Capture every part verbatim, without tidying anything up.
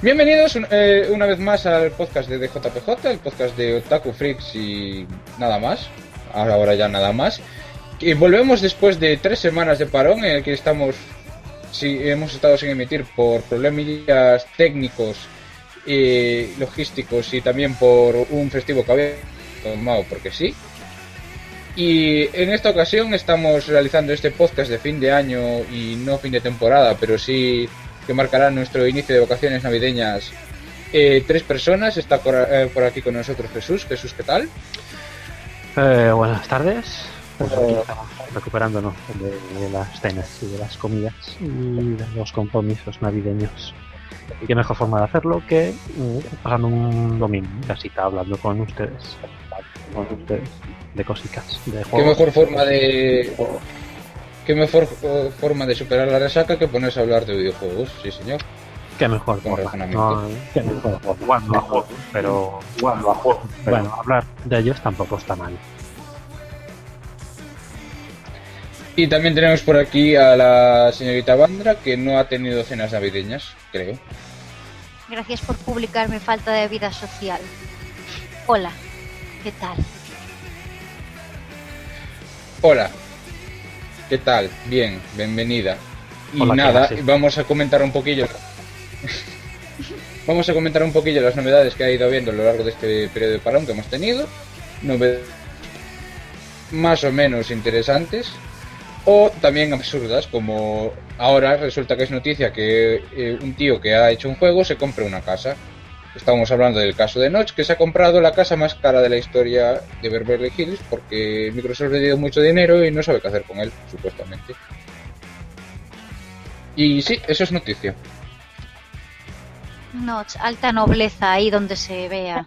Bienvenidos eh, una vez más al podcast de D J P J, el podcast de Otaku Freaks y nada más. Ahora ya nada más. Y volvemos después de tres semanas de parón en el que estamos, sí, hemos estado sin emitir por problemillas técnicos y logísticos y también por un festivo que había tomado porque sí. Y en esta ocasión estamos realizando este podcast de fin de año y no fin de temporada, pero sí que marcará nuestro inicio de vacaciones navideñas. Eh, tres personas, está por, eh, por aquí con nosotros Jesús. Jesús, ¿qué tal? Eh, buenas tardes. Pues aquí estamos recuperándonos de, de las cenas y de las comidas y de los compromisos navideños. Y qué mejor forma de hacerlo que uh, pasando un domingo en casita hablando con ustedes, con ustedes de cositas, de juegos. Qué mejor forma de qué mejor forma de superar la resaca que ponerse a hablar de videojuegos, sí señor. Qué mejor con forma. No, qué mejor forma. Jugando a juegos, pero jugando a juegos. Bueno, hablar de ellos tampoco está mal. Y también tenemos por aquí a la señorita Bandra, que no ha tenido cenas navideñas, creo. Gracias por publicar mi falta de vida social. Hola, ¿qué tal? Hola, ¿qué tal? Bien, bienvenida. Y Hola, nada, sí. vamos a comentar un poquillo... vamos a comentar un poquillo las novedades que ha ido habiendo a lo largo de este periodo de parón que hemos tenido. Novedades más o menos interesantes o también absurdas, como ahora resulta que es noticia que eh, un tío que ha hecho un juego se compra una casa. Estamos hablando del caso de Notch, que se ha comprado la casa más cara de la historia de Beverly Hills porque Microsoft le dio mucho dinero y no sabe qué hacer con él, supuestamente. Y sí, eso es noticia. No, alta nobleza ahí donde se vea.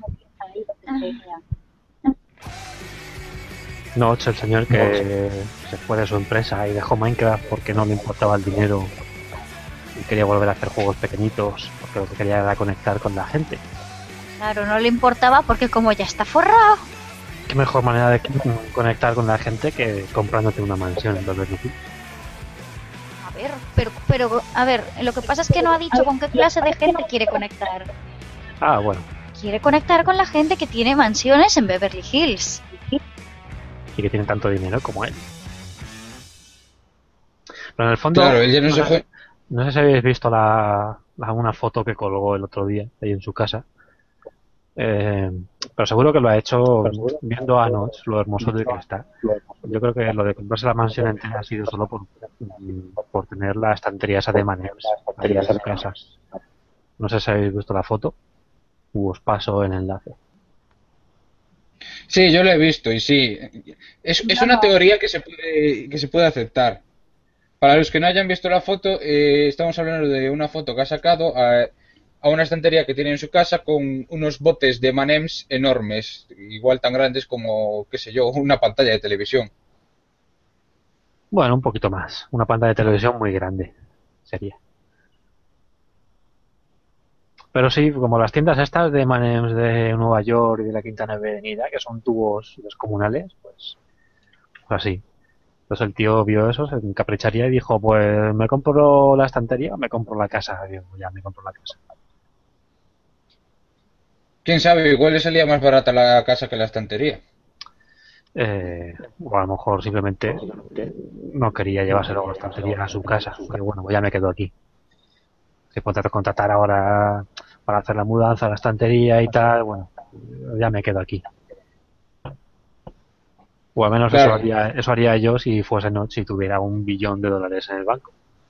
Notch, el señor que se fue de su empresa y dejó Minecraft porque no le importaba el dinero y quería volver a hacer juegos pequeñitos porque lo que quería era conectar con la gente. Claro, no le importaba porque como ya está forrado. Qué mejor manera de conectar con la gente que comprándote una mansión en Beverly Hills. A ver, pero, pero, a ver, lo que pasa es que no ha dicho con qué clase de gente quiere conectar. Ah, bueno. Quiere conectar con la gente que tiene mansiones en Beverly Hills. Y que tiene tanto dinero como él. Pero en el fondo, Claro, él ya no, no, se fue. No sé si habéis visto la, la una foto que colgó el otro día ahí en su casa. Eh, pero seguro que lo ha hecho viendo a Notch lo hermoso de que está. Yo creo que lo de comprarse la mansión entera ha sido solo por, por tener la estantería esa de M and M's ahí en su casa. No sé si habéis visto la foto. Os paso el enlace. Sí, yo lo he visto y sí. Es, es una teoría que se puede, que se puede aceptar. Para los que no hayan visto la foto, eh, estamos hablando de una foto que ha sacado a, a una estantería que tiene en su casa con unos botes de M and M's enormes, igual tan grandes como, qué sé yo, una pantalla de televisión. Bueno, un poquito más. Una pantalla de televisión muy grande sería. Pero sí, como las tiendas estas de M and M's de Nueva York y de la Quinta Avenida, que son tubos descomunales, pues, pues así. Entonces el tío vio eso, se encapricharía y dijo, pues me compro la estantería o me compro la casa. Y digo, ya me compro la casa. ¿Quién sabe? Igual le salía más barata la casa que la estantería. Eh, o a lo mejor simplemente no quería llevárselo la estantería a su casa. Pero bueno, pues ya me quedo aquí. Se puede contratar ahora para hacer la mudanza, la estantería y tal, bueno, ya me quedo aquí. O al menos Claro. eso haría, eso haría yo si fuese Notch, si tuviera un billón de dólares en el banco.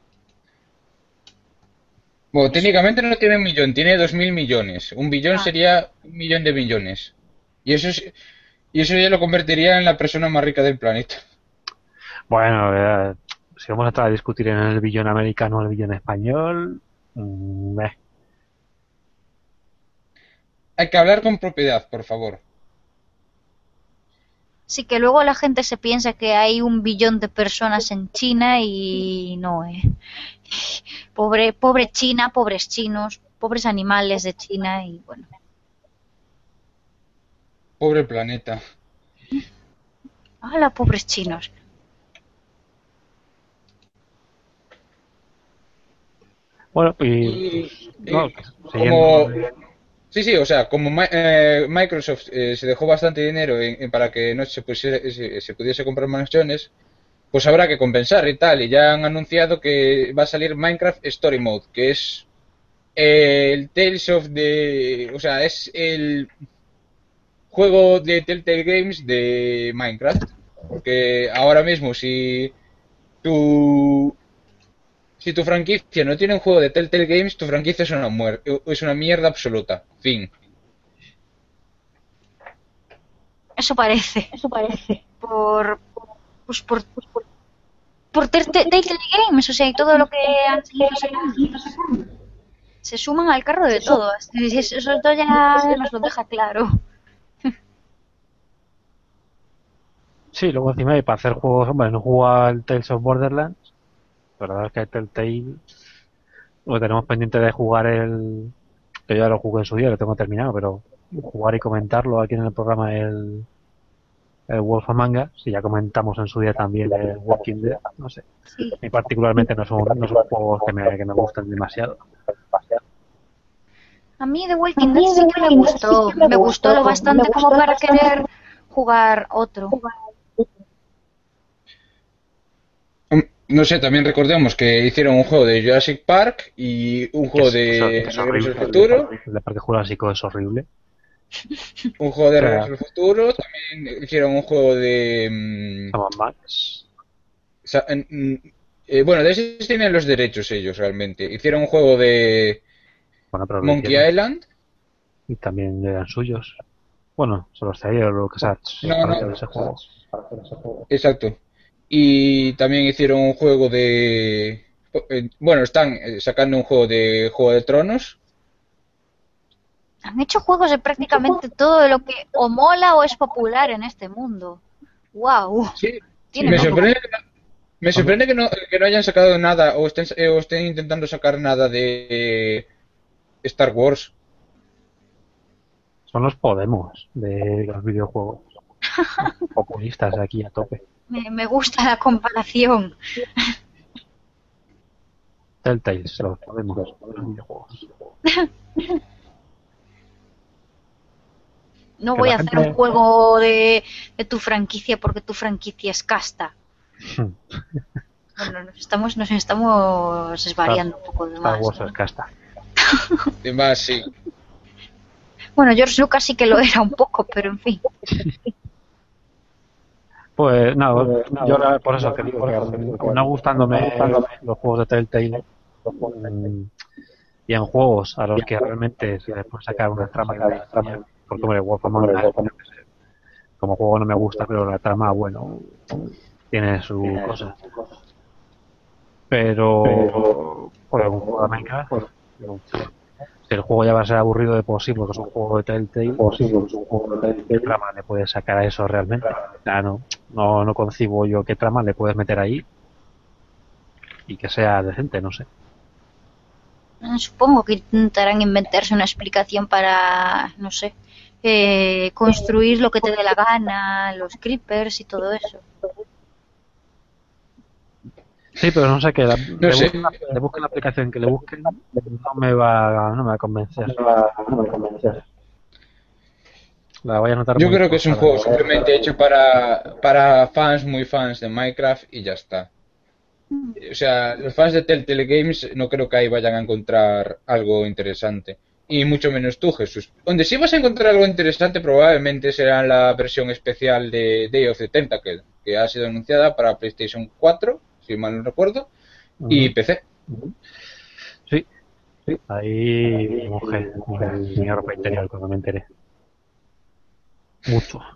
Bueno, técnicamente no tiene un millón, tiene dos mil millones. Un billón Ah. sería un millón de millones. Y eso es, y eso ya lo convertiría en la persona más rica del planeta. Bueno, eh, si vamos a entrar a discutir en el billón americano o el billón español, mmm, eh. Hay que hablar con propiedad, por favor. Sí, que luego la gente se piensa que hay un billón de personas en China y no, eh. Pobre, pobre China, pobres chinos, pobres animales de China y bueno. Pobre planeta. ¡Hala, pobres chinos! Bueno, y, Y, y no, como... siguiendo- Sí, sí, o sea, como Mi- eh, Microsoft eh, se dejó bastante dinero en- en- para que no se, pusiese- se, se pudiese comprar mansiones, pues habrá que compensar y tal. Y ya han anunciado que va a salir Minecraft Story Mode, que es eh, el Tales of the... O sea, es el juego de Telltale Games de Minecraft. Porque ahora mismo si tu, si tu franquicia no tiene un juego de Telltale Games, tu franquicia es una, muer es una mierda absoluta. Fin. Eso parece. Eso parece. Por, pues por, por Telltale Games, o sea, y todo lo que han seguido sacando. Se suman al carro de todo. Eso eso ya nos lo deja claro. Sí, luego encima y para hacer juegos, hombre, no juego al Tales of Borderlands. La verdad es que Telltale lo tenemos pendiente de jugar el... que yo ya lo jugué en su día, lo tengo terminado, pero jugar y comentarlo aquí en el programa el, el Wolf Among Us, si ya comentamos en su día también el Walking Dead, no sé. Sí. Y particularmente no son, no son juegos que me, que me gustan demasiado. A mí The Walking Dead sí que me gustó. Me gustó lo bastante como para querer jugar otro. No sé, también recordemos que hicieron un juego de Jurassic Park y un juego Que es- de que es Regreso al horrible. Futuro. El de Parque Jurásico es horrible. Un juego de O sea, Regreso al Futuro. También hicieron un juego de... mm, Sam and Max. sa- en- mm, eh, bueno, de ese tienen los derechos ellos realmente. Hicieron un juego de Bueno, pero lo Monkey hicieron. Island. Y también eran suyos. Bueno, se los traía LucasArts No, para no. hacer ese juego. Exacto. Y también hicieron un juego de... eh, Bueno, están eh, sacando un juego de Juego de Tronos. Han hecho juegos de prácticamente todo lo que o mola o es popular en este mundo. ¡Wow! Sí, Tienen me todo. sorprende, que no- me sorprende que no, que no hayan sacado nada o estén, eh, o estén intentando sacar nada de Star Wars. Son los Podemos de los videojuegos. Populistas aquí a tope. Me, me gusta la comparación. Telltale, los Podemos de los videojuegos. No Que voy la a hacer gente- un juego de, de tu franquicia porque tu franquicia es casta. Bueno, nos estamos, nos estamos desvariando un poco de Star más. Wars ¿no? es casta. Además, sí. Bueno, George Lucas sí que lo era un poco, pero en fin. Pues nada, yo ahora por eso que digo que no gustándome los juegos de Telltale mm, y en juegos a los que realmente se les puede sacar una trama que trama, porque hombre, Wolf Among Us, yo qué sé, como juego no me gusta, pero la trama, bueno, tiene su cosa. Pero pues un juego de Minecraft, si el juego ya va a ser aburrido de por sí, porque es un juego de Telltale, ¿qué trama le puedes sacar a eso realmente? O sea, no, no, no concibo yo qué trama le puedes meter ahí y que sea decente, no sé. Supongo que intentarán inventarse una explicación para, no sé, eh, construir lo que te dé la gana, los creepers y todo eso. Sí, pero no sé qué. La, No le, sé. busquen, la- le busquen la aplicación que le busquen, no me va, no me va a convencer. La voy a notar Yo muy creo que es un forzada. juego simplemente hecho para, para fans muy fans de Minecraft y ya está. O sea, los fans de Telltale Games no creo que ahí vayan a encontrar algo interesante. Y mucho menos tú, Jesús. Donde sí vas a encontrar algo interesante probablemente será la versión especial de Day of the Tentacle, que ha sido anunciada para PlayStation cuatro, si mal no recuerdo, y P C. Sí, sí. Ahí mojé mi, mi ropa interior cuando me enteré. Mucho.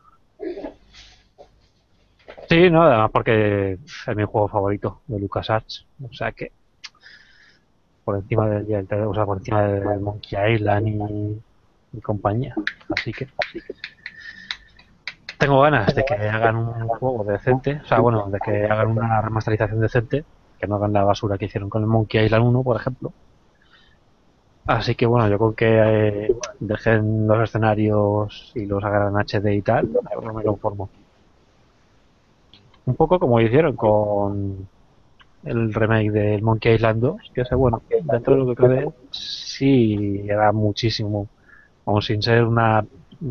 Sí, no, además porque es mi juego favorito de LucasArts. O sea que por encima del, del- o sea, por encima del Monkey Island y, y compañía. Así que, así que tengo ganas de que hagan un juego decente, o sea, bueno, de que hagan una remasterización decente, que no hagan la basura que hicieron con el Monkey Island uno, por ejemplo. Así que bueno, yo con que eh, dejen los escenarios y los hagan en H D y tal, yo me conformo. Un poco como hicieron con el remake del Monkey Island dos, que ese, bueno, dentro de lo que cabe, sí era muchísimo, como sin ser una,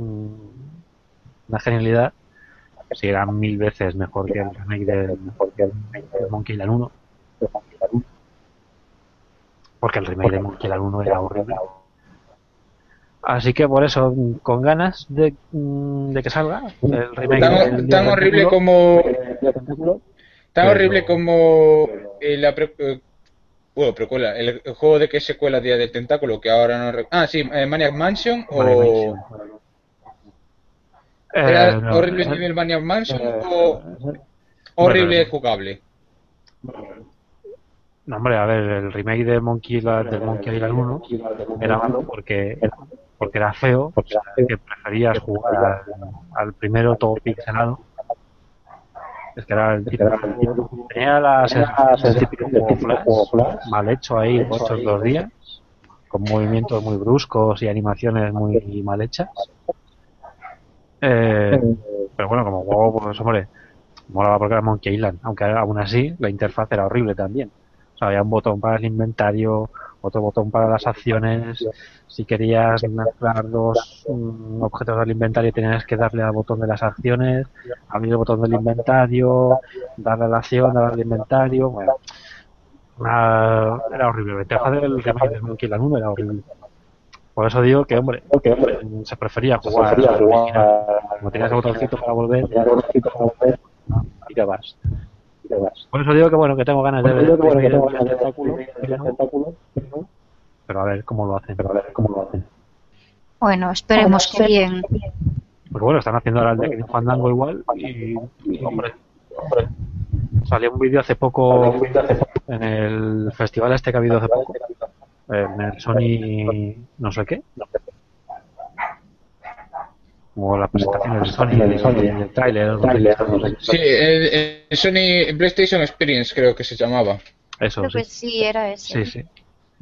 una genialidad, sí era mil veces mejor que el remake del, del Monkey Island uno. Porque el remake de Monkey Island uno era horrible. Así que por eso, con ganas de, de que salga el remake tan, del tan horrible como tan pero... horrible como eh, la pre, eh, bueno, precuela, el, el juego de que es secuela Día del Tentáculo, que ahora no rec- ah sí, eh, Maniac Mansion o era eh, no, horrible eh, nivel Maniac Mansion o horrible bueno, jugable. No, hombre, a ver, el remake de Monkey Island, del Monkey Island uno era malo porque, porque era feo, o sea, que preferías jugar al, al primero todo pixelado. Es que era el típico, tenía las sensaciones del típico juego Flash, mal hecho ahí, ocho en dos días, con movimientos muy bruscos y animaciones muy mal hechas. Eh, pero bueno, como juego, pues hombre, molaba porque era Monkey Island, aunque aún así la interfaz era horrible también. O sea, había un botón para el inventario, otro botón para las acciones. Si querías mezclar dos um, objetos del inventario tenías que darle al botón de las acciones, abrir el botón del inventario, darle a la acción, darle al inventario. Bueno, una... era horrible. La interfaz del remake de Monkey Island uno era horrible. Por eso digo que, hombre, se prefería jugar al original. Como tenías el botoncito para volver, y te vas. Por eso digo que bueno, que tengo ganas de ver el tentáculo, pero a ver cómo lo hacen. Pero a ver cómo lo hacen. Bueno, esperemos que bien. Porque bueno, están haciendo ahora el de Grim Fandango igual y, y hombre, hombre, salió un vídeo hace poco en el festival este que ha habido hace poco, en el Sony no sé qué, como la presentación del Sony, el, Sony, el trailer. Sí, el, el Sony PlayStation Experience creo que se llamaba. Eso, Creo sí. que sí, era ese. Sí, sí.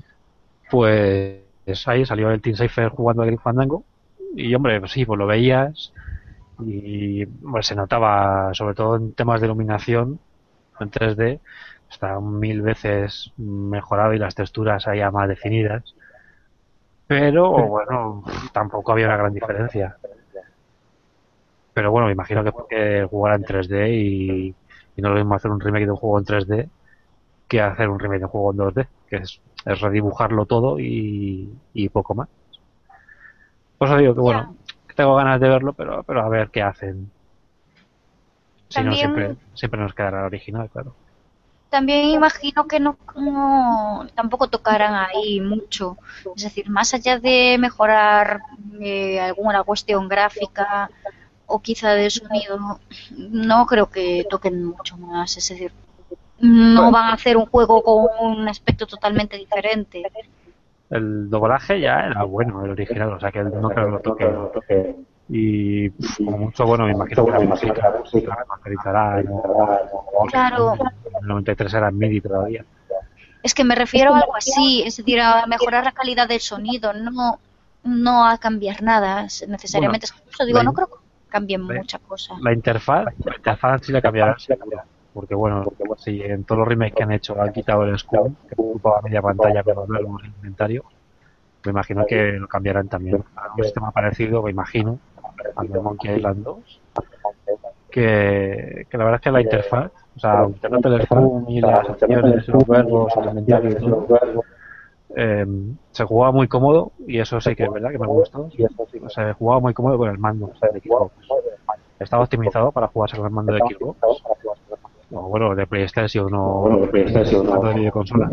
Pues ahí salió el Team Safer jugando al Grim Fandango y hombre, pues sí, pues lo veías y pues se notaba, sobre todo en temas de iluminación en tres D, está mil veces mejorado y las texturas ahí más definidas, pero bueno, tampoco había una gran diferencia. Pero bueno, me imagino que porque jugar en tres D y, y no lo mismo hacer un remake de un juego en tres D que hacer un remake de un juego en dos D, que es, es redibujarlo todo y, y poco más. Por eso digo que bueno, que tengo ganas de verlo, pero, pero a ver qué hacen. Si no, siempre, siempre nos quedará el original, claro. También imagino que no, no tampoco tocarán ahí mucho. Es decir, más allá de mejorar eh, alguna cuestión gráfica o quizá de sonido, no creo que toquen mucho más. Es decir, no van a hacer un juego con un aspecto totalmente diferente. El doblaje ya era bueno, el original, o sea que no creo que lo toque. Y pff, como mucho, bueno, me imagino que la música la remasterizará. Claro. El noventa y tres era en MIDI todavía. Es que me refiero a algo así, es decir, a mejorar la calidad del sonido, no, no a cambiar nada necesariamente. Bueno, es que digo, la, no creo que cambien la, mucha cosa. La interfaz, la interfaz sí la cambiarán, porque bueno, si en todos los remakes que han hecho han quitado el Scum, que ocupaba media pantalla para volver al inventario, me imagino que lo cambiarán también. A un sistema parecido, me imagino, al de Monkey Island dos, que, que la verdad es que la interfaz, o sea, utilizando el Scum y las opciones, los verbos, el inventario y todo, eh, se jugaba muy cómodo y eso sí que es verdad que me gustó. Se jugaba muy cómodo con el mando de Xbox. Estaba optimizado para jugarse con el mando de Xbox. O bueno, de PlayStation o de PlayStation o de videoconsola.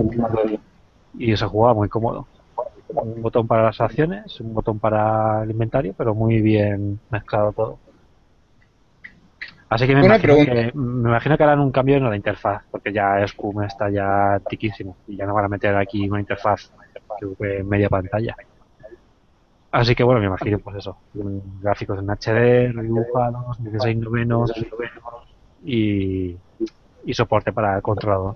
Y se jugaba muy cómodo. Un botón para las acciones, un botón para el inventario, pero muy bien mezclado todo. Así que me, imagino que me imagino que harán un cambio en la interfaz, porque ya Scum está ya tiquísimo y ya no van a meter aquí una interfaz que ocupe media pantalla. Así que bueno, me imagino pues eso, gráficos en H D, redibujados, dieciséis novenos y, y soporte para el controlador.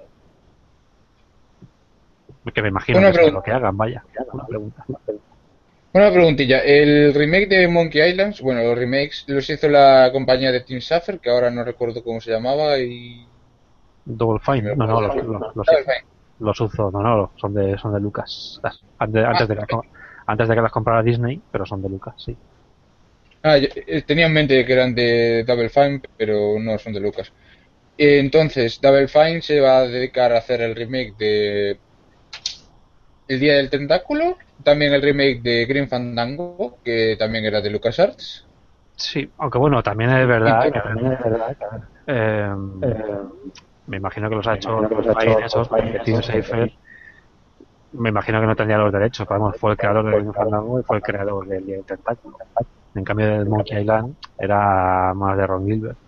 Que me imagino que es lo que hagan, vaya. Una pregunta. Una preguntilla, el remake de Monkey Islands, bueno, los remakes los hizo la compañía de Team Safer, que ahora no recuerdo cómo se llamaba, y Double Fine, no, no, los, los, los, Double Fine. los uso, no, no, son de, son de Lucas. Antes, antes, de que, antes de que las comprara Disney, pero son de Lucas, sí. Ah, yo, eh, tenía en mente que eran de Double Fine, pero no son de Lucas. Eh, Entonces, Double Fine se va a dedicar a hacer el remake de El Día del Tentáculo, también el remake de Grim Fandango, que también era de LucasArts. Sí, aunque bueno, también es verdad Y que, también es verdad que eh, eh, me imagino que los ha me hecho imagino que los los ha hecho esos, Fine porque Tim esos, porque Schafer, me imagino que no tendría los derechos, vamos, fue el creador de Grim Fandango y fue el creador del Día del Tentáculo. En cambio, del Monkey Island era más de Ron Gilbert.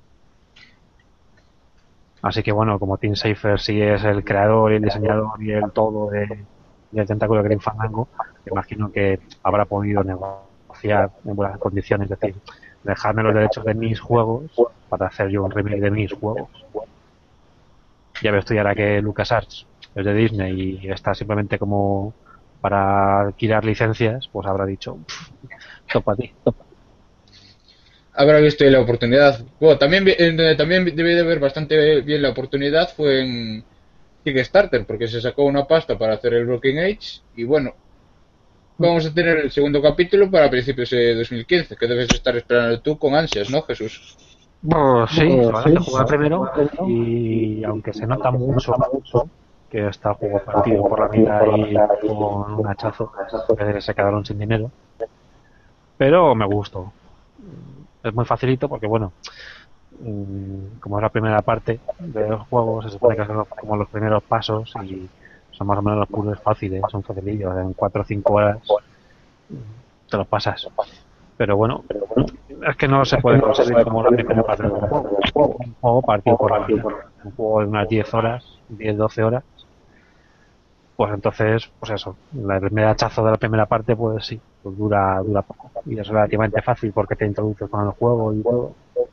Así que bueno, como Tim Schafer sí es el creador y el diseñador y el todo de, del Tentáculo de Grim Fandango, me imagino que habrá podido negociar en buenas condiciones, es decir, dejarme los derechos de mis juegos para hacer yo un remake de mis juegos. Ya veo estudiar a que LucasArts es de Disney y está simplemente como para alquilar licencias, pues habrá dicho, topa a ti, topa. habrá visto ahí la oportunidad. Bueno, también, vi- en donde también debí de ver bastante bien la oportunidad fue en Kickstarter, porque se sacó una pasta para hacer el Broken Age y bueno, vamos a tener el segundo capítulo para principios de dos mil quince, que debes estar esperando tú con ansias, ¿no, Jesús? Bueno, sí, Bueno, van sí, a jugar ¿no? primero Primero, y aunque se nota se nota mucho mucho que está el que juego está partido como por la partido mitad por la y mitad y con un hachazo, con porque se quedaron sin dinero, pero me gustó. Es muy facilito porque, bueno, mm, como es la primera parte del juego, se supone que son los- como los primeros pasos y son más o menos los puzzles fáciles, son facilillos, en cuatro o cinco horas te los pasas. Pero bueno, pero bueno, es que no se es que puede no se conseguir puede como la conseguir primera como la parte de un primera parte juego. del juego. Un juego Un partido juego por la partido mitad. por la mitad. Un juego de unas diez horas, diez doce horas. Pues entonces, pues eso, el primer hachazo de la primera parte, pues sí, pues dura, dura poco. Y es relativamente fácil porque te introduces con el juego y todo.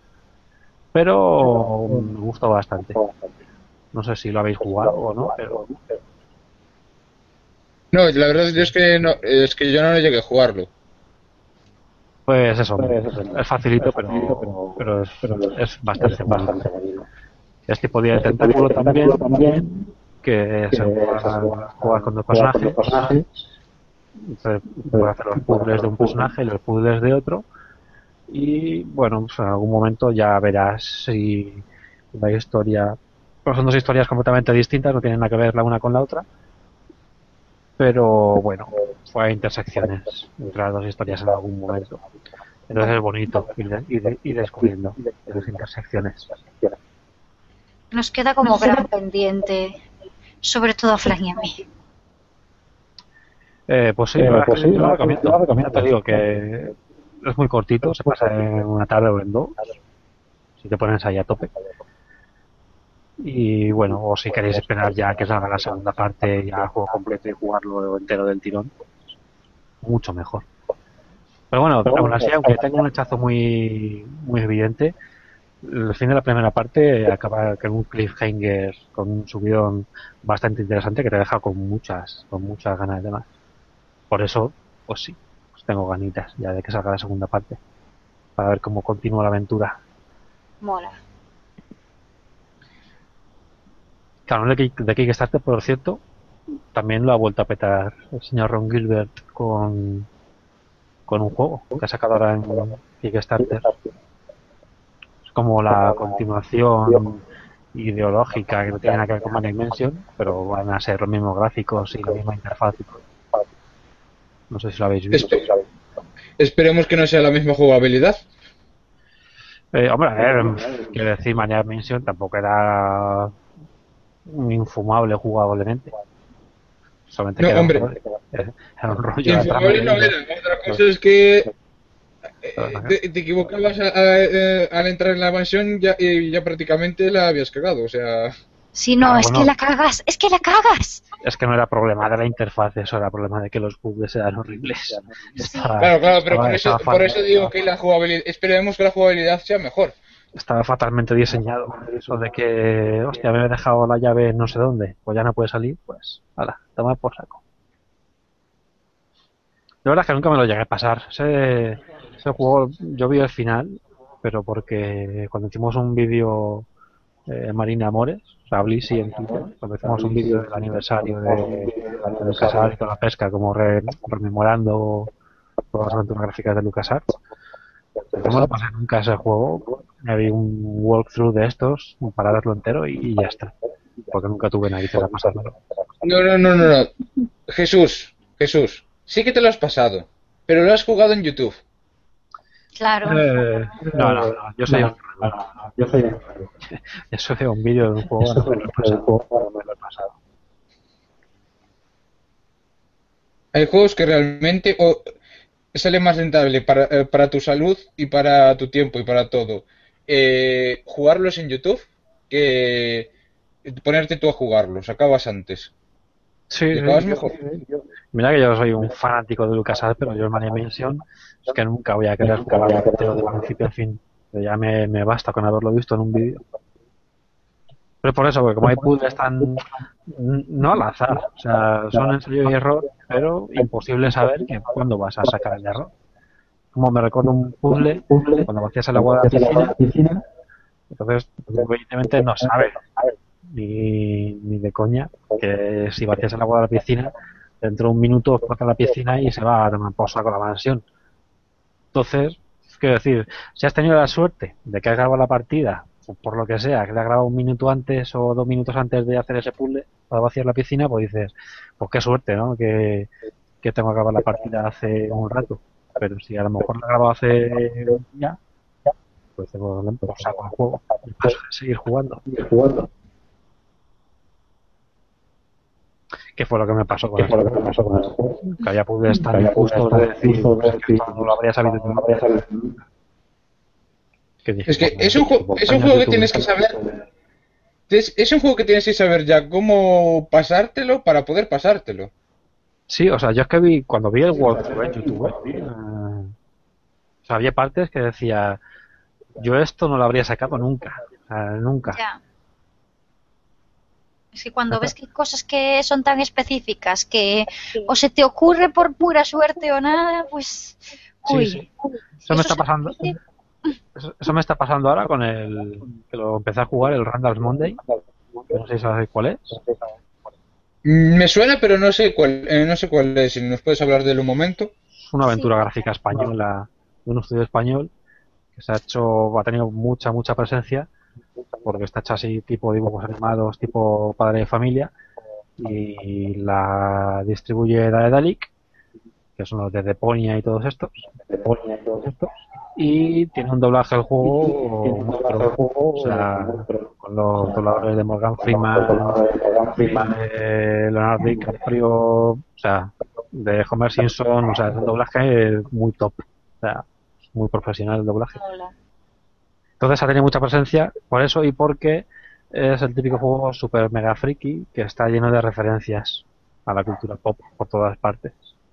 Pero me gustó bastante. No sé si lo habéis jugado o no, pero No, la verdad es que no, es que yo no llegué a jugarlo. pues eso, Pues es, eso, es facilito, es facilito, pero, pero, pero es, pero es es, bastante es bonito. bastante bonito. Es tipo día de Este podría tentáculo ser tentáculo también, también, que que se se juega, juega, juegas con dos juega con dos personajes. personajes, Entonces, puede, puedes hacer los puede hacer puzzles de los un puzzles. personaje y los puzzles de otro. Y bueno, pues en algún momento ya verás si la historia. Pues son dos historias completamente distintas, no tienen nada que ver la una con la otra. Pero bueno, fue a intersecciones entre las dos historias en algún momento. Entonces es bonito ir, de- ir, de- ir descubriendo esas intersecciones. Nos queda como gran pendiente, sobre todo a Fran y a mí. Eh, pues sí, la Eh, verdad pues es sí, que yo la lo verdad que yo recomiendo. lo Ya te recomiendo. digo que es muy cortito, se pasa en una tarde o en dos, si te pones ahí a tope. Y bueno, o si queréis esperar ya que salga la segunda parte, ya el juego completo y jugarlo entero del tirón, mucho mejor. Pero bueno, Pero aún bueno, así, aunque tenga un hachazo muy, muy evidente, el fin de la primera parte acaba con un cliffhanger, con un subidón bastante interesante que te deja con muchas, con muchas ganas de más. Por eso, pues sí, pues tengo ganitas ya de que salga la segunda parte, para ver cómo continúa la aventura. Mola. Claro, de, Kick- de Kickstarter, por cierto, también lo ha vuelto a petar el señor Ron Gilbert con, con un juego que ha sacado ahora en Kickstarter. Es como la continuación ideológica que no tiene nada que ver con Maniac Mansion, pero van a ser los mismos gráficos y la misma interfaz. No sé si lo habéis visto. Espe- esperemos que no sea la misma jugabilidad. Eh, hombre, a ver, quiero decir, Maniac Mansion tampoco era un infumable jugablemente. Solamente No, que era un hombre, rollo, era un rollo la trama y infumable de no ahí no. era. Otra cosa es que eh, no- te, te equivocabas a- a- eh, al entrar en la mansión ya, y ya prácticamente la habías cagado. O sea, Si no, Ah, es que bueno, la cagas, es que la cagas. es que no era problema de la interfaz, eso era problema de que los puzzles eran horribles. Sí. Estaba, claro, claro, pero por estaba, eso, estaba, por fa- eso digo que la jugabilidad, esperemos que la jugabilidad sea mejor. estaba fatalmente diseñado. Eso de que, hostia, me he dejado la llave en no sé dónde, pues ya no puede salir, pues, ala, toma por saco. La verdad es que nunca me lo llegué a pasar. Ese, ese juego, yo vi el final, pero porque cuando hicimos un vídeo eh, Marina Amores, o sea, Blissy en Twitter, cuando hicimos un vídeo del aniversario de, de LucasArts con la pesca, como re, rememorando todas las aventuras gráficas de LucasArts. No me lo pasé nunca ese juego, había un walkthrough de estos para verlo entero y, y ya está, porque nunca tuve narices a pasármelo. No, no, no, no, no. Jesús, Jesús, sí que te lo has pasado, pero lo has jugado en YouTube. Claro. Eh, no, no, no, yo soy un yo soy eso de un vídeo de un juego, no me lo he pasado, no me lo he pasado. Hay juegos que realmente o, sale más rentable para, eh, para tu salud y para tu tiempo y para todo eh, jugarlos en YouTube que ponerte tú a jugarlos. Acabas antes. Sí, Y sí, acabas yo- mejor. mira que yo soy un fanático de LucasArts, pero yo el Mania Dimension es que nunca voy a querer jugarlo entero de principio a fin. Ya me, me basta con haberlo visto en un vídeo. Pero por eso, porque como hay puzzles tan... no al azar, o sea, son ensayo y error, pero imposible saber que cuándo vas a sacar el error. Como me recuerdo un puzzle cuando vacías el agua de la piscina, entonces evidentemente no sabes ni, ni de coña que si vacías el agua de la piscina, dentro de un minuto explota la piscina y se va a tomar por saco la mansión. Entonces, quiero decir, si has tenido la suerte de que has grabado la partida, o por lo que sea, que la has grabado un minuto antes o dos minutos antes de hacer ese puzzle para vaciar la piscina, pues dices, pues qué suerte, ¿no? Que, que tengo que acabar la partida hace un rato. Pero si a lo mejor la he grabado hace un día, pues tengo por saco el juego y paso de seguir jugando. ¿Qué fue lo que me pasó con el juego? Que había puzzles tan injustos de decir, pues, que esto no lo habría sabido nunca. Que dije, Es que pues, es un, ju- por es un años juego de que tienes tu- que saber. Es, es un juego que tienes que saber ya cómo pasártelo para poder pasártelo. Sí, o sea, yo es que vi, cuando vi el walkthrough en YouTube, eh, o sea, había partes que decía, yo esto no lo habría sacado nunca, o sea, nunca. Ya. Es que cuando ves que hay cosas que son tan específicas que o se te ocurre por pura suerte o nada, pues... Uy. Sí, sí. Eso me está se- pasando. Eso, eso me está pasando ahora con el que lo empecé a jugar, el Randall's Monday. Que no sé si sabéis cuál es. Mm, Me suena, pero no sé cuál, eh, no sé cuál es. Si nos puedes hablar de él un momento. Es una aventura Sí. gráfica española de un estudio español que se ha hecho, ha tenido mucha, mucha presencia porque está hecha así tipo dibujos animados, tipo padre de familia, y la distribuye Daedalic, que son los de Deponia y todos estos. Y tiene un doblaje del juego muy pro, o sea, con los dobladores de Morgan Freeman, de Leonardo DiCaprio, o sea, de Homer Simpson, o sea, es un doblaje muy top, o sea, muy profesional el doblaje. Hola. Entonces ha tenido mucha presencia por eso y porque es el típico juego super mega friki que está lleno de referencias a la cultura pop por todas partes.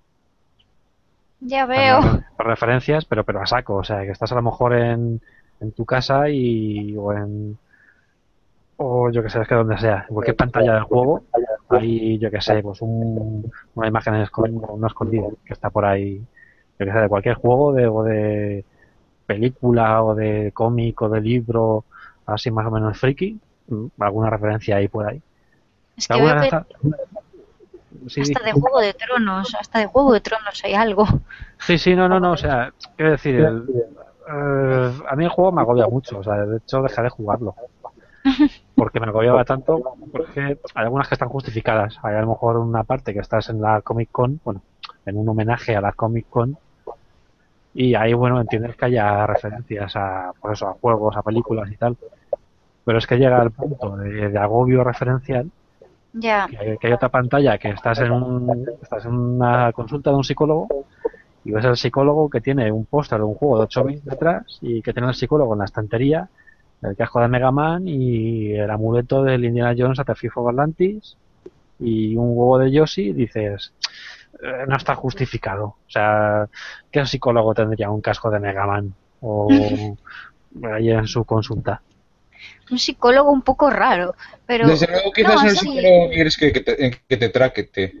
Ya veo. Referencias, pero pero a saco, o sea, que estás a lo mejor en, en tu casa y o en o yo que sé, es que donde sea, en cualquier pantalla del juego hay, yo que sé, pues un, una imagen escondida, no escondida, que está por ahí, yo que sé, de cualquier juego de, o de película o de cómic o de libro así más o menos friki, alguna referencia ahí por ahí. Es que veo que Está... sí, hasta de Juego de Tronos, hasta de Juego de Tronos hay algo. sí, sí, no, no, no, o sea, quiero decir, el, eh, a mí el juego me agobia mucho, o sea, de hecho dejaré de jugarlo. Porque me agobiaba tanto, porque hay algunas que están justificadas. Hay a lo mejor una parte que estás en la Comic Con, bueno, en un homenaje a la Comic Con, y ahí, bueno, entiendes que haya referencias a, pues eso, a juegos, a películas y tal. Pero es que llega al punto de, de agobio referencial, Ya. que hay, que hay otra pantalla que estás en, un, estás en una consulta de un psicólogo y ves al psicólogo que tiene un póster de un juego de ocho bits detrás y que tiene el psicólogo en la estantería el casco de Mega Man y el amuleto del Indiana Jones at the Fifth of Atlantis y un huevo de Yoshi, dices, eh, no está justificado. O sea, ¿qué psicólogo tendría un casco de Mega Man? O ahí en su consulta. Un psicólogo un poco raro, pero... Desde luego, quizás no, no, sí. psicólogo quieres que, que, te, que te traquete.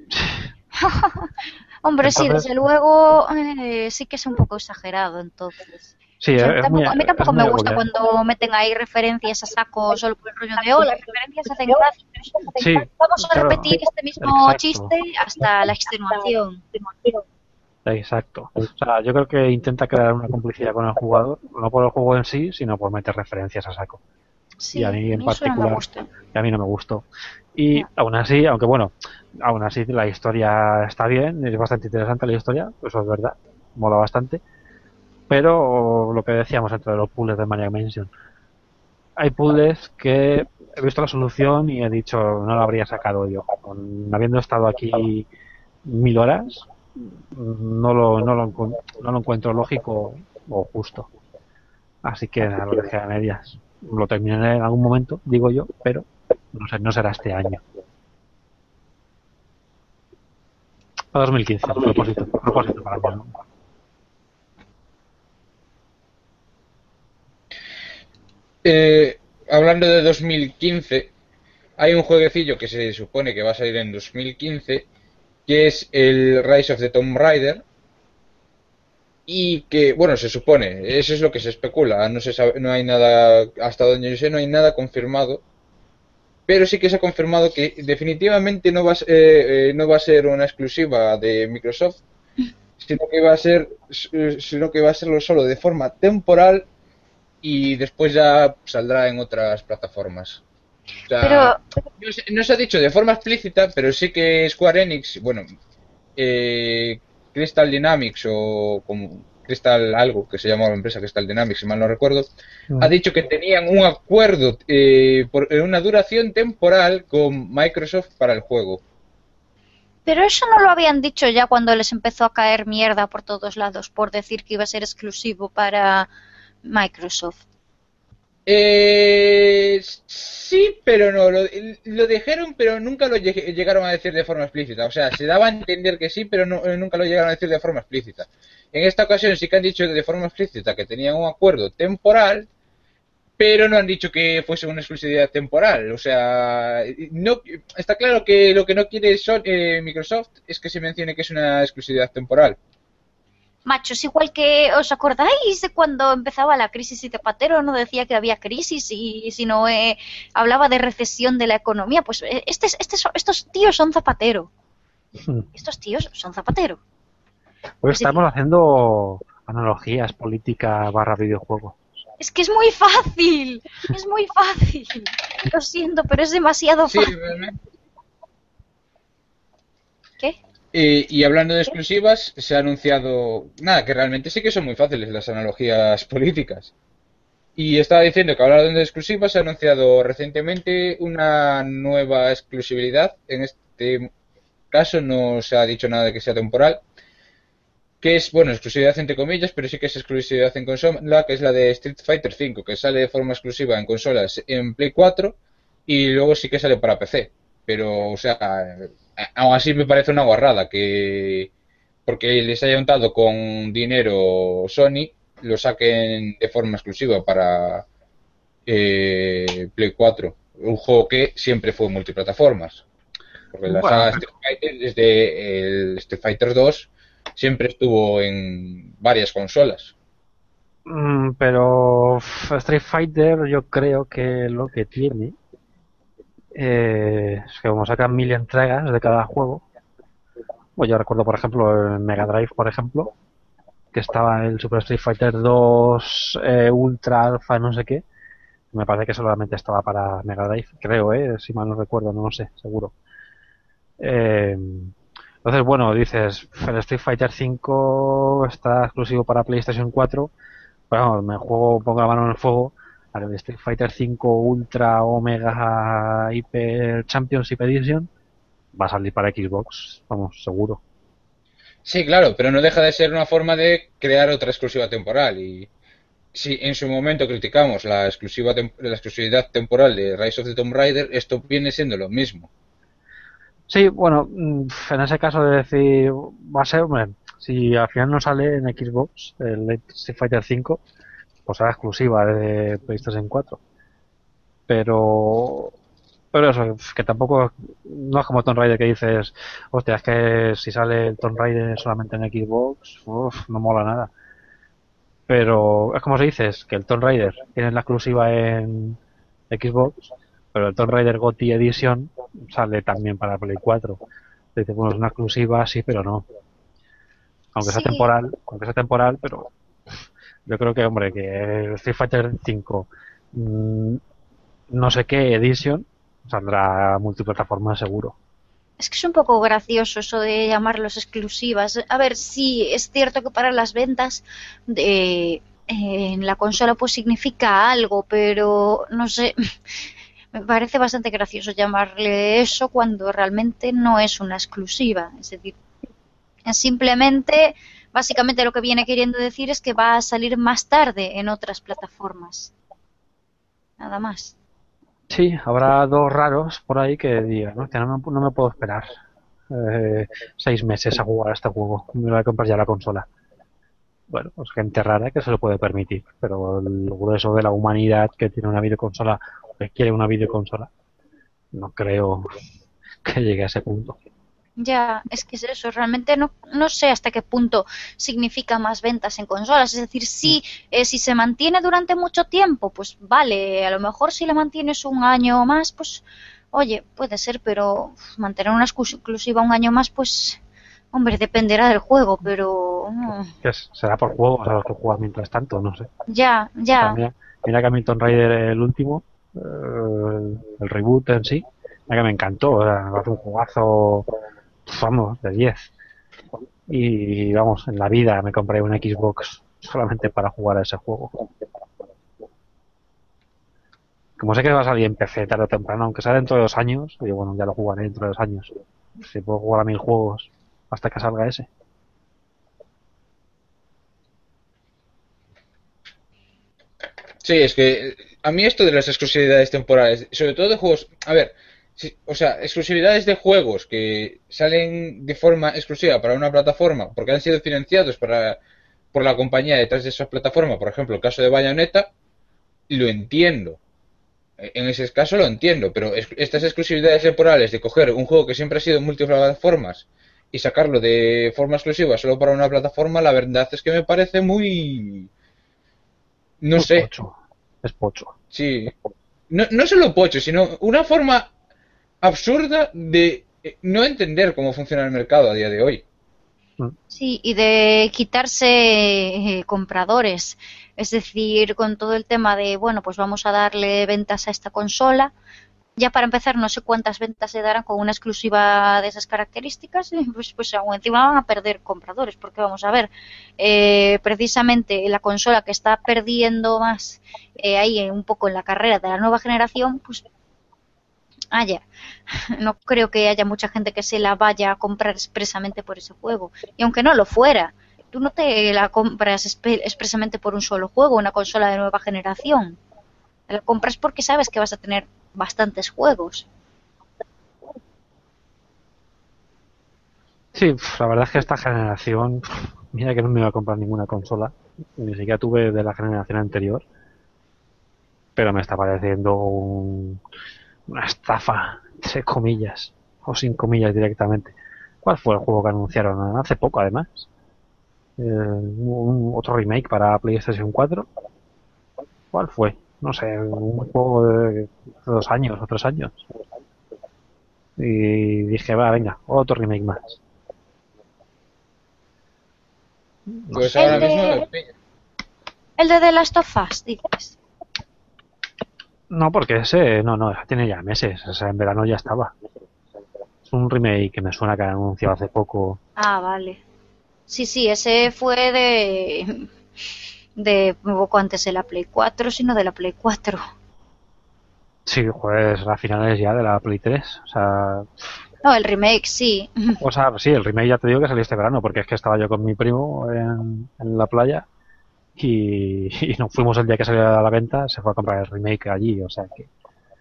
Hombre, sí, Entonces- desde luego eh, sí que es un poco exagerado, entonces. Sí, O sea, es tampoco- muy, a mí tampoco es muy me gusta agobiante. cuando meten ahí referencias a saco solo por el rollo de, oh, las referencias hacen gracia. Sí, Vamos a claro, repetir este mismo exacto. chiste hasta la extenuación. Exacto. O sea, yo creo que intenta crear una complicidad con el jugador, no por el juego en sí, sino por meter referencias a saco. Sí, Y a mí a en mí eso no me particular, gusta. y a mí no me gustó. Y Ya. aún así, aunque bueno, aún así la historia está bien, es bastante interesante la historia, eso es verdad, mola bastante. Pero lo que decíamos entre los puzzles de Maniac Mansion, hay puzzles que he visto la solución y he dicho no la habría sacado yo. Con- habiendo estado aquí mil horas, no lo, no lo, encon- no lo encuentro lógico o justo. Así que nada, lo dejé a medias. Lo terminaré en algún momento, digo yo, pero no sé, no será este año. Para dos mil quince, propósito, propósito para mí, ¿no? Eh, hablando de dos mil quince, hay un jueguecillo que se supone que va a salir en dos mil quince, que es el Rise of the Tomb Raider, y que, bueno, se supone, eso es lo que se especula, no se sabe, no hay nada, hasta donde yo sé, no hay nada confirmado, pero sí que se ha confirmado que definitivamente no va a, ser- eh, eh, no va a ser una exclusiva de Microsoft, sino que va a ser, eh, sino que va a serlo solo de forma temporal y después ya saldrá en otras plataformas. O sea, Pero, no se, no se ha dicho de forma explícita, pero sí que Square Enix, bueno, eh, Crystal Dynamics o como Crystal algo que se llamaba la empresa Crystal Dynamics, si mal no recuerdo, ha Ujú. dicho que tenían un acuerdo eh, por eh, una duración temporal con Microsoft para el juego. pero eso no lo habían dicho ya cuando les empezó a caer mierda por todos lados por decir que iba a ser exclusivo para Microsoft. Eh, sí, pero no, lo, lo dijeron, pero nunca lo lleg- llegaron a decir de forma explícita. O sea, se daba a entender que sí, pero no, eh, nunca lo llegaron a decir de forma explícita. En esta ocasión sí que han dicho de forma explícita que tenían un acuerdo temporal, pero no han dicho que fuese una exclusividad temporal. O sea, no está claro que lo que no quiere Son- eh, Microsoft es que se mencione que es una exclusividad temporal. Machos, igual que os acordáis de cuando empezaba la crisis y Zapatero no decía que había crisis y sino eh, hablaba de recesión de la economía. Pues eh, este, este, estos tíos son Zapatero. Estos tíos son Zapatero. Hoy Es decir, estamos haciendo analogías política barra videojuego. es que es muy fácil. Es muy fácil. Lo siento, pero es demasiado Sí, fácil. realmente. ¿Qué? Eh, y hablando de exclusivas, se ha anunciado, nada, que realmente sí que son muy fáciles las analogías políticas. Y estaba diciendo que hablando de exclusivas, se ha anunciado recientemente una nueva exclusividad. En este caso no se ha dicho nada de que sea temporal, que es, bueno, exclusividad entre comillas, pero sí que es exclusividad en consola, que es la de Street Fighter cinco, que sale de forma exclusiva en consolas en Play cuatro y luego sí que sale para P C. Pero, o sea, aún así me parece una guarrada que, porque les haya untado con dinero Sony, lo saquen de forma exclusiva para eh, Play cuatro. Un juego que siempre fue multiplataformas. Porque la Bueno, saga Street Fighter, desde el Street Fighter dos, siempre estuvo en varias consolas. mm, pero uf, Street Fighter yo creo que lo que tiene eh, es que como sacan mil entregas de cada juego, pues yo recuerdo por ejemplo en Mega Drive, por ejemplo, que estaba el Super Street Fighter dos eh, Ultra Alpha no sé qué, me parece que solamente estaba para Mega Drive, creo, eh, si mal no recuerdo, no lo sé, seguro. Eh, entonces, bueno, dices, el Street Fighter cinco está exclusivo para PlayStation cuatro. Bueno, me juego, pongo la mano en el fuego. Al Street Fighter cinco Ultra Omega Hyper Championship Edition va a salir para Xbox, vamos, seguro. Sí, claro, pero no deja de ser una forma de crear otra exclusiva temporal. Y si en su momento criticamos la exclusiva tem- la exclusividad temporal de Rise of the Tomb Raider, esto viene siendo lo mismo. Sí, bueno, mm, en ese caso de decir, va a ser, hombre, si al final no sale en Xbox el Street Fighter cinco, pues será exclusiva de PlayStation cuatro. Pero Pero eso, que tampoco no es como Tomb Raider que dices, hostia, es que si sale el Tomb Raider solamente en Xbox, uf, no mola nada. Pero es como si dices que el Tomb Raider tiene la exclusiva en Xbox, pero el Tomb Raider G O T Y Edition sale también para Play cuatro. Dice, bueno, es una exclusiva, sí, pero no. Aunque sea Sí, temporal, aunque sea temporal, pero yo creo que, hombre, que el Street Fighter cinco, mmm, no sé qué Edition, saldrá multiplataforma seguro. es que es un poco gracioso eso de llamarlos exclusivas. A ver, sí, es cierto que para las ventas de, eh, en la consola pues significa algo, pero no sé, me parece bastante gracioso llamarle eso cuando realmente no es una exclusiva. Es decir, es simplemente, básicamente lo que viene queriendo decir es que va a salir más tarde en otras plataformas. Nada más. Sí, habrá dos raros por ahí que digan, ¿no? Que no me, no me puedo esperar eh, seis meses a jugar a este juego. Me voy a comprar ya la consola. Bueno, pues gente rara que se lo puede permitir, pero el grueso de la humanidad que tiene una videoconsola o que quiere una videoconsola, no creo que llegue a ese punto. Ya, es que es eso, realmente no, no sé hasta qué punto significa más ventas en consolas. Es decir, sí, eh, si se mantiene durante mucho tiempo, pues vale, a lo mejor si la mantienes un año o más, pues oye, puede ser, pero uf, mantener una exclus- exclusiva un año más, pues hombre, dependerá del juego, pero mm, Que es- será por juegos a los que juegas mientras tanto, no sé. ya, O sea, ya, mira, mira que a mí Tomb Raider el último, eh, el reboot en sí, mira que me encantó, o sea, me parece un jugazo, vamos, de diez. Y vamos, en la vida me compré una Xbox solamente para jugar a ese juego. Como sé que va a salir en P C tarde o temprano, aunque sea dentro de dos años, digo, bueno, ya lo jugaré dentro de dos años. Si puedo jugar a mil juegos hasta que salga ese. Sí, es que eh, a mí esto de las exclusividades temporales, sobre todo de juegos, a ver, si- o sea, exclusividades de juegos que salen de forma exclusiva para una plataforma, porque han sido financiados para, por la compañía detrás de esa plataforma, por ejemplo, el caso de Bayonetta, lo entiendo. Eh, En ese caso lo entiendo, pero es- estas exclusividades temporales de coger un juego que siempre ha sido multiplataformas y sacarlo de forma exclusiva solo para una plataforma, la verdad es que me parece muy... No Muy sé, pocho. Es pocho. sí. No, no solo pocho, sino una forma absurda de eh, no entender cómo funciona el mercado a día de hoy. Mm. sí, y de quitarse eh, compradores. Es decir, con todo el tema de, bueno, pues vamos a darle ventas a esta consola. Ya para empezar, no sé cuántas ventas se darán con una exclusiva de esas características, y pues, pues aún encima van a perder compradores, porque vamos a ver, eh, precisamente la consola que está perdiendo más eh, ahí eh, un poco en la carrera de la nueva generación, pues haya, no creo que haya mucha gente que se la vaya a comprar expresamente por ese juego. Y aunque no lo fuera, tú no te la compras espe- expresamente por un solo juego, una consola de nueva generación. Te la compras porque sabes que vas a tener bastantes juegos. Sí, pf, la verdad es que esta generación, pf, mira que no me iba a comprar ninguna consola. Ni siquiera tuve de la generación anterior. Pero me está pareciendo un- una estafa, entre comillas. O sin comillas directamente. ¿Cuál fue el juego que anunciaron hace poco, además? Eh, un- otro remake para PlayStation cuatro. ¿Cuál fue? No sé, un juego de dos años o tres años. Y dije, va, venga, otro remake más. No Pues sé. El ahora mismo me de, pilla. el de The Last of Us, dices. No, porque ese, no, no, tiene ya meses. O sea, en verano ya estaba. Es un remake que me suena que han anunciado hace poco. Ah, vale. Sí, sí, ese fue de, de un poco antes de la Play cuatro, sino de la Play cuatro. Sí, pues a finales ya de la Play tres. O sea, No, el remake, sí. o sea, sí, el remake ya te digo que salió este verano, porque es que estaba yo con mi primo en, en la playa y, y nos fuimos el día que salió a la venta, se fue a comprar el remake allí, o sea que...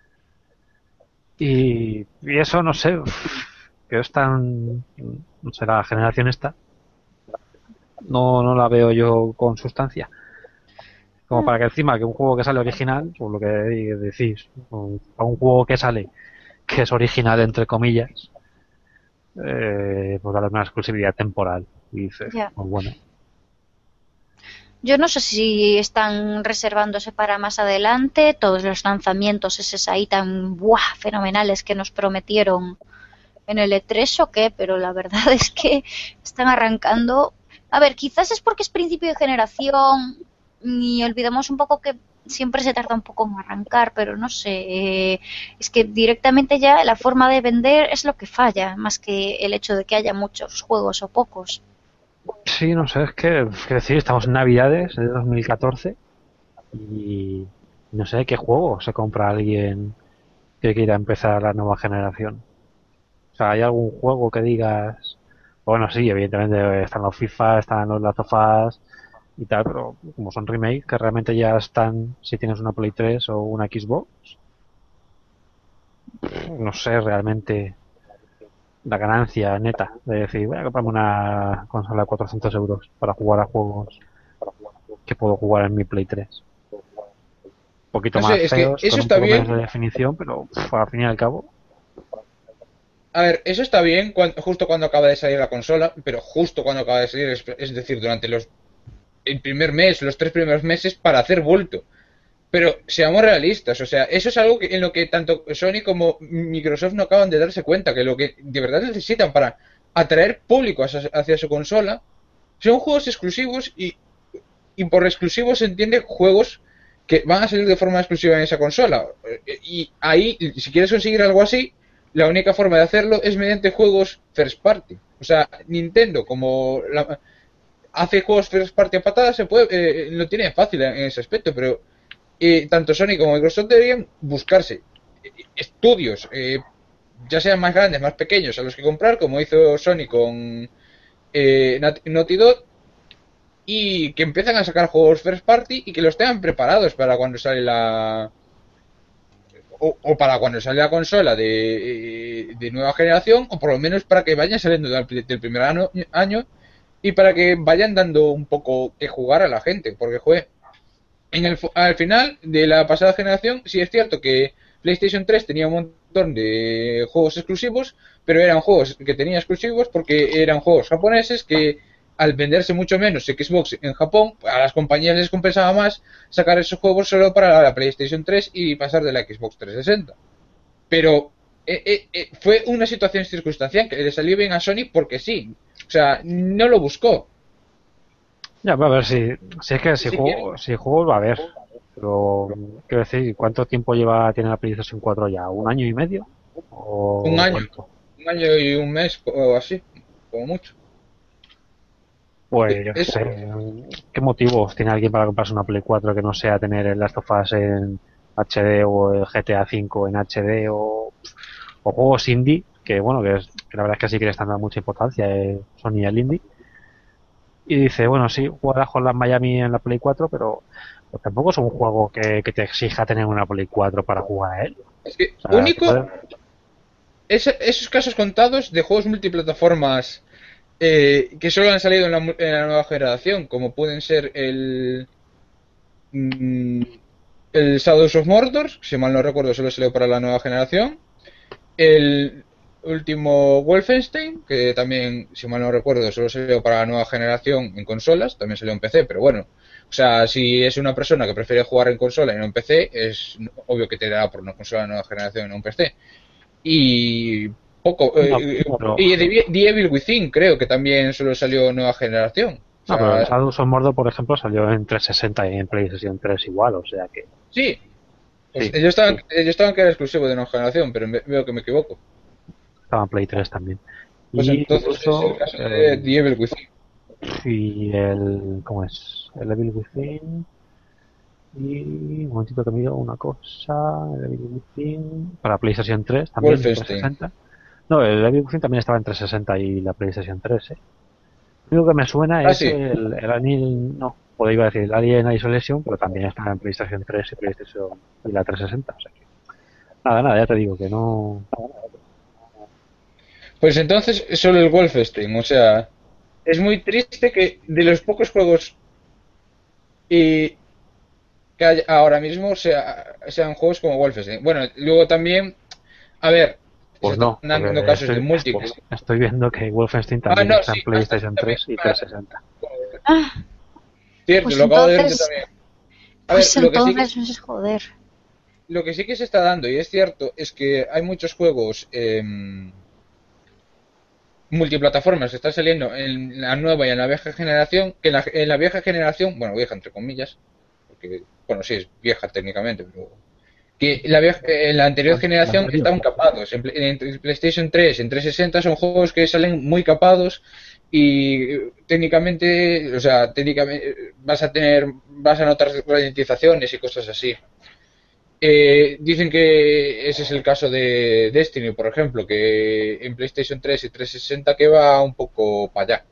Y, y eso, no sé, que es tan... No sé, la generación esta, no, no la veo yo con sustancia. Como para que encima que un juego que sale original, pues lo que decís, un, a un juego que sale que es original entre comillas, eh, pues darle una exclusividad temporal. Y dices, Ya. pues bueno. Yo no sé si están reservándose para más adelante todos los lanzamientos esos ahí tan ¡buah! Fenomenales que nos prometieron en el E tres o qué, pero la verdad es que están arrancando. A ver, quizás es porque es principio de generación y olvidamos un poco que siempre se tarda un poco en arrancar, pero no sé, eh, es que directamente ya la forma de vender es lo que falla, más que el hecho de que haya muchos juegos o pocos. Sí, no sé, es que, es decir, estamos en Navidades de dos mil catorce y no sé qué juego se compra alguien que quiera empezar la nueva generación. O sea, ¿hay algún juego que digas? Bueno, sí, evidentemente están los FIFA, están los Last of Us y tal, pero como son remakes que realmente ya están, si tienes una Play tres o una Xbox, no sé realmente la ganancia neta de decir, voy a comprarme una consola de cuatrocientos euros para jugar a juegos que puedo jugar en mi Play tres. Un poquito No más sé, es que feos, eso con un está poco menos bien. de definición, pero pff, al fin y al cabo. A ver, eso está bien cuan- justo cuando acaba de salir la consola, pero justo cuando acaba de salir, es, es decir, durante los el primer mes, los tres primeros meses, para hacer bulto. Pero seamos realistas, o sea, eso es algo que, en lo que tanto Sony como Microsoft no acaban de darse cuenta, que lo que de verdad necesitan para atraer público hacia, hacia su consola son juegos exclusivos y, y por exclusivos se entiende juegos que van a salir de forma exclusiva en esa consola. Y ahí, si quieres conseguir algo así, la única forma de hacerlo es mediante juegos first party. O sea, Nintendo, como la, hace juegos first party a patadas, se puede, eh, lo tiene fácil en ese aspecto, pero eh, tanto Sony como Microsoft deberían buscarse estudios, eh, ya sean más grandes, más pequeños, a los que comprar, como hizo Sony con eh, Naughty Dog, y que empiezan a sacar juegos first party y que los tengan preparados para cuando sale la o, o para cuando sale la consola de, de nueva generación, o por lo menos para que vayan saliendo del, del primer año, año y para que vayan dando un poco que jugar a la gente, porque juegue en el, al final de la pasada generación sí es cierto que PlayStation tres tenía un montón de juegos exclusivos, pero eran juegos que tenía exclusivos porque eran juegos japoneses que al venderse mucho menos Xbox en Japón, a las compañías les compensaba más sacar esos juegos solo para la PlayStation tres y pasar de la Xbox trescientos sesenta. Pero eh, eh, eh, fue una situación circunstancial que le salió bien a Sony porque sí. O sea, no lo buscó. Ya, va a ver si, si es que si Si juego, si juego va a haber. Pero, quiero decir, ¿cuánto tiempo lleva, tiene la PlayStation cuatro ya? ¿Un año y medio? un ¿O año, cuánto? un año y un mes o así, como mucho. Pues yo qué Es, sé. ¿Qué motivos tiene alguien para comprarse una Play cuatro que no sea tener el Last of Us en H D o el G T A cinco en H D o, o juegos indie? Que bueno, que, es, que la verdad es que sí que le están dando mucha importancia eh, Sony al indie. Y dice, bueno, sí, jugarás con la Miami en la Play cuatro, pero pues tampoco es un juego que, que te exija tener una Play cuatro para jugar a él. es que O sea, te único puede- es esos casos contados de juegos multiplataformas eh, que solo han salido en la, mu- en la nueva generación, como pueden ser el mm, el Shadows of Mordor, si mal no recuerdo solo salió para la nueva generación, el último Wolfenstein, que también, si mal no recuerdo, solo salió para la nueva generación en consolas, también salió en P C, pero bueno, o sea, si es una persona que prefiere jugar en consola y no en P C, es obvio que te dará por una consola de nueva generación y no un P C. Y poco, no, eh, pero, y The, The Evil Within creo que también solo salió nueva generación. O no, pero el sea, Shadows of Mordor, por ejemplo, salió en trescientos sesenta y en PlayStation tres igual, o sea que sí, pues sí, ellos estaban, ellos estaban que era exclusivo de nueva generación, pero me- veo que me equivoco. estaba en Play tres también. Pues Y entonces es el incluso caso de el, The Evil Within. y el, ¿cómo es? El Evil Within. Y un momentito que miro una cosa. El Evil Within para PlayStation tres también en Wolfenstein. trescientos sesenta. No, el Evil Within también estaba en trescientos sesenta y la PlayStation tres, ¿eh? Lo único que me suena Ah, es sí. el, el Alien, no, podría iba a decir el Alien Isolation, pero también está en PlayStation tres y PlayStation y la trescientos sesenta, o sea que nada, nada, ya te digo que no. Pues entonces es solo el Wolfenstein. O sea, es muy triste que de los pocos juegos y que hay ahora mismo sea, sean juegos como Wolfenstein. Bueno, luego también, a ver, se Pues están no, dando porque casos de estoy, multi. estoy viendo que Wolfenstein Ah, también no, está sí, en hasta PlayStation también tres y para, trescientos sesenta. Ah, Cierto, Pues lo acabo de ver yo entonces, también. A ver, pues lo que sí, entonces es joder. lo que sí que se está dando, y es cierto, es que hay muchos juegos em, multiplataformas que están saliendo en la nueva y en la vieja generación, que en la, en la vieja generación, bueno, vieja entre comillas, porque, bueno, sí es vieja técnicamente, pero que la vieja- en la anterior La generación anterior. estaban capados. En, Play- en PlayStation tres, en trescientos sesenta son juegos que salen muy capados y eh, técnicamente, o sea, técnicamente vas a tener, vas a notar ralentizaciones y cosas así. Eh, dicen que ese es el caso de Destiny, por ejemplo, que en PlayStation tres y trescientos sesenta que va un poco para allá.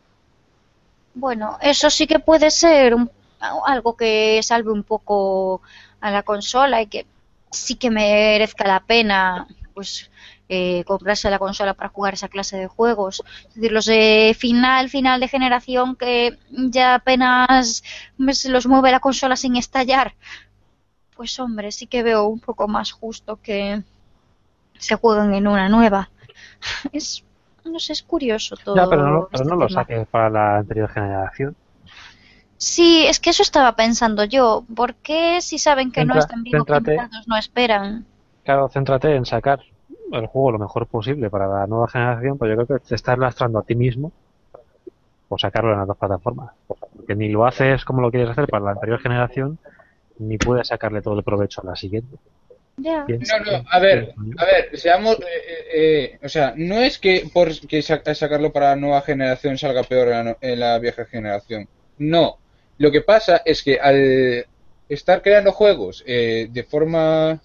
Bueno, eso sí que puede ser un- algo que salve un poco a la consola y que sí que merezca la pena, pues, eh, comprarse la consola para jugar esa clase de juegos. Es decir, los de final, final de generación que ya apenas se los mueve la consola sin estallar. Pues hombre, sí que veo un poco más justo que se jueguen en una nueva. Es, no sé, es curioso Ya, pero no, todo pero este no lo tema. saques para la anterior generación. Sí, es que eso estaba pensando yo. ¿Por qué si saben que no Centra, están bien céntrate, optimizados no esperan? claro, céntrate en sacar el juego lo mejor posible para la nueva generación, pues yo creo que te estás lastrando a ti mismo por sacarlo en las dos plataformas. Porque ni lo haces como lo quieres hacer para la anterior generación, ni puedes sacarle todo el provecho a la siguiente. Ya, Piensa, No, no, piensa, a ver, pienso yo. a ver, seamos, eh, eh, eh, o sea, no es que por que sa- sacarlo para la nueva generación salga peor en la, no- en la vieja generación. No, lo que pasa es que al estar creando juegos eh, de forma,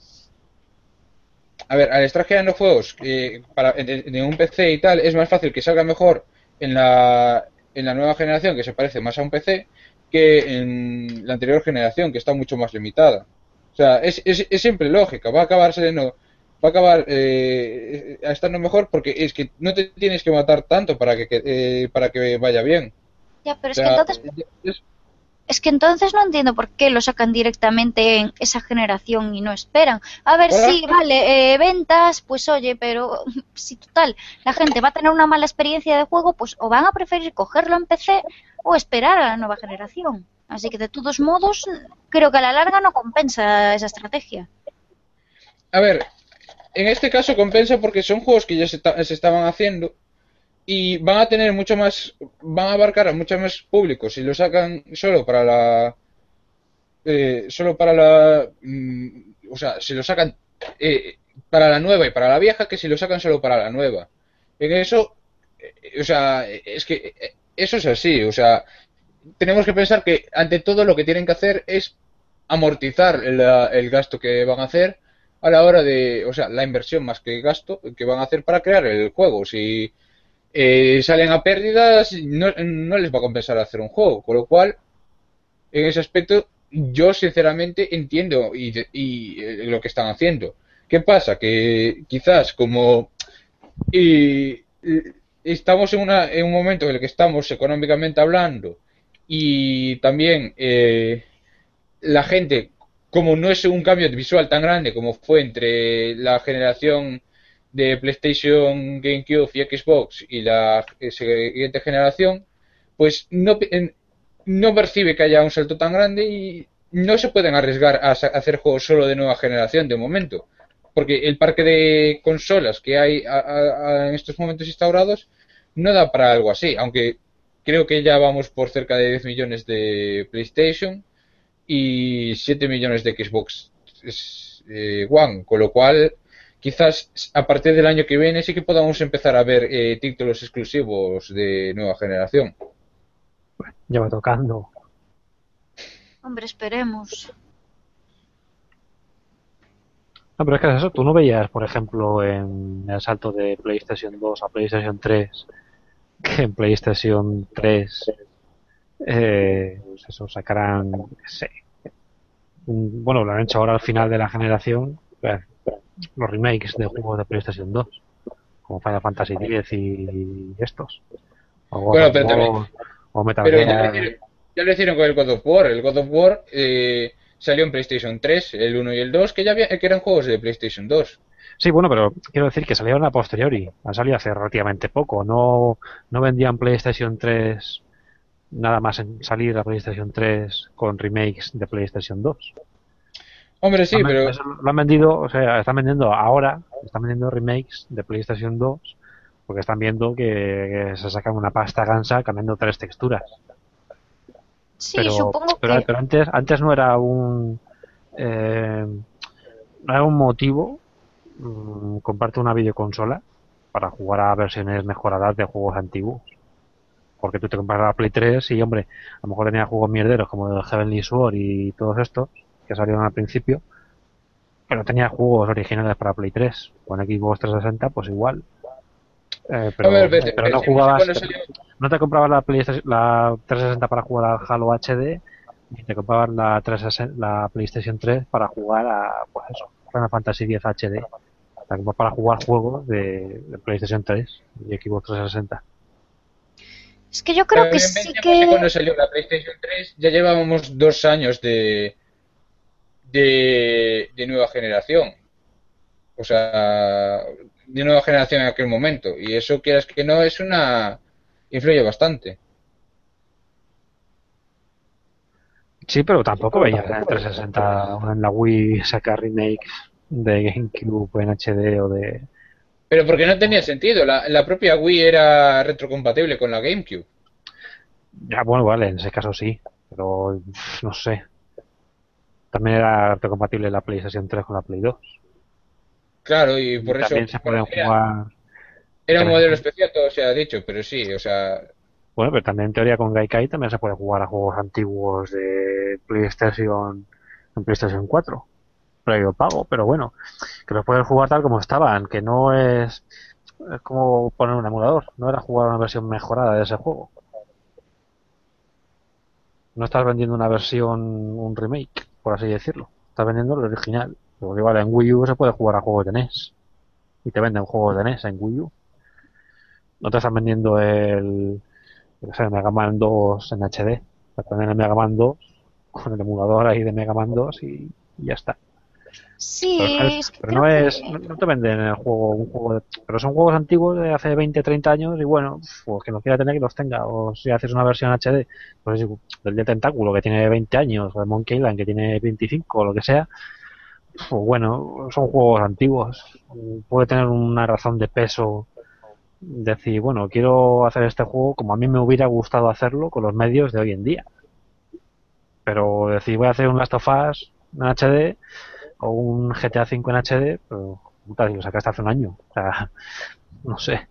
a ver, al estar creando juegos eh, para de, de un P C y tal, es más fácil que salga mejor en la en la nueva generación, que se parece más a un P C, que en la anterior generación, que está mucho más limitada. O sea, es, es, es siempre lógica, va a acabar saliendo, va a acabar eh, estando mejor porque es que no te tienes que matar tanto para que, que, eh, para que vaya bien. ya, pero O es que sea, entonces, es- es que entonces no entiendo por qué lo sacan directamente en esa generación y no esperan. A ver, ¿Hola? sí, vale, eh, ventas, pues oye, pero si total, la gente va a tener una mala experiencia de juego, pues o van a preferir cogerlo en P C o esperar a la nueva generación. Así que de todos modos, creo que a la larga no compensa esa estrategia. a ver, en este caso compensa porque son juegos que ya se, ta- se estaban haciendo y van a tener mucho más, van a abarcar a mucho más público si lo sacan solo para la, eh, solo para la, mm, o sea, si lo sacan eh, para la nueva y para la vieja que si lo sacan solo para la nueva. En eso, eh, o sea, es que eh, eso es así, o sea, tenemos que pensar que ante todo lo que tienen que hacer es amortizar el, el gasto que van a hacer a la hora de, o sea, la inversión más que el gasto que van a hacer para crear el juego. Si eh, salen a pérdidas, no, no les va a compensar hacer un juego. Con lo cual, en ese aspecto, yo sinceramente entiendo y, y eh, lo que están haciendo. ¿Qué pasa? Que quizás como y, y estamos en, una, en un momento en el que estamos económicamente hablando y también eh, la gente, como no es un cambio visual tan grande como fue entre la generación de PlayStation, GameCube y Xbox y la siguiente generación, pues no, no percibe que haya un salto tan grande y no se pueden arriesgar a hacer juegos solo de nueva generación de momento. Porque el parque de consolas que hay a, a, a en estos momentos instaurados no da para algo así, aunque creo que ya vamos por cerca de diez millones de PlayStation y siete millones de Xbox eh, One, con lo cual quizás a partir del año que viene sí que podamos empezar a ver eh, títulos exclusivos de nueva generación. Ya va tocando. Hombre, esperemos. No, pero es que es eso, tú no veías, por ejemplo, en el salto de PlayStation dos a PlayStation tres, que en PlayStation tres, eh, pues eso, sacarán, no sé, un- bueno, lo han hecho ahora al final de la generación, eh, los remakes de juegos de PlayStation dos, como Final Fantasy X y estos, o God Bueno, of pero también, War, o Metal pero ya lo Gear. hicieron, ya lo hicieron con el God of War. El God of War eh, salió en PlayStation tres, el uno y el dos, que ya había, que eran juegos de PlayStation dos. Sí, bueno, pero quiero decir que salieron a posteriori, han salido hace relativamente poco, no, no vendían PlayStation tres nada más en salir a PlayStation tres con remakes de PlayStation dos. Hombre, Lo sí, han, pero eso lo han vendido, o sea, están vendiendo ahora, están vendiendo remakes de PlayStation dos porque están viendo que, que se sacan una pasta gansa cambiando tres texturas. Sí, Pero, supongo pero, que... pero antes, antes no era un eh, no era un motivo mm, comprarte una videoconsola para jugar a versiones mejoradas de juegos antiguos. Porque tú te compras la Play tres y, hombre, a lo mejor tenía juegos mierderos como el Heavenly Sword y todos estos que salieron al principio, pero tenía juegos originales para Play tres. Con Xbox trescientos sesenta, pues igual. Eh, a ver, pero, vete, pero no vete, no sé jugabas, cuándo salió. no te comprabas la, PlayStation, la trescientos sesenta para jugar al Halo H D, ni te comprabas la, trescientos sesenta, la PlayStation tres para jugar a, pues eso, Final Fantasy X H D. La compras para jugar juegos de, de PlayStation tres y Xbox trescientos sesenta. Es que yo creo que También sí veníamos de que... cuando salió la PlayStation tres, ya llevábamos dos años de, de, de nueva generación. O sea, de nueva generación en aquel momento. Y eso, quieras que no, es una... influye bastante. Sí, pero tampoco veías en el trescientos sesenta o en la Wii sacar remakes de GameCube en H D o de... Pero porque no tenía sentido. La, la propia Wii era retrocompatible con la GameCube. Ya, bueno, vale, en ese caso sí, pero pff, no sé. También era compatible la PlayStation tres con la Play dos. Claro, y Y por eso, también se bueno, pueden era, jugar... Y era un también se modelo puede- especial, todo se ha dicho, pero sí, o sea, bueno, pero también en teoría con Gaikai también se puede jugar a juegos antiguos de PlayStation en PlayStation cuatro. Previo pago, pero bueno, que los puedes jugar tal como estaban, que no es, es como poner un emulador, no era jugar una versión mejorada de ese juego. No estás vendiendo una versión, un remake, por así decirlo. Estás vendiendo el original. Porque vale, en Wii U se puede jugar a juegos de N E S. Y te venden juegos de N E S en Wii U. No te están vendiendo el, yo qué sé, Mega Man dos en H D. Te venden el Mega Man dos con el emulador ahí de Mega Man dos y, y ya está. Pero no Sí, es, es que pero no creo es, que... no, no te venden el juego, un juego de, pero son juegos antiguos de hace veinte, treinta años y bueno, pues que no quiera tener que los tenga. O si haces una versión H D, pues es del de Tentáculo que tiene veinte años, o de Monkey Island que tiene veinticinco o lo que sea, pues bueno, son juegos antiguos. Puede tener una razón de peso decir, bueno, quiero hacer este juego como a mí me hubiera gustado hacerlo con los medios de hoy en día. Pero decir, voy a hacer un Last of Us en H D o un G T A cinco en H D, pero puta, lo sacaste hace un año. O sea, no sé.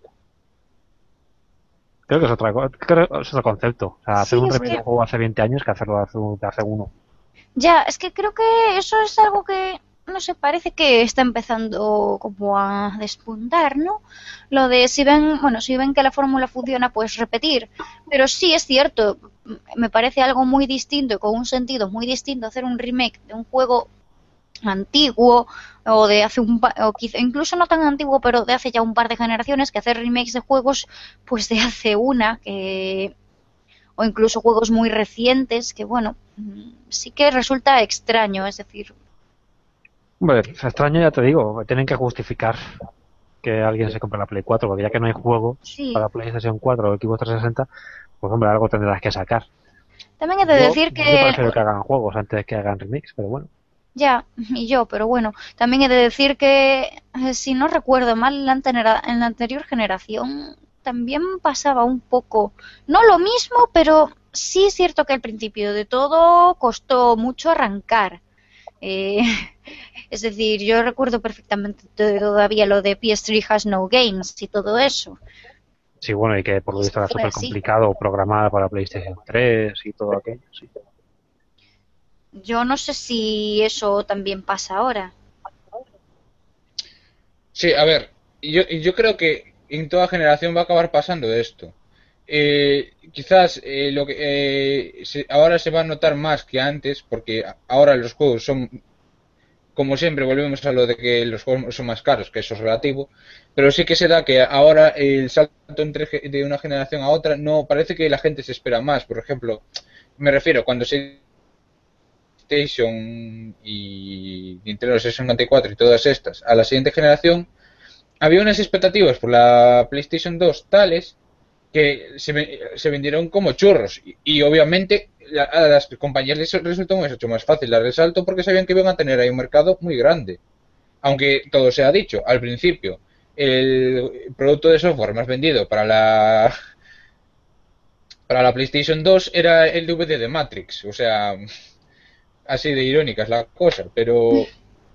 Creo que es otra co- creo que es otro concepto. O sea, hacer Sí, un es remake de que... un juego hace veinte años que hacerlo hace, un- de hace uno. Ya, es que creo que eso es algo que, no sé, parece que está empezando como a despuntar, ¿no? Lo de si ven, bueno, si ven que la fórmula funciona, pues repetir. Pero sí es cierto, m- me parece algo muy distinto y con un sentido muy distinto hacer un remake de un juego antiguo o de hace un pa- o quizá incluso no tan antiguo, pero de hace ya un par de generaciones que hacer remakes de juegos pues de hace una que o incluso juegos muy recientes que, bueno, mm, sí que resulta extraño, es decir, Hombre, es extraño, ya te digo, tienen que justificar que alguien se compre la Play cuatro, porque ya que no hay juegos sí. para PlayStation cuatro o Xbox trescientos sesenta, pues hombre, algo tendrás que sacar. También he de Yo, decir yo que, prefiero que hagan juegos antes de que hagan remix, pero bueno. ya, y yo, pero bueno, también he de decir que, eh, si no recuerdo mal, en la, antenera- en la anterior generación también pasaba un poco, no lo mismo, pero sí es cierto que al principio de todo costó mucho arrancar. Eh, es decir, yo recuerdo perfectamente todavía lo de P S tres has no games y todo eso. Sí, bueno, y que por Y lo es visto que era fue súper así. complicado programar para PlayStation tres y todo aquello, sí. Yo no sé si eso también pasa ahora. sí, a ver, yo, yo creo que en toda generación va a acabar pasando esto. Eh, quizás eh, lo que eh, se- ahora se va a notar más que antes, porque a- ahora los juegos son, como siempre, volvemos a lo de que los juegos son más caros, que eso es relativo, pero sí que se da que ahora el salto entre ge- de una generación a otra no parece que la gente se espera más. Por ejemplo, me refiero cuando se PlayStation y Nintendo sesenta y cuatro y todas estas a la siguiente generación, había unas expectativas por la PlayStation dos tales que se, se vendieron como churros. Y, y obviamente la, a las compañías les resultó mucho más fácil dar el salto porque sabían que iban a tener ahí un mercado muy grande. Aunque todo se ha dicho, al principio, el producto de software más vendido para la para la PlayStation dos era el D V D de Matrix. O sea, así de irónica es la cosa, pero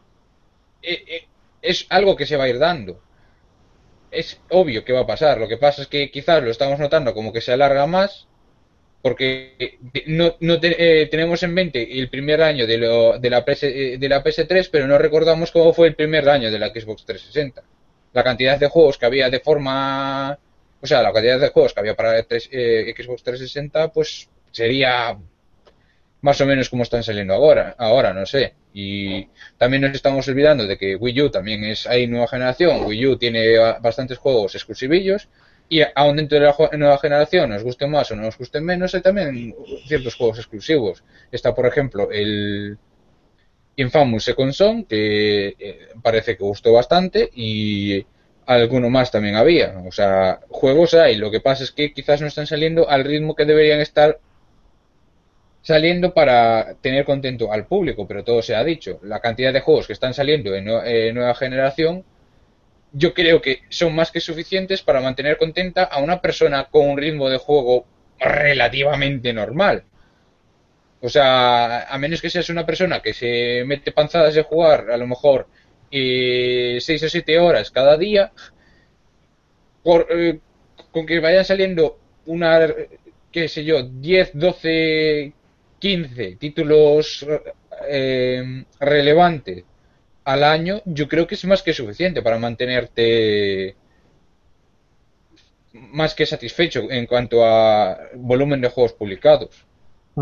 es algo que se va a ir dando. Es obvio que va a pasar. Lo que pasa es que quizás lo estamos notando como que se alarga más porque no, no te, eh, tenemos en mente el primer año de, lo, de, la P S, de la P S tres, pero no recordamos cómo fue el primer año de la Xbox trescientos sesenta. La cantidad de juegos que había de forma... O sea, la cantidad de juegos que había para tres, eh, Xbox trescientos sesenta, pues sería más o menos como están saliendo ahora, ahora no sé. Y también nos estamos olvidando de que Wii U también es ahí nueva generación. Wii U tiene bastantes juegos exclusivillos y aún dentro de la nueva generación, nos guste más o no nos guste menos, hay también ciertos juegos exclusivos. Está, por ejemplo, el Infamous Second Son, que eh, parece que gustó bastante, y alguno más también había. O sea, juegos hay. Lo que pasa es que quizás no están saliendo al ritmo que deberían estar saliendo para tener contento al público, pero todo se ha dicho. La cantidad de juegos que están saliendo en eh, nueva generación, yo creo que son más que suficientes para mantener contenta a una persona con un ritmo de juego relativamente normal. O sea, a menos que seas una persona que se mete panzadas de jugar, a lo mejor eh, seis o siete horas cada día, por, eh, con que vayan saliendo una, qué sé yo, diez, doce, quince títulos eh, relevantes al año, yo creo que es más que suficiente para mantenerte más que satisfecho en cuanto a volumen de juegos publicados. Mm.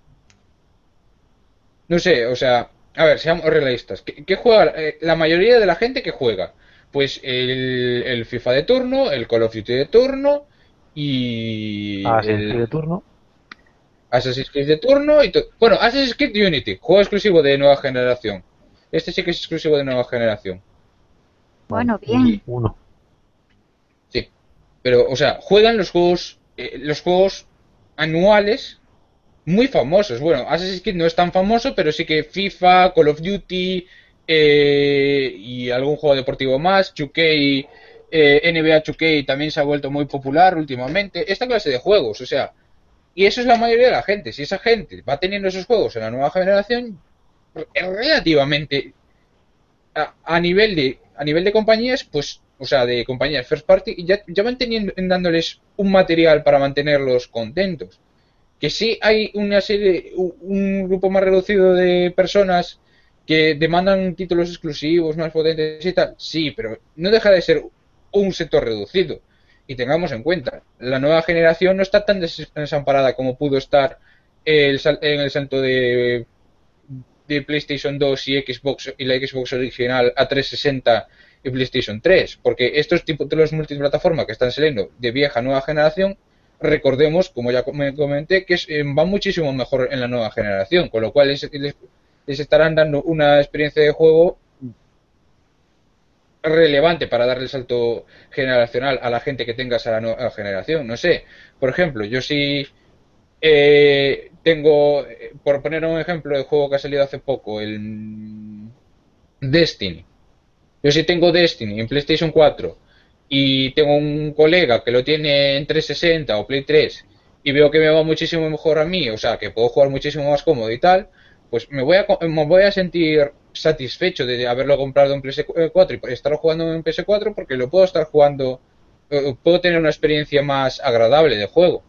No sé, o sea, a ver, seamos realistas. ¿Qué, qué juega eh, la mayoría de la gente que juega? Pues el, el FIFA de turno, el Call of Duty de turno y Assassin's el Creed de turno. Assassin's Creed de turno y bueno, Assassin's Creed Unity, juego exclusivo de nueva generación. Este sí que es exclusivo de nueva generación. Bueno, bien. Uno. Sí, pero, o sea, juegan los juegos, eh, los juegos anuales muy famosos. Bueno, Assassin's Creed no es tan famoso, pero sí que FIFA, Call of Duty eh, y algún juego deportivo más, dos K, eh, N B A dos K también se ha vuelto muy popular últimamente. Esta clase de juegos, o sea, y eso es la mayoría de la gente. Si esa gente va teniendo esos juegos en la nueva generación, relativamente a, a nivel de a nivel de compañías, pues, o sea, de compañías first party, ya, ya van teniendo, dándoles un material para mantenerlos contentos. Que sí hay una serie, un grupo más reducido de personas que demandan títulos exclusivos más potentes y tal, sí, pero no deja de ser un sector reducido. Y tengamos en cuenta, la nueva generación no está tan desamparada como pudo estar el, en el salto de, de PlayStation dos y Xbox y la Xbox original a trescientos sesenta y PlayStation tres, porque estos títulos multiplataforma que están saliendo de vieja a nueva generación, recordemos, como ya comenté, que es, eh, van muchísimo mejor en la nueva generación, con lo cual les, les, les estarán dando una experiencia de juego relevante para darle el salto generacional a la gente que tengas a la nueva generación. No sé, por ejemplo, yo sí eh, tengo, por poner un ejemplo de juego que ha salido hace poco, el Destiny. Yo sí tengo Destiny en PlayStation cuatro y tengo un colega que lo tiene en trescientos sesenta o Play tres y veo que me va muchísimo mejor a mí, o sea, que puedo jugar muchísimo más cómodo y tal, pues me voy a, me voy a sentir satisfecho de haberlo comprado en P S cuatro y estar jugando en P S cuatro porque lo puedo estar jugando, puedo tener una experiencia más agradable de juego.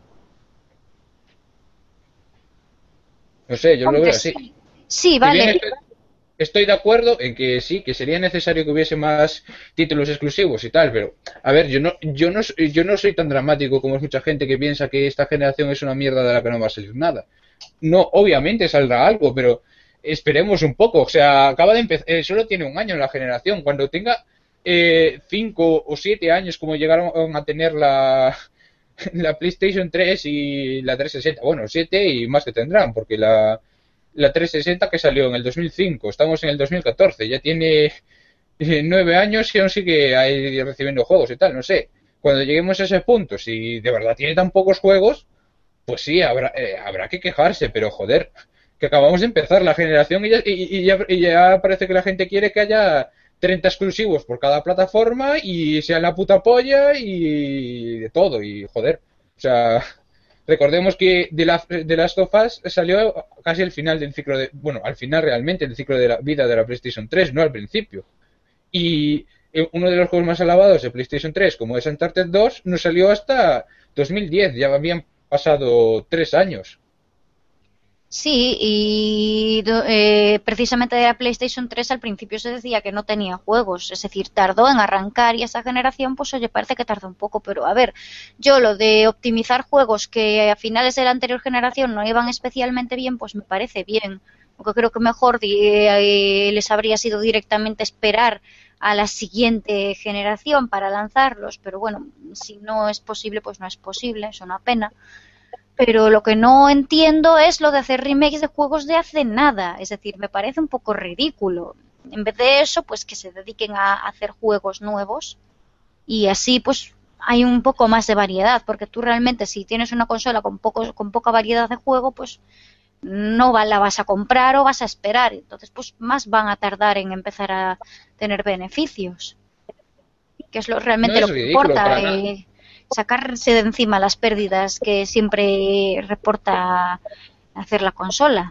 No sé, yo lo veo así. Sí, sí, vale. Estoy, estoy de acuerdo en que sí, que sería necesario que hubiese más títulos exclusivos y tal, pero a ver, yo no, yo no, yo no soy tan dramático como es mucha gente que piensa que esta generación es una mierda de la que no va a salir nada. No, obviamente saldrá algo, pero esperemos un poco. O sea, acaba de empezar, eh, solo tiene un año en la generación. Cuando tenga eh, cinco o siete años como llegaron a tener la, la PlayStation tres y la trescientos sesenta, bueno, siete y más que tendrán, porque la, la trescientos sesenta que salió en el dos mil cinco, estamos en el dos mil catorce, ya tiene eh, nueve años y aún sigue ahí recibiendo juegos y tal, no sé. cuando lleguemos a ese punto, si de verdad tiene tan pocos juegos, pues sí, habrá, eh, habrá que quejarse, pero joder, que acabamos de empezar la generación y ya, y, y ya, y ya parece que la gente quiere que haya treinta exclusivos por cada plataforma y sea la puta polla y de todo, y joder, o sea, recordemos que The Last, The Last of Us salió casi al final del ciclo de, bueno, al final realmente del ciclo de la vida de la PlayStation tres, no al principio, y uno de los juegos más alabados de PlayStation tres, como es Uncharted dos, no salió hasta dos mil diez, ya habían pasado tres años. Sí, y eh, precisamente de la PlayStation tres al principio se decía que no tenía juegos, es decir, tardó en arrancar y esa generación, pues oye, parece que tardó un poco, pero a ver, yo lo de optimizar juegos que a finales de la anterior generación no iban especialmente bien, pues me parece bien, aunque creo que mejor eh, les habría sido directamente esperar a la siguiente generación para lanzarlos, pero bueno, si no es posible, pues no es posible, es una pena. Pero lo que no entiendo es lo de hacer remakes de juegos de hace nada. Es decir, me parece un poco ridículo. En vez de eso, pues que se dediquen a hacer juegos nuevos y así pues hay un poco más de variedad. Porque tú realmente si tienes una consola con, poco, con poca variedad de juego, pues no la vas a comprar o vas a esperar. Entonces pues más van a tardar en empezar a tener beneficios. Que es lo realmente no lo es que importa. Eh, sacarse de encima las pérdidas que siempre reporta hacer la consola.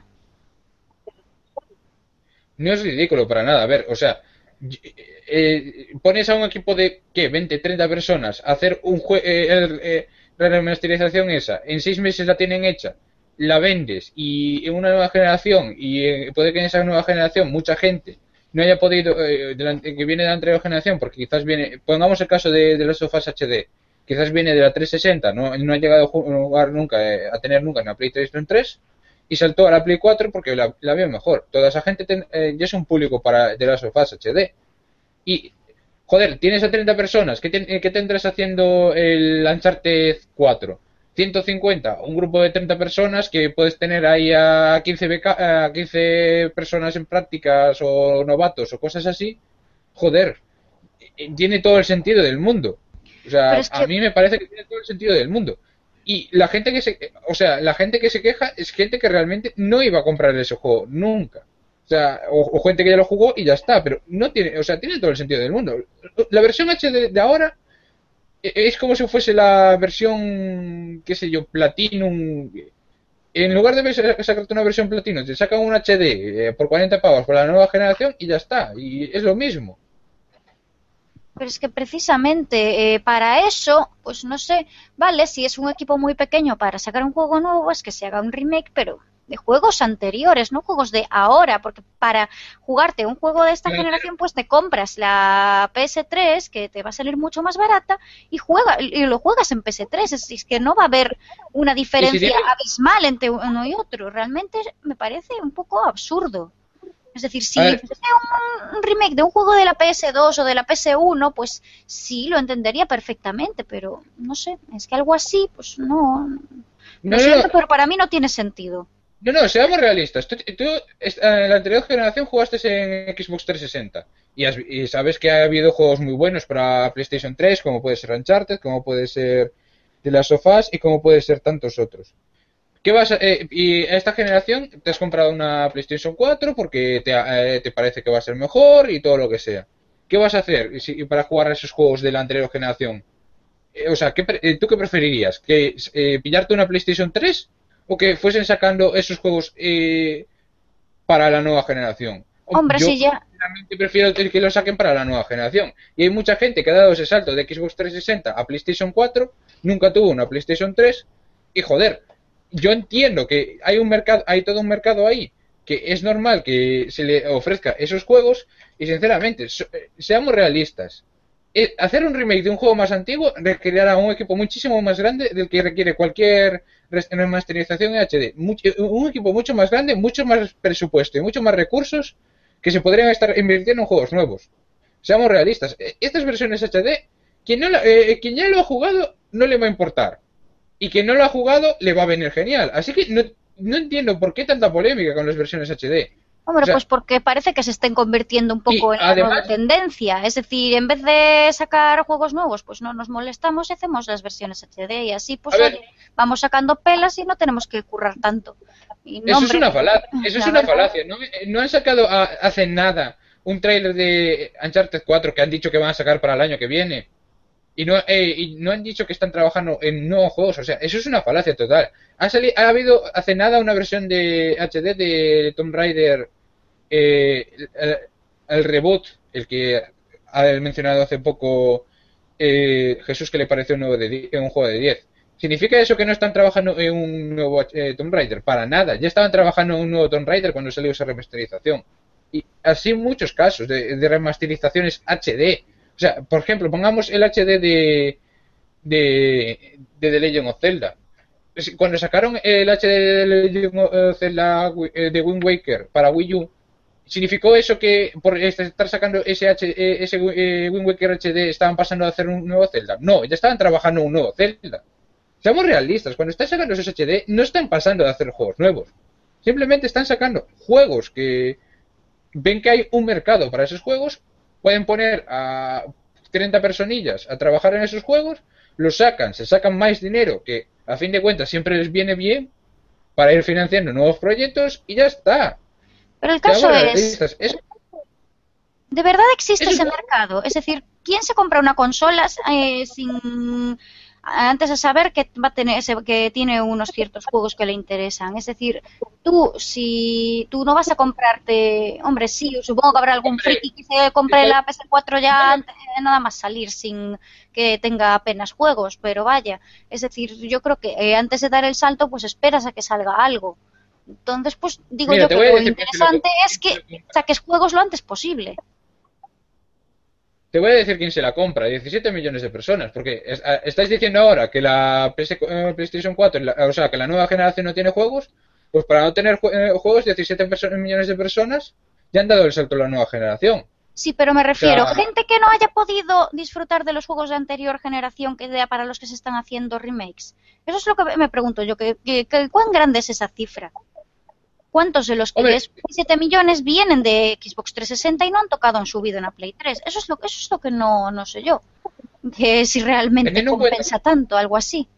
No es ridículo para nada. A ver, o sea, eh, pones a un equipo de, ¿qué? veinte, treinta personas a hacer un juego, eh, eh, la remasterización esa, en seis meses la tienen hecha, la vendes y en una nueva generación, y eh, puede que en esa nueva generación mucha gente no haya podido, eh, de la, que viene de la anterior generación, porque quizás viene, pongamos el caso de, de Last of Us H D, quizás viene de la trescientos sesenta, no, no ha llegado a jugar nunca, eh, a tener nunca una PlayStation tres y saltó a la Play cuatro porque la, la vio mejor. Toda esa gente ten, eh, ya es un público para The Last of Us H D. Y, joder, tienes a treinta personas, ¿qué, ten, ¿qué tendrás haciendo el Uncharted cuatro? ciento cincuenta, un grupo de treinta personas que puedes tener ahí a quince, beca, a quince personas en prácticas o novatos o cosas así. Joder, tiene todo el sentido del mundo. O sea, es que... a mí me parece que tiene todo el sentido del mundo. Y la gente que se, o sea, la gente que se queja es gente que realmente no iba a comprar ese juego nunca. O sea, o, o gente que ya lo jugó y ya está, pero no tiene, o sea, tiene todo el sentido del mundo. La versión H D de ahora es como si fuese la versión, qué sé yo, Platinum. En lugar de sacarte una versión Platinum, te sacan un H D eh, por cuarenta pavos por la nueva generación y ya está. Y es lo mismo. Pero es que precisamente eh, para eso, pues no sé, vale, si es un equipo muy pequeño para sacar un juego nuevo, es que se haga un remake, pero de juegos anteriores, no juegos de ahora, porque para jugarte un juego de esta generación, pues te compras la P S tres, que te va a salir mucho más barata, y juega y lo juegas en P S tres, es, es que no va a haber una diferencia abismal entre uno y otro, realmente me parece un poco absurdo. Es decir, si fuese un, un remake de un juego de la P S dos o de la P S uno, pues sí, lo entendería perfectamente, pero no sé, es que algo así, pues no... Lo no, siento, no. pero para mí no tiene sentido. No, no, seamos realistas. Tú, tú en la anterior generación jugaste en Xbox trescientos sesenta y, has, y sabes que ha habido juegos muy buenos para PlayStation tres, como puede ser Uncharted, como puede ser The Last of Us y como puede ser tantos otros. ¿Qué vas a, eh, y a esta generación te has comprado una PlayStation cuatro porque te, eh, te parece que va a ser mejor y todo lo que sea? ¿Qué vas a hacer si, para jugar a esos juegos de la anterior generación? Eh, o sea, ¿qué, ¿tú qué preferirías? ¿Que eh, pillarte una PlayStation tres o que fuesen sacando esos juegos eh, para la nueva generación? Hombre, Yo sí, ya. realmente prefiero que lo saquen para la nueva generación. Y hay mucha gente que ha dado ese salto de Xbox trescientos sesenta a PlayStation cuatro, nunca tuvo una PlayStation tres y joder, yo entiendo que hay un mercado, hay todo un mercado ahí, que es normal que se le ofrezca esos juegos y sinceramente, so, seamos realistas. Eh, hacer un remake de un juego más antiguo requerirá un equipo muchísimo más grande del que requiere cualquier remasterización en H D. Mucho, un equipo mucho más grande, mucho más presupuesto y mucho más recursos que se podrían estar invirtiendo en juegos nuevos. Seamos realistas. Estas versiones H D, quien, no la, eh, quien ya lo ha jugado no le va a importar. Y quien no lo ha jugado le va a venir genial. Así que no, no entiendo por qué tanta polémica con las versiones H D. Hombre, O sea, pues porque parece que se estén convirtiendo un poco y en la nueva además, tendencia. Es decir, en vez de sacar juegos nuevos, pues no nos molestamos y hacemos las versiones H D. Y así, a pues ver, oye, vamos sacando pelas y no tenemos que currar tanto. Y no, eso es hombre, una falacia, eso es la una verdad. falacia. No, no han sacado a- hace nada un tráiler de Uncharted cuatro que han dicho que van a sacar para el año que viene. Y no, eh, y no han dicho que están trabajando en nuevos juegos. O sea, eso es una falacia total. Ha, sali- ha habido hace nada una versión de H D de Tomb Raider, eh, el, el reboot, el que ha mencionado hace poco eh, Jesús, que le pareció un, nuevo de die- un juego de diez. ¿Significa eso que no están trabajando en un nuevo eh, Tomb Raider? Para nada. Ya estaban trabajando en un nuevo Tomb Raider cuando salió esa remasterización. Y así muchos casos de, de remasterizaciones H D. O sea, por ejemplo, pongamos el H D de, de, de The Legend of Zelda. Cuando sacaron el H D de The Legend of Zelda eh, de Wind Waker para Wii U, ¿significó eso que por estar sacando ese, H, eh, ese eh, Wind Waker H D estaban pasando a hacer un nuevo Zelda? No, ya estaban trabajando en un nuevo Zelda. Seamos realistas, cuando están sacando esos H D no están pasando de hacer juegos nuevos. Simplemente están sacando juegos que ven que hay un mercado para esos juegos, pueden poner a treinta personillas a trabajar en esos juegos, los sacan, se sacan más dinero, que a fin de cuentas siempre les viene bien para ir financiando nuevos proyectos y ya está. Pero el caso Seamos es, realistas. Eso, ¿de verdad existe eso ese es- mercado? Es decir, ¿quién se compra una consola eh, sin antes de saber que va a tener ese- que tiene unos ciertos juegos que le interesan? Es decir, tú si tú no vas a comprarte, hombre, sí, supongo que habrá algún Hombre, friki que se compre está- la P S cuatro ya antes de nada más salir sin que tenga apenas juegos, pero vaya, es decir, yo creo que eh, antes de dar el salto, pues esperas a que salga algo. Entonces, pues digo Mira, yo te que voy a lo decir quién se lo interesante co- es que saques juegos lo antes posible. Te voy a decir quién se la compra, diecisiete millones de personas, porque es- a- estáis diciendo ahora que la P S eh, PlayStation cuatro, la- o sea, que la nueva generación no tiene juegos, pues para no tener jue- eh, juegos, diecisiete perso- millones de personas ya han dado el salto a la nueva generación. Sí, pero me O refiero, sea, gente que no haya podido disfrutar de los juegos de anterior generación que de- para los que se están haciendo remakes. Eso es lo que me pregunto yo, que, que- que ¿cuán grande es esa cifra? ¿Cuántos de los que hombre, de esos diecisiete millones vienen de Xbox trescientos sesenta y no han tocado en su vida una Play tres? Eso es lo, eso es lo que no, no sé yo. Que si realmente teniendo en cuenta, compensa tanto, algo así.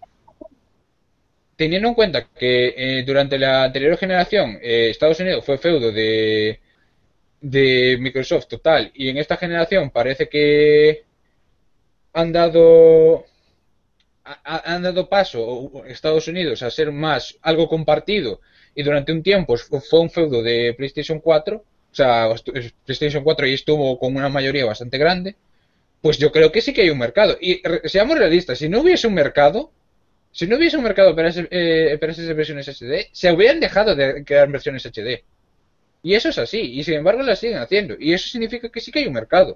teniendo en cuenta que eh, durante la anterior generación eh, Estados Unidos fue feudo de, de Microsoft total, y en esta generación parece que han dado ha- han dado paso Estados Unidos a ser más algo compartido, y durante un tiempo fue un feudo de PlayStation cuatro, o sea, PlayStation cuatro y estuvo con una mayoría bastante grande, pues yo creo que sí que hay un mercado. Y seamos realistas, si no hubiese un mercado, si no hubiese un mercado para, ese, eh, para esas versiones H D, se hubieran dejado de crear versiones H D. Y eso es así, y sin embargo las siguen haciendo, y eso significa que sí que hay un mercado.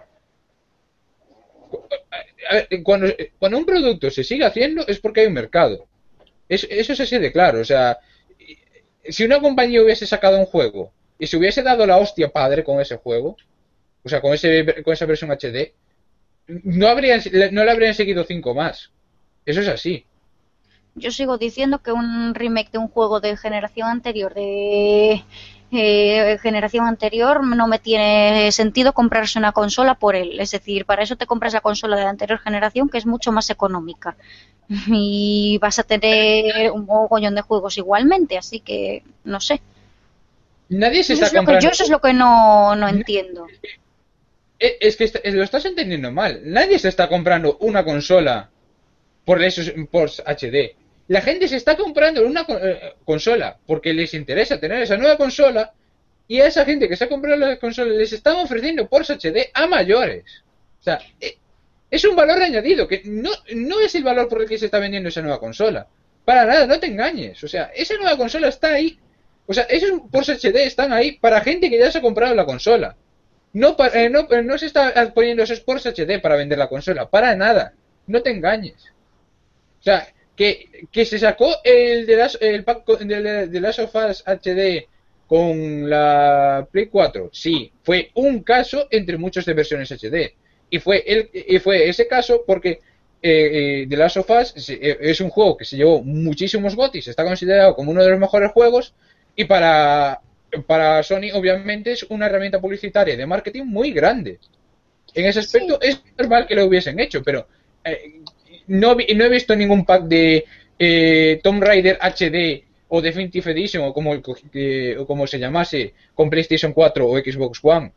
A ver, cuando, cuando un producto se sigue haciendo es porque hay un mercado. Es- eso es así de claro. O sea, si una compañía hubiese sacado un juego y se hubiese dado la hostia padre con ese juego, o sea, con, ese, con esa versión H D, no, habrían, no le habrían seguido cinco más. Eso es así. Yo sigo diciendo que un remake de un juego de generación anterior, de eh, generación anterior, no me tiene sentido comprarse una consola por él. Es decir, para eso te compras la consola de la anterior generación, que es mucho más económica. Y vas a tener un mogollón de juegos igualmente, así que no sé. Nadie se Eso está es lo que, comprando. yo eso es lo que no, no entiendo. Eh, Es que est- lo estás entendiendo mal. Nadie se está comprando una consola por esos por H D. La gente se está comprando una co- eh, consola porque les interesa tener esa nueva consola, y a esa gente que se ha comprado la consola les están ofreciendo por H D a mayores. O sea, eh, es un valor añadido que no, no es el valor por el que se está vendiendo esa nueva consola. Para nada, no te engañes. O sea, esa nueva consola está ahí. O sea, esos Porsche H D están ahí para gente que ya se ha comprado la consola. No, pa- eh, no, eh, no se está poniendo esos Porsche H D para vender la consola. Para nada. No te engañes. O sea, que, que se sacó el de las, el pack co- de, de Last of Us H D con la Play cuatro. Sí, fue un caso entre muchos de versiones H D. Y fue, el, y fue ese caso porque eh, eh, The Last of Us se- eh, es un juego que se llevó muchísimos GOTYs, está considerado como uno de los mejores juegos, y para para Sony obviamente es una herramienta publicitaria de marketing muy grande. En ese aspecto sí. Es normal que lo hubiesen hecho, pero eh, no, no he visto ningún pack de eh, Tomb Raider H D o Definitive Edition o como, eh, o como se llamase con PlayStation cuatro o Xbox One.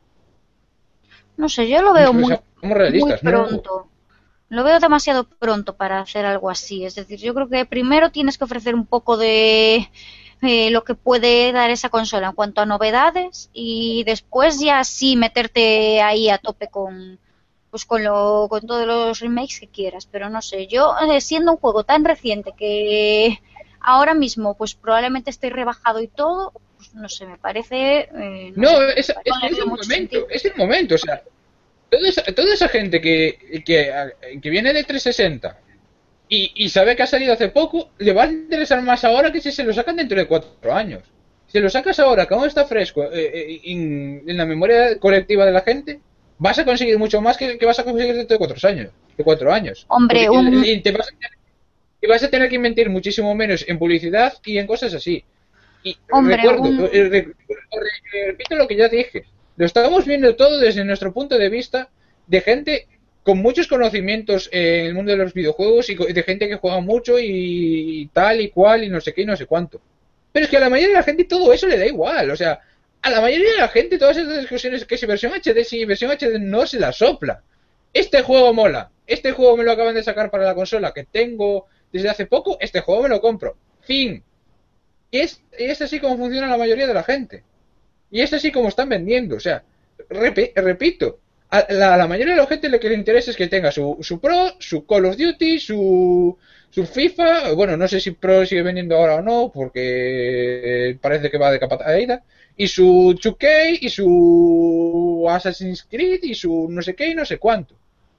No sé, yo lo veo muy, muy pronto. ¿No? Lo veo demasiado pronto para hacer algo así. Es decir, yo creo que primero tienes que ofrecer un poco de eh, lo que puede dar esa consola en cuanto a novedades y después ya sí meterte ahí a tope con pues con lo con todos los remakes que quieras. Pero no sé, yo eh, siendo un juego tan reciente que ahora mismo pues probablemente esté rebajado y todo, pues, no sé, me parece... Eh, no, no sé, es, es, es el momento, sentido. es el momento, o sea, toda esa, toda esa gente que, que, que viene de trescientos sesenta y, y sabe que ha salido hace poco, le va a interesar más ahora que si se lo sacan dentro de cuatro años. Si lo sacas ahora, que aún está fresco eh, en, en la memoria colectiva de la gente, vas a conseguir mucho más que, que vas a conseguir dentro de cuatro años. De cuatro años. Hombre, Porque, un... y te vas a tener, y vas a tener que invertir muchísimo menos en publicidad y en cosas así. Y Hombre, recuerdo, un... re, re, re, repito lo que ya dije, lo estamos viendo todo desde nuestro punto de vista de gente con muchos conocimientos en el mundo de los videojuegos y de gente que juega mucho y, y tal y cual y no sé qué y no sé cuánto. Pero es que a la mayoría de la gente todo eso le da igual, o sea, a la mayoría de la gente todas esas discusiones que si versión H D sí, versión H D no se la sopla. Este juego mola, este juego me lo acaban de sacar para la consola que tengo desde hace poco, este juego me lo compro. Fin. Y es, y es así como funciona la mayoría de la gente. Y es así como están vendiendo. O sea, rep, repito, a la, a la mayoría de la gente lo que le interesa es que tenga su, su Pro, su Call of Duty, su, su FIFA. Bueno, no sé si Pro sigue vendiendo ahora o no, porque parece que va de capa caída. Y su dos K, y su Assassin's Creed, y su no sé qué, y no sé cuánto.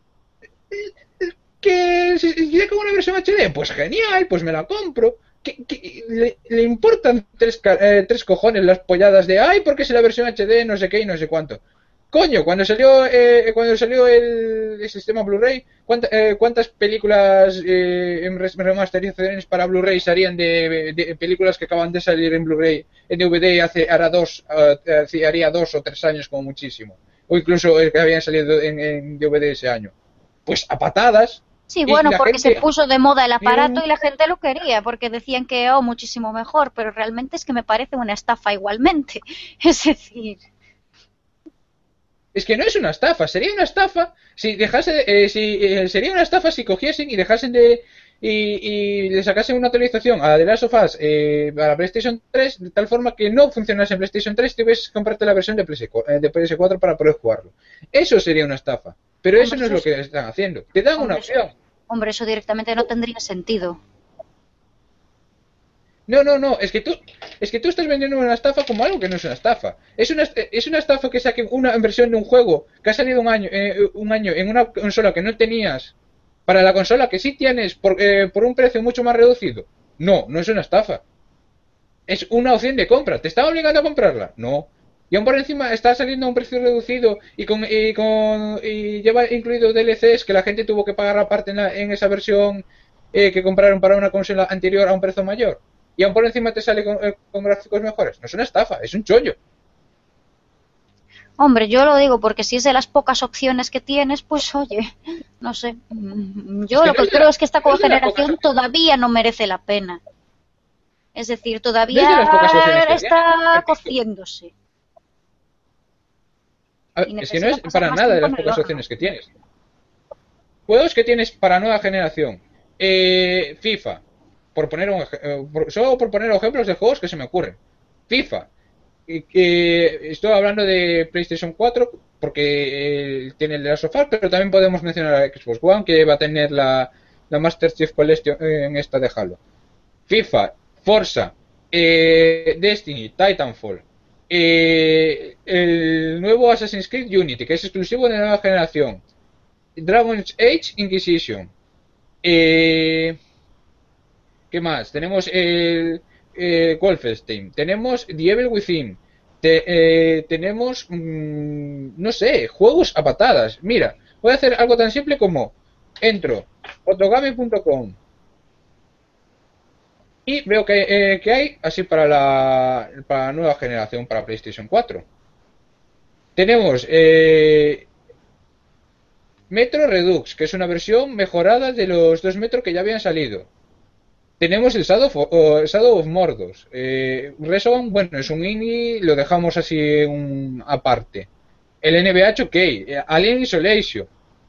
¿Que si quiere como una versión H D? Pues genial, pues me la compro. ¿Qué, qué, le, le importan tres, eh, tres cojones las polladas de ay, porque si la versión H D no sé qué y no sé cuánto? Coño, cuando salió eh, cuando salió el, el sistema Blu-ray, ¿cuánta, eh, ¿cuántas películas eh, en remasterizaciones para Blu-ray salían de, de, de películas que acaban de salir en Blu-ray en D V D hace hará dos, uh, haría dos o tres años como muchísimo? O incluso el que habían salido en, en D V D ese año. Pues a patadas. Sí, bueno, porque gente... se puso de moda el aparato y la gente lo quería, porque decían que, oh, muchísimo mejor, pero realmente es que me parece una estafa igualmente. Es decir... Es que no es una estafa, sería una estafa si dejase, eh, si eh, sería una estafa si cogiesen y dejasen de y, y le sacasen una actualización a The Last of Us eh, a la PlayStation tres de tal forma que no funcionase en PlayStation tres y tuvieses que comprarte la versión de P S cuatro para poder jugarlo. Eso sería una estafa, pero hombre, eso no es lo que están haciendo. Te dan hombre, una opción. Eso, hombre, eso directamente no tendría sentido. No, no, no, es que tú es que tú estás vendiendo una estafa como algo que no es una estafa. Es una es una estafa que saquen una versión de un juego que ha salido un año eh, un año en una consola que no tenías para la consola que sí tienes por, eh, por un precio mucho más reducido. No, no es una estafa. Es una opción de compra. ¿Te está obligando a comprarla? No. Y aún por encima está saliendo a un precio reducido y con y con y lleva incluido D L Cs que la gente tuvo que pagar aparte en, la, en esa versión eh, que compraron para una consola anterior a un precio mayor. Y aún por encima te sale con, eh, con gráficos mejores. No es una estafa, es un chollo. Hombre, yo lo digo porque si es de las pocas opciones que tienes, pues oye, no sé. Yo es que lo que no creo es que esta no generación todavía no merece la pena. Es decir, todavía no es está cociéndose. A ver, es que no es para nada de las pocas opciones que tienes. Juegos que tienes para nueva generación. Eh, FIFA. Por poner un, eh, por, solo por poner ejemplos de juegos que se me ocurren. FIFA. Eh, eh, estoy hablando de PlayStation cuatro porque eh, tiene el de Last of Us, pero también podemos mencionar a Xbox One que va a tener la, la Master Chief Collection eh, en esta de Halo. FIFA, Forza, eh, Destiny, Titanfall, eh, el nuevo Assassin's Creed Unity, que es exclusivo de la nueva generación, Dragon's Age Inquisition, eh... ¿qué más? Tenemos el eh, Wolfenstein, tenemos The Evil Within, te, eh, tenemos, mmm, no sé, juegos a patadas. Mira, voy a hacer algo tan simple como entro, otogame punto com Y veo que, eh, que hay así para la, para la nueva generación, para PlayStation cuatro. Tenemos eh, Metro Redux, que es una versión mejorada de los dos Metro que ya habían salido. Tenemos el Shadow of, oh, Shadow of Mordor. Eh, Resogun, bueno, es un indie, lo dejamos así un, aparte. El N B A ocho K, eh, Alien Isolation.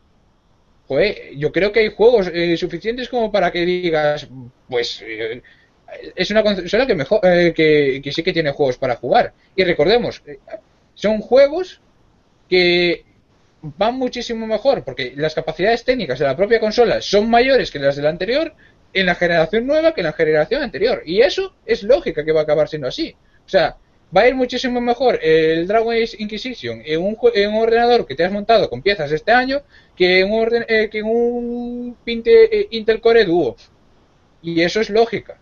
Joder, yo creo que hay juegos eh, suficientes como para que digas, pues eh, es una consola que mejor, eh, que, que sí que tiene juegos para jugar. Y recordemos, eh, son juegos que van muchísimo mejor porque las capacidades técnicas de la propia consola son mayores que las de la anterior en la generación nueva que en la generación anterior, y eso es lógica que va a acabar siendo así. O sea, va a ir muchísimo mejor el Dragon Age Inquisition en un, en un ordenador que te has montado con piezas este año que en un, orden, eh, que en un pinte, eh, Intel Core Duo, y eso es lógica.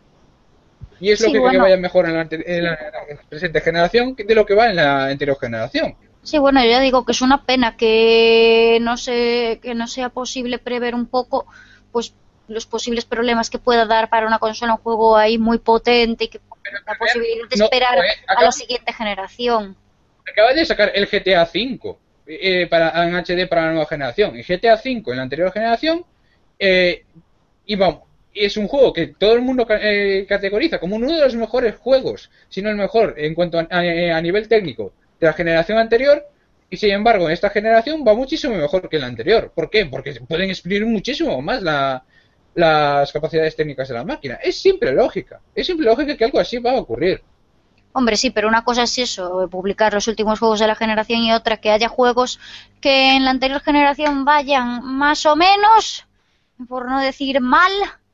Y es Sí, lógica bueno. que vaya mejor en la, en la presente generación de lo que va en la anterior generación. Sí, bueno, yo ya digo que es una pena que no se, que no sea posible prever un poco, pues, los posibles problemas que pueda dar para una consola un juego ahí muy potente y que la posibilidad de no, esperar eh, a acaba- la siguiente generación. Acaba de sacar el G T A cinco eh, para, en H D para la nueva generación. Y G T A cinco en la anterior generación, eh, y vamos, es un juego que todo el mundo eh, categoriza como uno de los mejores juegos, si no el mejor en cuanto a, a, a nivel técnico de la generación anterior. Y sin embargo, en esta generación va muchísimo mejor que en la anterior. ¿Por qué? Porque pueden exprimir muchísimo más la, las capacidades técnicas de la máquina. Es simple lógica. Es simple lógica que algo así va a ocurrir. Hombre, sí, pero una cosa es eso, publicar los últimos juegos de la generación, y otra que haya juegos que en la anterior generación vayan más o menos, por no decir mal,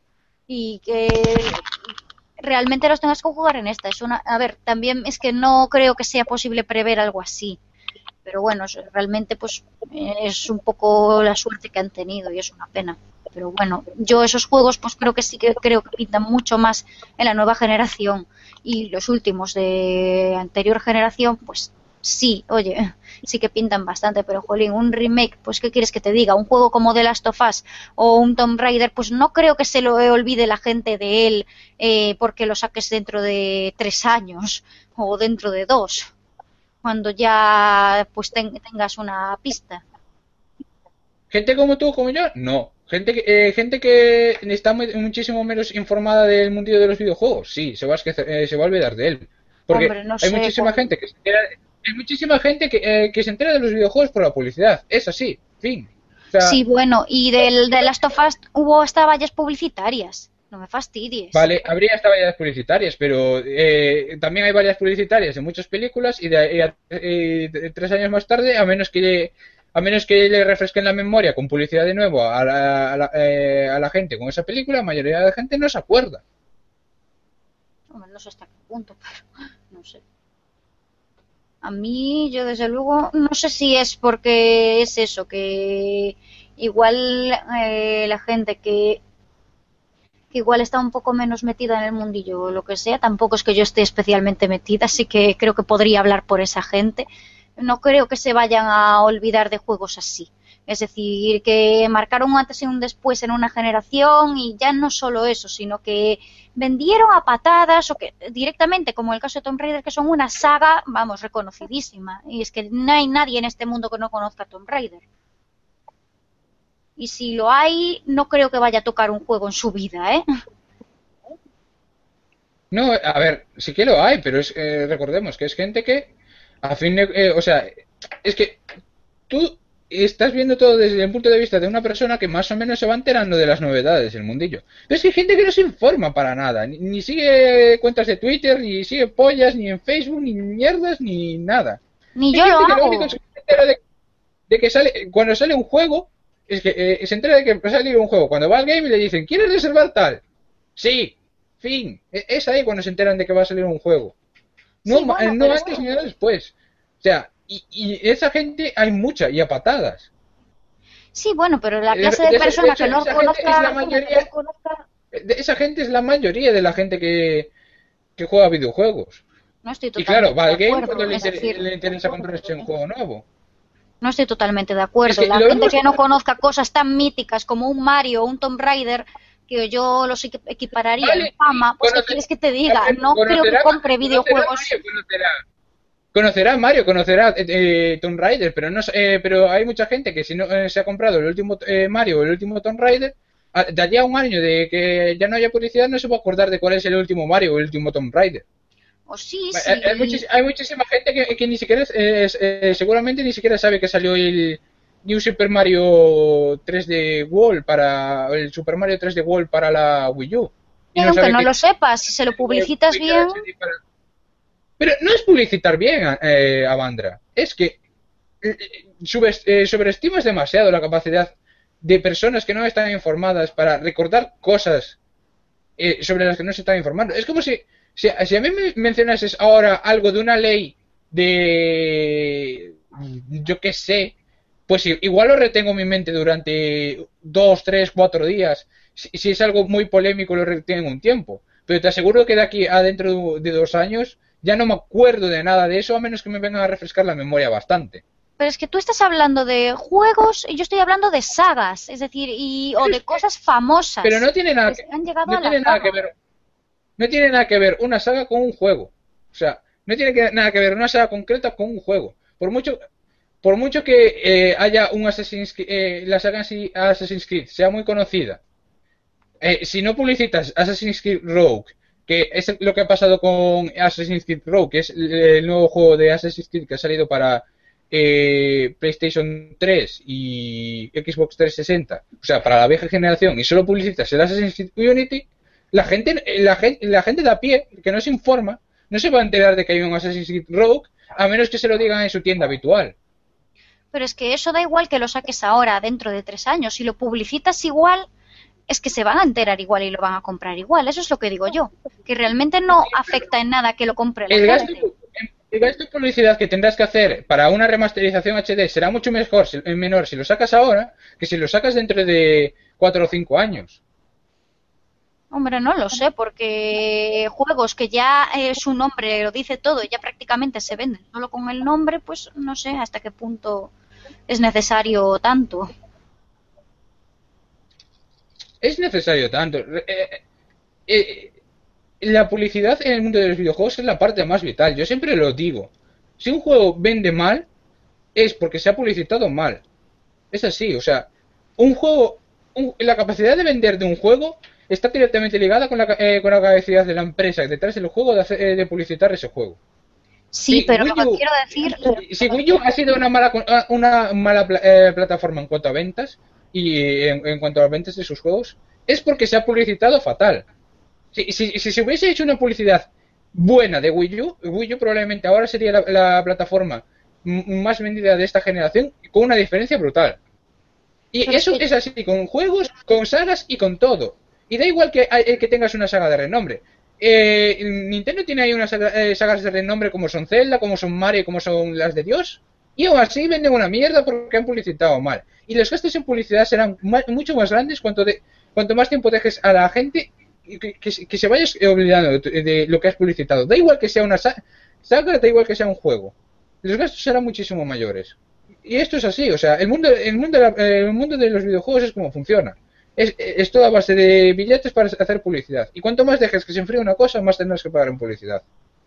y que realmente los tengas que jugar en esta. Es una, a ver, también es que no creo que sea posible prever algo así. Pero bueno, realmente pues es un poco la suerte que han tenido y es una pena. Pero bueno, yo esos juegos pues creo que sí que creo que pintan mucho más en la nueva generación, y los últimos de anterior generación pues sí, oye, sí que pintan bastante, pero jolín, un remake, pues qué quieres que te diga, un juego como The Last of Us o un Tomb Raider, pues no creo que se lo olvide la gente de él eh, porque lo saques dentro de tres años o dentro de dos, cuando ya pues ten, tengas una pista. Gente como tú, como yo, no. Gente que, eh, gente que está muy, muchísimo menos informada del mundillo de los videojuegos, sí, se va a, esquecer, eh, se va a olvidar de él. Porque Hombre, no hay sé, muchísima con... gente que se entera, hay muchísima gente que, eh, que se entera de los videojuegos por la publicidad. Es así, fin. O sea, sí, bueno, y del de Last of Us hubo hasta vallas publicitarias. No me fastidies. vale, habría hasta vallas publicitarias, pero eh, también hay vallas publicitarias de muchas películas y de, eh, eh, de tres años más tarde, a menos que a menos que le refresquen la memoria con publicidad de nuevo a la, a la, eh, a la gente con esa película, la mayoría de la gente no se acuerda. Hombre, no sé hasta qué punto, pero no sé. A mí, yo desde luego, no sé si es porque es eso, que igual eh, la gente que, que igual está un poco menos metida en el mundillo o lo que sea, tampoco es que yo esté especialmente metida, así que creo que podría hablar por esa gente. No creo que se vayan a olvidar de juegos así. Es decir, que marcaron un antes y un después en una generación, y ya no solo eso, sino que vendieron a patadas, o que directamente, como el caso de Tomb Raider, que son una saga, vamos, reconocidísima. Y es que no hay nadie en este mundo que no conozca a Tomb Raider. Y si lo hay, no creo que vaya a tocar un juego en su vida, ¿eh? No, a ver, sí que lo hay, pero es, eh, recordemos que es gente que, a fin de, eh, o sea, es que tú estás viendo todo desde el punto de vista de una persona que más o menos se va enterando de las novedades del mundillo. Pero es que hay gente que no se informa para nada, ni, ni sigue cuentas de Twitter, ni sigue pollas, ni en Facebook, ni mierdas, ni nada. Ni Hay yo lo gente que lo hago. único que se entera de, de que sale, cuando sale un juego, es que eh, se entera de que va a salir un juego. Cuando va al game y le dicen, ¿quieres reservar tal? Sí, fin. Es ahí cuando se enteran de que va a salir un juego. No, Sí, bueno, no pero antes es que- ni después. O sea, y, y esa gente hay mucha, y a patadas. Sí, bueno, pero la De- clase de de esa- persona de hecho, que no esa gente conozca, es la mayoría- que no conozca- De esa gente es la mayoría de la gente que, que juega videojuegos. no estoy Y totalmente claro, va al de game acuerdo. cuando le, Es inter- decir, le interesa comprarse un juego nuevo. no estoy totalmente de acuerdo. Es que La lo gente vemos- que no conozca cosas tan míticas como un Mario o un Tomb Raider, que yo los equi- equipararía Vale, en fama, pues ¿qué conoce- quieres que te diga? a ver, No creo que conocerá- compre conocerá videojuegos. Mario, conocerá, conocerá Mario, conocerá eh, eh, Tomb Raider, pero no, eh, pero hay mucha gente que si no eh, se ha comprado el último eh, Mario o el último Tomb Raider, a- de allá a un año de que ya no haya publicidad no se va a acordar de cuál es el último Mario o el último Tomb Raider. O sí, Hay, sí. hay muchis- hay muchísima gente que, que ni siquiera, es- es- eh, seguramente ni siquiera sabe que salió el New Super Mario tres D World para el Super Mario tres D World para la Wii U. Y no aunque sabe no que- lo sepas, si se lo publicitas bien, Pero no es publicitar bien, eh, Avandra. Es que eh, subes- eh, sobreestimas demasiado la capacidad de personas que no están informadas para recordar cosas eh, sobre las que no se están informando. Es como si, si, si a mí me mencionases ahora algo de una ley de... yo qué sé, pues i- igual lo retengo en mi mente durante dos, tres, cuatro días. Si, si es algo muy polémico, lo retengo un tiempo. Pero te aseguro que de aquí a dentro de dos años ya no me acuerdo de nada de eso, a menos que me vengan a refrescar la memoria bastante. pero es que tú estás hablando de juegos y yo estoy hablando de sagas, es decir, y, o de cosas famosas. Pero no tiene nada que que, han llegado no a la tiene nada fama. que ver. No tiene nada que ver una saga con un juego. O sea, no tiene que- nada que ver una saga concreta con un juego. Por mucho, por mucho que eh, haya un Assassin's Creed, eh, la saga en sí, Assassin's Creed sea muy conocida, eh, si no publicitas Assassin's Creed Rogue, que es lo que ha pasado con Assassin's Creed Rogue, que es el nuevo juego de Assassin's Creed que ha salido para eh, PlayStation tres y Xbox trescientos sesenta, o sea, para la vieja generación, y solo publicitas el Assassin's Creed Unity, la gente, la gente, la gente de a pie, que no se informa, no se va a enterar de que hay un Assassin's Creed Rogue, a menos que se lo digan en su tienda habitual. Pero es que eso da igual que lo saques ahora, dentro de tres años. Si lo publicitas igual, es que se van a enterar igual y lo van a comprar igual. Eso es lo que digo yo. Que realmente no afecta en nada que lo compre la El gasto, gente. el gasto de publicidad que tendrás que hacer para una remasterización H D será mucho mejor, si- menor si lo sacas ahora que si lo sacas dentro de cuatro o cinco años. Hombre, no lo sé, porque juegos que ya eh, su nombre lo dice todo y ya prácticamente se venden solo con el nombre, pues no sé hasta qué punto es necesario tanto. Es necesario tanto. Eh, eh, la publicidad en el mundo de los videojuegos es la parte más vital. Yo siempre lo digo. Si un juego vende mal, es porque se ha publicitado mal. Es así, o sea, un juego, un- la capacidad de vender de un juego está directamente ligada con la, ca- eh, con la capacidad de la empresa detrás del juego de, hacer- eh, de publicitar ese juego. Sí, Sí, pero Wii lo que U- quiero decir, Si Wii U ha sido una mala, con- ah, una mala pla- eh, plataforma en cuanto a ventas y eh, en, en cuanto a ventas de sus juegos, es porque se ha publicitado fatal. Si, si, si se hubiese hecho una publicidad buena de Wii U, Wii U probablemente ahora sería la, la plataforma m- más vendida de esta generación con una diferencia brutal. Y Pero eso es que- es así con juegos, con sagas y con todo. Y da igual que, hay- que tengas una saga de renombre. Eh, Nintendo tiene ahí unas saga- eh, sagas de renombre como son Zelda, como son Mario, como son las de Dios. Y aún así venden una mierda porque han publicitado mal. Y los gastos en publicidad serán ma- mucho más grandes cuanto, de, cuanto más tiempo dejes a la gente que, que, se- que se vaya olvidando de, de lo que has publicitado. Da igual que sea una sa- saga, da igual que sea un juego. Los gastos serán muchísimo mayores. Y esto es así, o sea, el mundo, el mundo, de la- el mundo de los videojuegos es como funciona. Es, es toda base de billetes para hacer publicidad. Y cuanto más dejes que se enfríe una cosa, más tendrás que pagar en publicidad.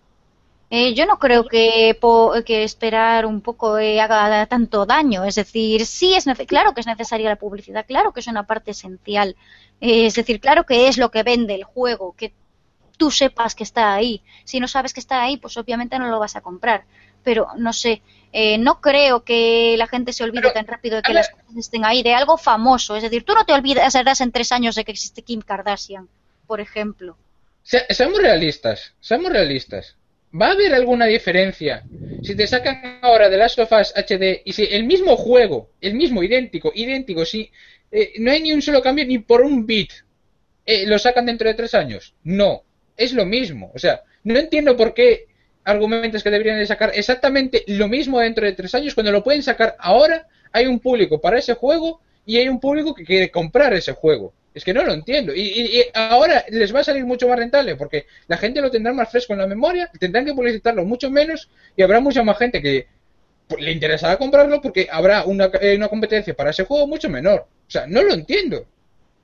eh, yo no creo que, po- que esperar un poco eh, haga tanto daño. Es decir, sí es nece- claro que es necesaria la publicidad, claro que es una parte esencial. Eh, es decir, claro que es lo que vende el juego, que tú sepas que está ahí. Si no sabes que está ahí, pues obviamente no lo vas a comprar. Pero no sé, eh, no creo que la gente se olvide Pero, tan rápido de a que ver. las cosas estén ahí, de algo famoso. Es decir, tú no te olvidarás en tres años de que existe Kim Kardashian, por ejemplo. Se- seamos realistas, seamos realistas. ¿Va a haber alguna diferencia si te sacan ahora de Last of Us H D y si el mismo juego, el mismo idéntico, idéntico, si eh, no hay ni un solo cambio ni por un bit, eh, lo sacan dentro de tres años? No, es lo mismo. O sea, no entiendo por qué argumentos que deberían de sacar exactamente lo mismo dentro de tres años cuando lo pueden sacar ahora. Hay un público para ese juego y hay un público que quiere comprar ese juego. Es que no lo entiendo. Y, y- y ahora les va a salir mucho más rentable porque la gente lo tendrá más fresco en la memoria, tendrán que publicitarlo mucho menos y habrá mucha más gente que pues, le interesará comprarlo porque habrá una, eh, una competencia para ese juego mucho menor. O sea, no lo entiendo.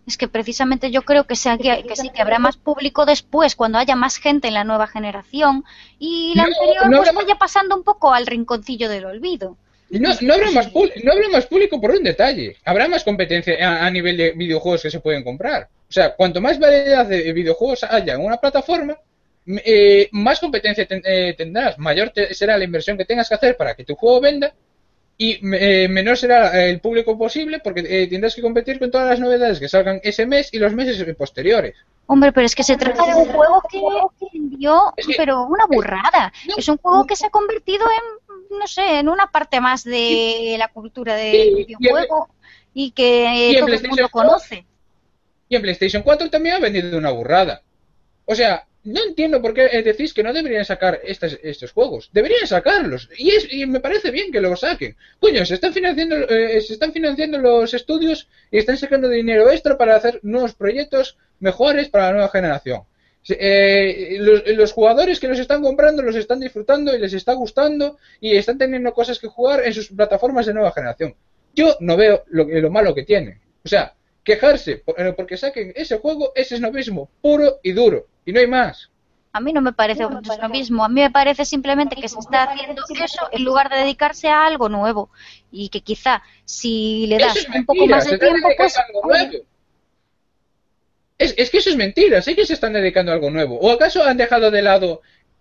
Es que precisamente yo creo que, sea, que, que sí, que habrá más público después, cuando haya más gente en la nueva generación, y la No, anterior no pues habrá- vaya pasando un poco al rinconcillo del olvido. No, no habrá más pul- no habrá más público por un detalle. Habrá más competencia a, a nivel de videojuegos que se pueden comprar. O sea, cuanto más variedad de videojuegos haya en una plataforma, m- eh, más competencia ten- eh, tendrás. Mayor te- será la inversión que tengas que hacer para que tu juego venda y eh, menor será el público posible porque eh, tendrás que competir con todas las novedades que salgan ese mes y los meses posteriores. Hombre, pero es que se trata de un juego que vendió, Es que- pero una burrada. no, Es un juego que se ha convertido en, no sé, en una parte más de la cultura del Sí, videojuego y que y en todo el mundo PlayStation conoce. Y en PlayStation cuatro también ha vendido una burrada. O sea, no entiendo por qué eh, decís que no deberían sacar estos, estos juegos. Deberían sacarlos. Y, es, y me parece bien que los saquen. Coño, se están financiando, eh, se están financiando los estudios y están sacando dinero extra para hacer nuevos proyectos mejores para la nueva generación. Se- Eh, los, los jugadores que los están comprando los están disfrutando y les está gustando y están teniendo cosas que jugar en sus plataformas de nueva generación. Yo no veo lo, lo malo que tiene. O sea, quejarse por- eh, porque saquen ese juego es esnovismo puro y duro. Y no hay más. A mí no me parece lo mismo. A mí me parece simplemente que se está haciendo eso en lugar de dedicarse a algo nuevo. Y que quizá si le das Eso es un poco mentira, más se de están tiempo, dedicando pues... a algo nuevo. Es, es que eso es mentira, sé que se están dedicando a algo nuevo. ¿O acaso han dejado de lado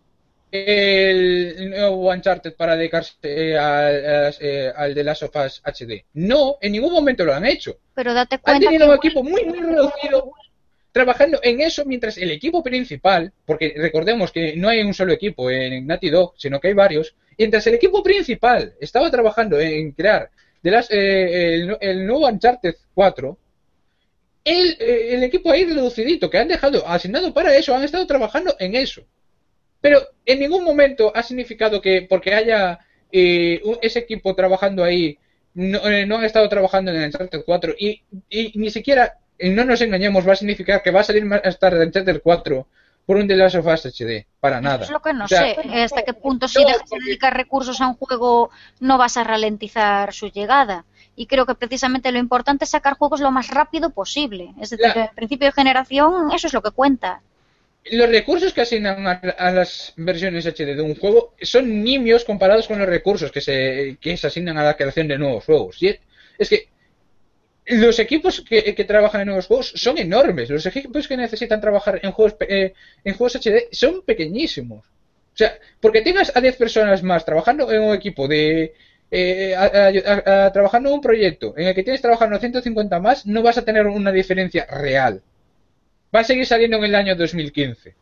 el nuevo Uncharted para dedicarse eh, al, a- eh, al de Last of Us H D? No, en ningún momento lo han hecho. Pero date Han cuenta tenido que... un equipo muy, muy reducido trabajando en eso mientras el equipo principal, porque recordemos que no hay un solo equipo en Naughty Dog, sino que hay varios, mientras el equipo principal estaba trabajando en crear de las, eh, el, el nuevo Uncharted cuatro, el, eh, el equipo ahí reducidito que han dejado asignado para eso, han estado trabajando en eso. Pero en ningún momento ha significado que porque haya eh, un- ese equipo trabajando ahí, no, eh, no han estado trabajando en el Uncharted cuatro y, y ni siquiera, eh, no nos engañemos, va a significar que va a salir más tarde el Uncharted cuatro por un The Last of Us H D. Para Eso nada. es lo que no O sea, sé. Hasta qué punto si no, dejas de porque- dedicar recursos a un juego no vas a ralentizar su llegada. Y creo que precisamente lo importante es sacar juegos lo más rápido posible. Es decir, La- en principio de generación eso es lo que cuenta. Los recursos que asignan a, a las versiones H D de un juego son nimios comparados con los recursos que se, que se asignan a la creación de nuevos juegos. Y es, es que los equipos que, que trabajan en nuevos juegos son enormes. Los equipos que necesitan trabajar en juegos pe- eh, en juegos H D son pequeñísimos. O sea, porque tengas a diez personas más trabajando en un equipo de eh, a- a- a- a- trabajando en un proyecto en el que tienes trabajando ciento cincuenta más, no vas a tener una diferencia real. Va a seguir saliendo en el año dos mil quince.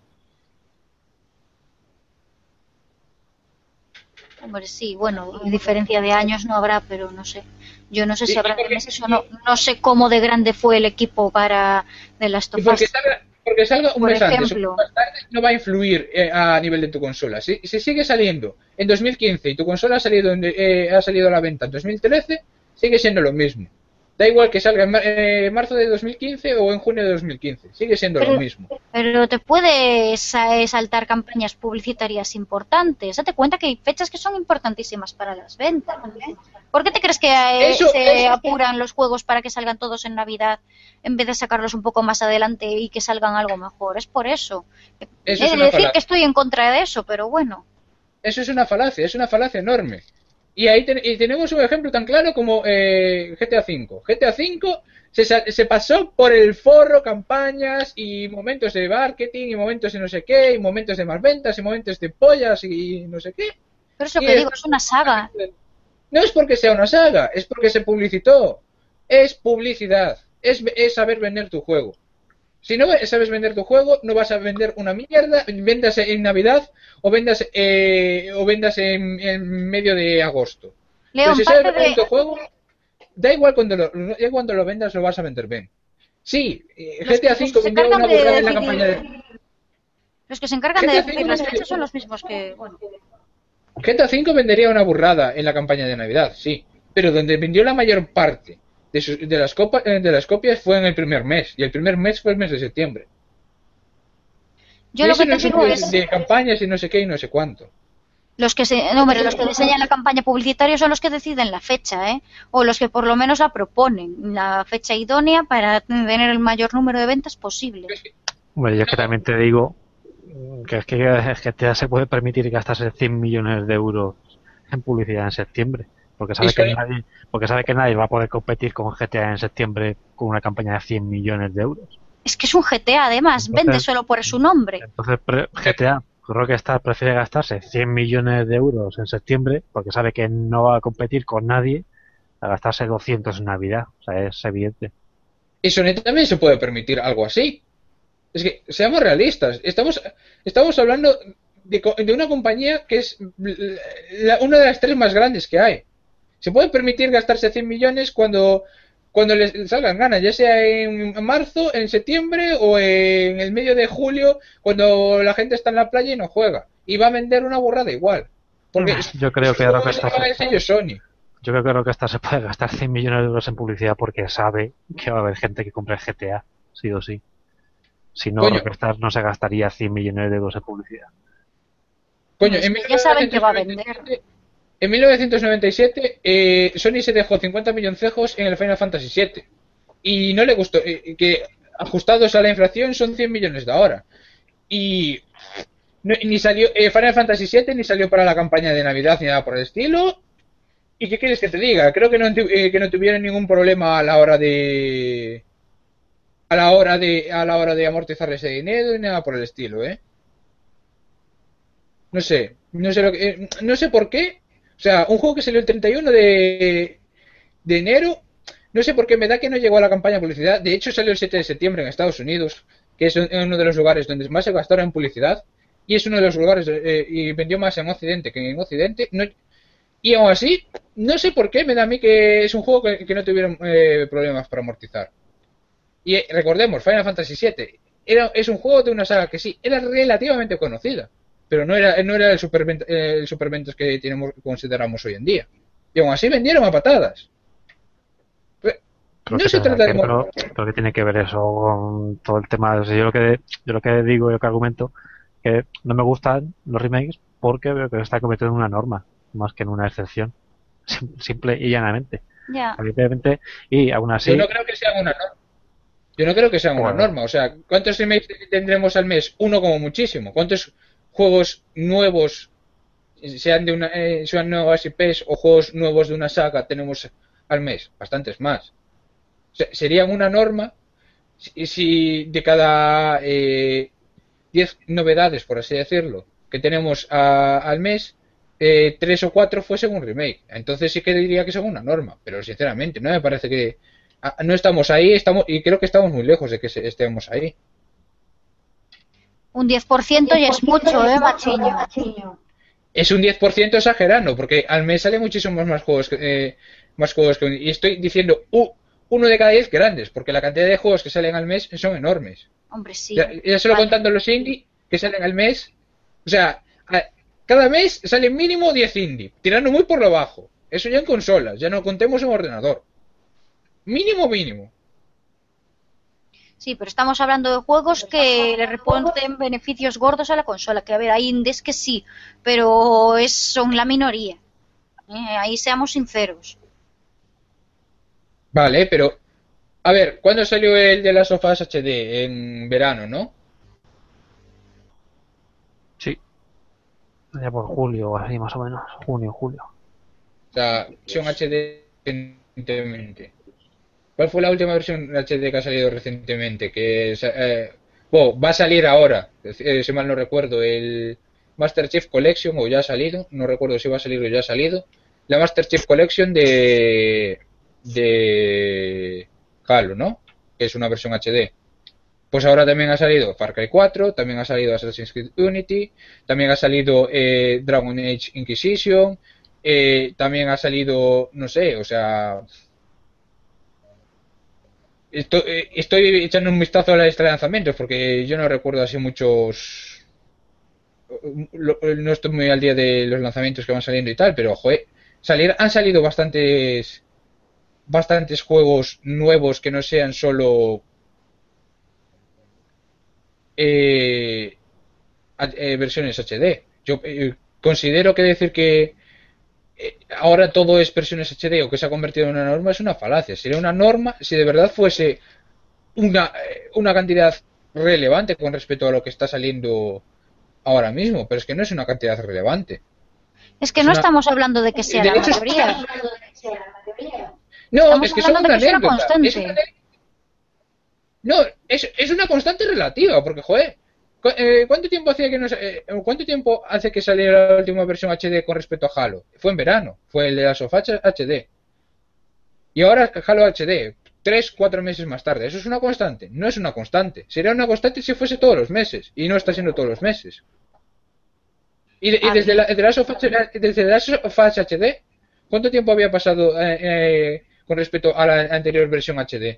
Hombre, sí, bueno, diferencia de años no habrá, pero no sé. Yo no sé si Sí, habrá y porque- meses o no. No sé cómo de grande fue el equipo para de las Y porque Us. salga, porque salga un Por mes antes o ejemplo. un mes más tarde, no va a influir eh, a nivel de tu consola. Si, si sigue saliendo en dos mil quince y tu consola ha salido, en- eh, ha salido a la venta en dos mil trece, sigue siendo lo mismo. Da igual que salga en mar- eh, marzo de dos mil quince o en junio de dos mil quince, sigue siendo Pero- lo mismo. Pero te puedes sa- saltar campañas publicitarias importantes. Date cuenta que hay fechas que son importantísimas para las ventas. ¿eh? ¿Por qué te crees que eh, Eso- se eso- apuran los juegos para que salgan todos en Navidad en vez de sacarlos un poco más adelante y que salgan algo mejor? Es por eso. Eso He es de una decir falacia. que estoy en contra de eso, pero bueno. Eso es una falacia, es una falacia enorme. Y ahí ten- y tenemos un ejemplo tan claro como eh, G T A cinco. G T A cinco se, sa- se pasó por el forro campañas y momentos de marketing y momentos de no sé qué, y momentos de más ventas y momentos de pollas y no sé qué. Pero es lo Y que digo, esto- es una saga. No es porque sea una saga, es porque se publicitó. Es publicidad, es, es saber vender tu juego. Si no sabes vender tu juego, no vas a vender una mierda, vendas en Navidad o vendas eh, o vendas en, en medio de agosto. León, Pero si sabes parte vender de... tu juego, da igual cuando lo, da igual cuando lo vendas, lo vas a vender bien. Sí, eh, Los G T A que cinco se vendió encargan una de burrada en la decidir- campaña de... Los que se encargan de G T A decidir cinco las no- fechas son los mismos que... Bueno, G T A cinco vendería una burrada en la campaña de Navidad, sí. Pero donde vendió la mayor parte de, sus- de, las, copa- eh, de las copias fue en el primer mes. Y el primer mes fue el mes de septiembre. yo y lo eso que no te es un digo de, es... de campañas y no sé qué y no sé cuánto. Los que se, no, hombre, los que diseñan la campaña publicitaria son los que deciden la fecha, ¿eh? O los que por lo menos la proponen, la fecha idónea para tener el mayor número de ventas posible. Bueno, yo es que también te digo que es que G T A se puede permitir gastarse cien millones de euros en publicidad en septiembre, porque sabe que nadie, porque sabe que nadie va a poder competir con G T A en septiembre con una campaña de cien millones de euros. Es que es un G T A además, entonces, vende solo por su nombre. Entonces G T A, Rockstar prefiere gastarse cien millones de euros en septiembre porque sabe que no va a competir con nadie a gastarse doscientos en Navidad, o sea, es evidente. Y Sony también se puede permitir algo así. Es que, seamos realistas, estamos, estamos hablando de, de una compañía que es la, una de las tres más grandes que hay. Se puede permitir gastarse cien millones cuando, cuando les salgan ganas, ya sea en marzo, en septiembre o en el medio de julio, cuando la gente está en la playa y no juega. Y va a vender una burrada igual. Porque yo creo que Rockstar se, Sony. Yo creo que Rockstar se puede gastar cien millones de euros en publicidad porque sabe que va a haber gente que compre G T A, sí o sí. Si no, Coño. Rockstar no se gastaría cien millones de euros en publicidad. Coño, pues en ya saben que va a vender. En mil novecientos noventa y siete, eh, Sony se dejó cincuenta milloncejos en el Final Fantasy siete. Y no le gustó, eh, que ajustados a la inflación son cien millones de ahora. Y no, ni salió eh, Final Fantasy siete ni salió para la campaña de Navidad ni nada por el estilo. ¿Y qué quieres que te diga? Creo que no, eh, que no tuvieron ningún problema a la hora de... a la hora de a la hora de amortizar ese dinero y nada por el estilo, ¿eh? No sé, no sé lo que, eh, no sé por qué. O sea, un juego que salió el treinta y uno de, de enero, no sé por qué me da que no llegó a la campaña de publicidad. De hecho, salió el siete de septiembre en Estados Unidos, que es uno de los lugares donde más se gastaron en publicidad, y es uno de los lugares eh, y vendió más en Occidente que en Occidente. No, y aún así, no sé por qué me da a mí que es un juego que, que no tuvieron eh, problemas para amortizar. Y eh, recordemos, Final Fantasy siete era, es un juego de una saga que sí, era relativamente conocida, pero no era, no era el superventas el superventas que tenemos, consideramos hoy en día. Y aún así vendieron a patadas. Pero no se trata de... Pero, pero ¿qué tiene que ver eso con todo el tema? O sea, yo, lo que, yo lo que digo y lo que argumento que no me gustan los remakes porque veo que se está cometiendo una norma más que en una excepción. Simple y llanamente. Ya. Evidentemente, y aún así... Yo no creo que sea una norma. Yo no creo que sea una bueno. norma. O sea, ¿cuántos remakes tendremos al mes? Uno como muchísimo. ¿Cuántos juegos nuevos, sean de una eh, sean nuevas I Pes o juegos nuevos de una saga, tenemos al mes? Bastantes más. O sea, serían una norma si, si de cada eh, diez novedades, por así decirlo, que tenemos a, al mes, eh, tres o cuatro fuesen un remake. Entonces sí que diría que son una norma, pero sinceramente no me parece que a, no estamos ahí, estamos y creo que estamos muy lejos de que se, estemos ahí. Un diez por ciento ya es mucho, ¿eh, machiño? Es un diez por ciento exagerando, porque al mes salen muchísimos más juegos que, eh, más juegos que, y estoy diciendo uh, uno de cada diez grandes, porque la cantidad de juegos que salen al mes son enormes. Hombre, sí. Ya, ya solo vale. Contando los indie que salen al mes, o sea, a, cada mes salen mínimo diez indie, tirando muy por lo bajo. Eso ya en consolas, ya no contemos en ordenador. Mínimo, mínimo. Sí, pero estamos hablando de juegos que le reporten beneficios gordos a la consola. Que a ver, hay indies que sí, pero es, son la minoría. Eh, ahí seamos sinceros. Vale, pero... A ver, ¿cuándo salió el de las sofás H D? En verano, ¿no? Sí. Ya por julio o así, más o menos. Junio, julio. O sea, versión H D recientemente. ¿Cuál fue la última versión H D que ha salido recientemente? Que eh, bueno, va a salir ahora, eh, si mal no recuerdo, el Master Chief Collection, o ya ha salido, no recuerdo si va a salir o ya ha salido, la Master Chief Collection de de Halo, ¿no? Que es una versión H D. Pues ahora también ha salido Far Cry cuatro, también ha salido Assassin's Creed Unity, también ha salido eh, Dragon Age Inquisition, eh, también ha salido, no sé, o sea... Estoy, estoy echando un vistazo a la lista de lanzamientos porque yo no recuerdo así muchos. No estoy muy al día de los lanzamientos que van saliendo y tal, pero joder, salir, han salido bastantes bastantes juegos nuevos que no sean solo eh, eh, versiones H D. Yo, eh, considero que decir que eh, ahora todo es versiones H D o que se ha convertido en una norma es una falacia. Sería una norma si de verdad fuese una, eh, una cantidad relevante con respecto a lo que está saliendo ahora mismo, pero es que no es una cantidad relevante. Es que Es no una- estamos hablando de que sea de la hecho, mayoría. No, Estamos es que son hablando una de que es una anécdota. constante. Es una ane- No, es, es una constante relativa, porque, joder, ¿cu- eh, ¿cuánto tiempo hacía que no, sa- eh, cuánto tiempo hace que saliera la última versión H D con respecto a Halo? Fue en verano, fue el de la Sofá H D. Y ahora Halo H D, tres, cuatro meses más tarde. ¿Eso es una constante? No es una constante. Sería una constante si fuese todos los meses, y no está siendo todos los meses. Y, de- y A desde ver. la, de Last of Us- desde The Last of Us H D, ¿cuánto tiempo había pasado eh, eh, con respecto a la anterior versión H D?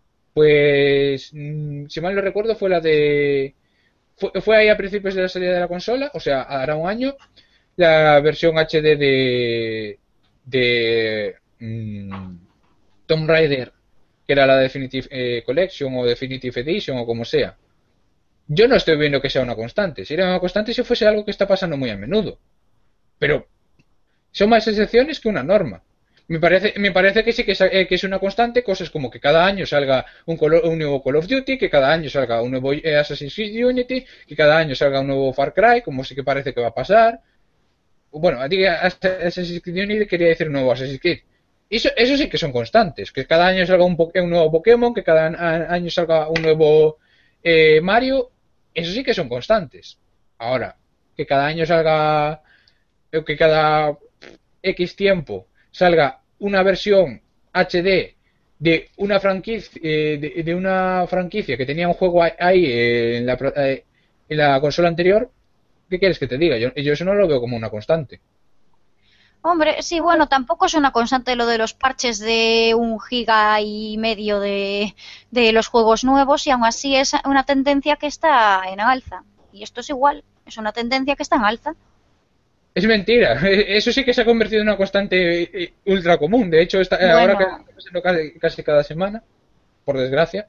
Pues, mm, si mal no recuerdo, fue la de... Fue, fue ahí a principios de la salida de la consola, o sea, hará un año, la versión H D de... de... mm, Tomb Raider, que era la Definitive eh, Collection o Definitive Edition o como sea. Yo no estoy viendo que sea una constante. Sería una constante si fuese algo que está pasando muy a menudo. Pero son más excepciones que una norma. Me parece, me parece que sí que es, eh, que es una constante, cosas como que cada año salga un, colo- un nuevo Call of Duty, que cada año salga un nuevo eh, Assassin's Creed Unity, que cada año salga un nuevo Far Cry, como sí que parece que va a pasar. Bueno, a ti Assassin's Creed Unity quería decir un nuevo Assassin's Creed. Eso, eso sí que son constantes, que cada año salga un, po- un nuevo Pokémon, que cada a- año salga un nuevo eh, Mario, eso sí que son constantes. Ahora, que cada año salga, eh, que cada X tiempo salga una versión H D de una franquicia, eh, de, de una franquicia que tenía un juego ahí- ahí eh, en la, pro- eh, en la consola anterior, ¿qué quieres que te diga? Yo, yo eso no lo veo como una constante. Hombre, sí, bueno, tampoco es una constante lo de los parches de un giga y medio de, de los juegos nuevos y aún así es una tendencia que está en alza. Y esto es igual, es una tendencia que está en alza. Es mentira, eso sí que se ha convertido en una constante eh, ultra común. De hecho, está, eh, ahora que Bueno, está pasando casi, casi cada semana, por desgracia.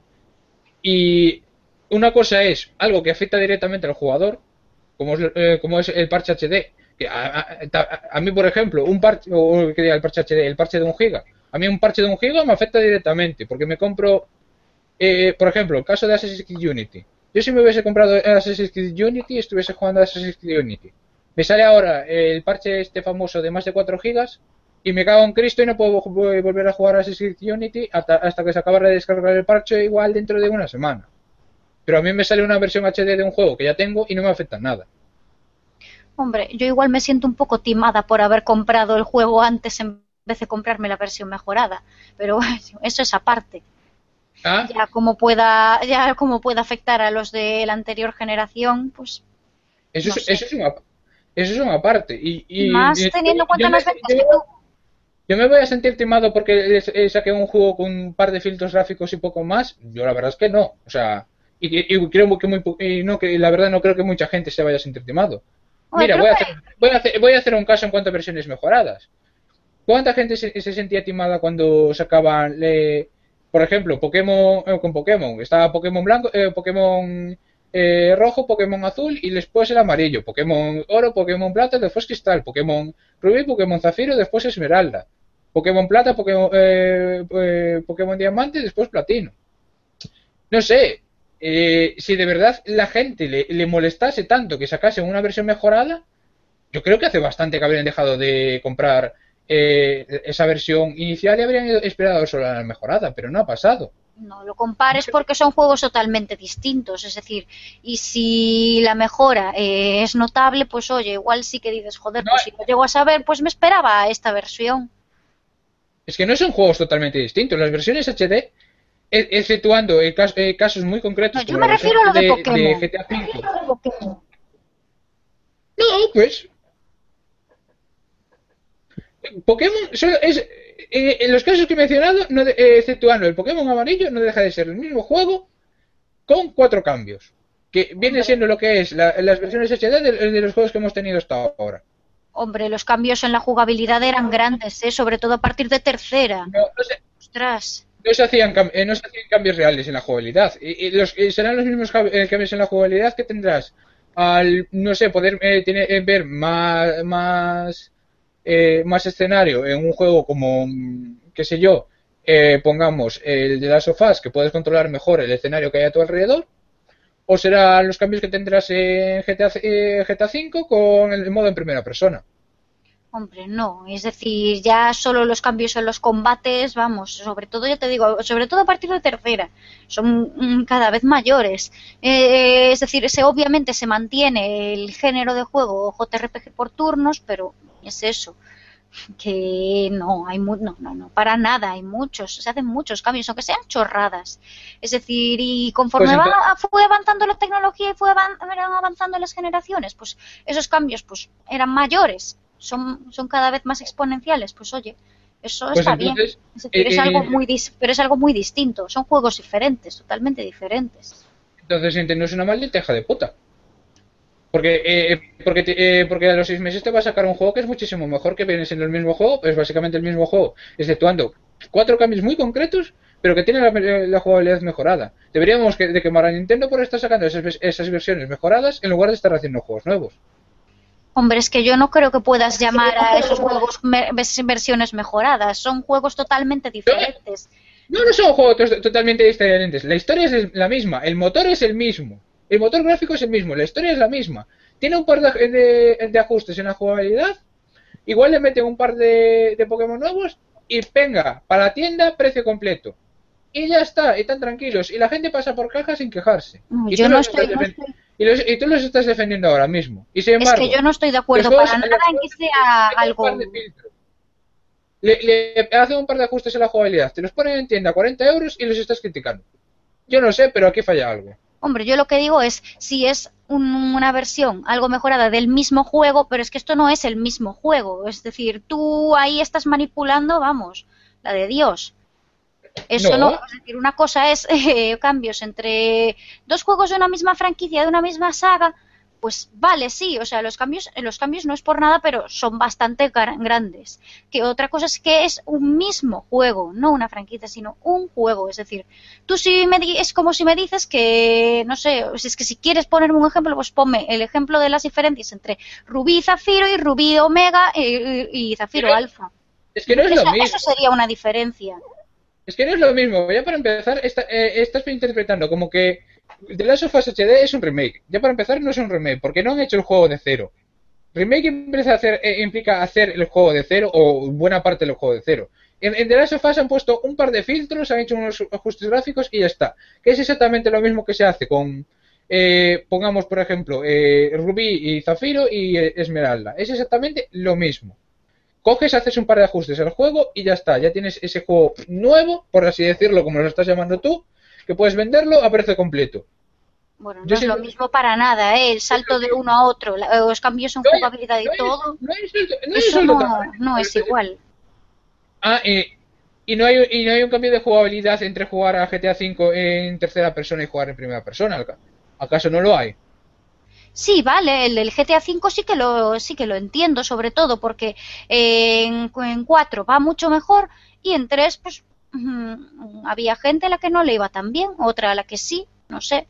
Y una cosa es algo que afecta directamente al jugador, como es, eh, como es el parche H D. Que a, a- ta- a mí, por ejemplo, un parche, o que diga el parche H D, el parche de un giga. A mí un parche de un giga me afecta directamente, porque me compro, eh, por ejemplo, el caso de Assassin's Creed Unity. Yo si me hubiese comprado Assassin's Creed Unity, estuviese jugando a Assassin's Creed Unity. Me sale ahora el parche este famoso de más de cuatro gigas y me cago en Cristo y no puedo volver a jugar a Assassin's Creed Unity hasta, hasta que se acaba de descargar el parche igual dentro de una semana. Pero a mí me sale una versión H D de un juego que ya tengo y no me afecta en nada. hombre, yo igual me siento un poco timada por haber comprado el juego antes en vez de comprarme la versión mejorada. Pero bueno, eso es aparte. ¿Ah? Ya como pueda, ya como pueda afectar a los de la anterior generación, pues Eso, no es, sé. eso, es una, eso es una parte. Y, Y y, más y teniendo en cuenta yo, me, las ventas yo, que tuvo. yo me voy a sentir timado porque les- eh, saqué un juego con un par de filtros gráficos y poco más. Yo la verdad es que no. O sea, y, y creo que muy po- y no que la verdad no creo que mucha gente se vaya a sentir timado. Hombre, Mira, creo voy a que hacer, voy a hacer, voy a hacer un caso en cuanto a versiones mejoradas. ¿Cuánta gente se, se sentía timada cuando sacaban, le- por ejemplo, Pokémon eh, con Pokémon? Estaba Pokémon blanco, eh, Pokémon eh, rojo, Pokémon azul y después el amarillo. Pokémon oro, Pokémon plata, después cristal. Pokémon rubí, Pokémon zafiro, después esmeralda. Pokémon plata, Pokémon, eh, eh, Pokémon diamante, después platino. No sé, eh, si de verdad la gente le, le molestase tanto que sacasen una versión mejorada, yo creo que hace bastante que habrían dejado de comprar eh, esa versión inicial y habrían esperado solo a la mejorada, pero no ha pasado. no lo compares porque son juegos totalmente distintos. Es decir, y si la mejora eh, es notable, pues oye, igual sí que dices, joder, No, pues si lo llego a saber, pues me esperaba esta versión. es que no son juegos totalmente distintos. Las versiones H D, e- exceptuando eh, cas- eh, casos muy No, concretos yo como me la versión refiero a lo de de, de Pokémon. G T A cinco. No, pues Pokémon solo es eh, en los casos que he mencionado, no de- eh, exceptuando el Pokémon amarillo, no deja de ser el mismo juego con cuatro cambios, que viene siendo lo que es la- las versiones H D de, de los juegos que hemos tenido hasta ahora. Hombre, los cambios en la jugabilidad eran grandes, ¿eh? Sobre todo a partir de tercera. No, no se, Ostras. no se hacían, cam- eh, no se hacían cambios reales en la jugabilidad. Y, y los, y serán los mismos cam- eh, cambios en la jugabilidad que tendrás al, no sé, poder eh, tener, eh, ver más, más, eh, más escenario en un juego como, mm, qué sé yo, eh, pongamos el de las sofás, que puedes controlar mejor el escenario que hay a tu alrededor, o serán los cambios que tendrás en G T A, eh, G T A cinco con el modo en primera persona. Hombre, no, es decir, ya solo los cambios en los combates, vamos, sobre todo, ya te digo, sobre todo a partir de tercera, son mm, cada vez mayores. Eh, es decir, ese obviamente se mantiene el género de juego J R P G por turnos, pero es eso, que no, hay mu no, no, no, para nada, hay muchos, se hacen muchos cambios, aunque sean chorradas. Es decir, y conforme Pues entonces, va, fue avanzando la tecnología y fue avan eran avanzando las generaciones, pues esos cambios pues eran mayores. Son, son cada vez más exponenciales, pues oye, eso pues está bien. entonces, Es decir, es eh, algo eh, muy dis pero es algo muy distinto. Son juegos diferentes, totalmente diferentes. entonces Nintendo es una maldita hija de puta. Porque, eh, porque, te- eh, porque a los seis meses te va a sacar un juego que es muchísimo mejor, que viene siendo el mismo juego, es básicamente el mismo juego, exceptuando cuatro cambios muy concretos, pero que tiene la, la jugabilidad mejorada. Deberíamos que, de quemar a Nintendo por estar sacando esas, esas versiones mejoradas en lugar de estar haciendo juegos nuevos. Hombre, es que yo no creo que puedas llamar a esos juegos versiones mejoradas. Son juegos totalmente diferentes. No, no son juegos to totalmente diferentes. La historia es la misma, el motor es el mismo, el motor gráfico es el mismo, la historia es la misma. Tiene un par de, de, de ajustes en la jugabilidad, igual le meten un par de, de Pokémon nuevos y venga, para la tienda, precio completo. Y ya está, y están tranquilos. Y la gente pasa por caja sin quejarse. No, Y yo tú, no los estoy, estás no estoy... y, los, y tú los estás defendiendo ahora mismo. Y sin embargo, Es que yo no estoy de acuerdo los juegos, para nada en que sea algo... Le, le hacen un par de ajustes en la jugabilidad, te los ponen en tienda a cuarenta euros y los estás criticando. Yo no sé, pero aquí falla algo. Hombre, yo lo que digo es si es un, una versión algo mejorada del mismo juego, pero es que esto no es el mismo juego. Es decir, tú ahí estás manipulando, vamos, la de Dios. Eso no, No. es decir, una cosa es eh, cambios entre dos juegos de una misma franquicia, de una misma saga, pues vale, sí, o sea, los cambios, los cambios no es por nada, pero son bastante grandes. Que otra cosa es que es un mismo juego, no una franquicia, sino un juego. Es decir, tú si me di es como si me dices que, no sé, es que si quieres ponerme un ejemplo, pues ponme el ejemplo de las diferencias entre Rubí y Zafiro y Rubí Omega y, y Zafiro Pero, Alfa. es que no es eso, lo mismo. Eso sería una diferencia. Es que no es lo mismo. Ya para empezar, esta, eh, estás interpretando como que The Last of Us H D es un remake. Ya para empezar, no es un remake, porque no han hecho el juego de cero. Remake implica hacer, eh, implica hacer el juego de cero o buena parte del juego de cero. En, en The Last of Us han puesto un par de filtros, han hecho unos ajustes gráficos y ya está. Que es exactamente lo mismo que se hace con, eh, pongamos por ejemplo, eh, Rubí y Zafiro y eh, Esmeralda. Es exactamente lo mismo. Coges, haces un par de ajustes al juego y ya está. Ya tienes ese juego nuevo, por así decirlo, como lo estás llamando tú, que puedes venderlo a precio completo. Bueno, no Yo es siempre... lo mismo para nada, ¿eh? El salto de uno a otro, la, los cambios en no jugabilidad y no es, todo, no es, no eso es no, no es igual. Ah, eh, y, no hay, y no hay un cambio de jugabilidad entre jugar a G T A cinco en tercera persona y jugar en primera persona. ¿Acaso no lo hay? Sí, vale, el del G T A cinco sí que lo sí que lo entiendo, sobre todo porque eh, en, en cuatro va mucho mejor y en tres pues mmm, había gente a la que no le iba tan bien, otra a la que sí, no sé.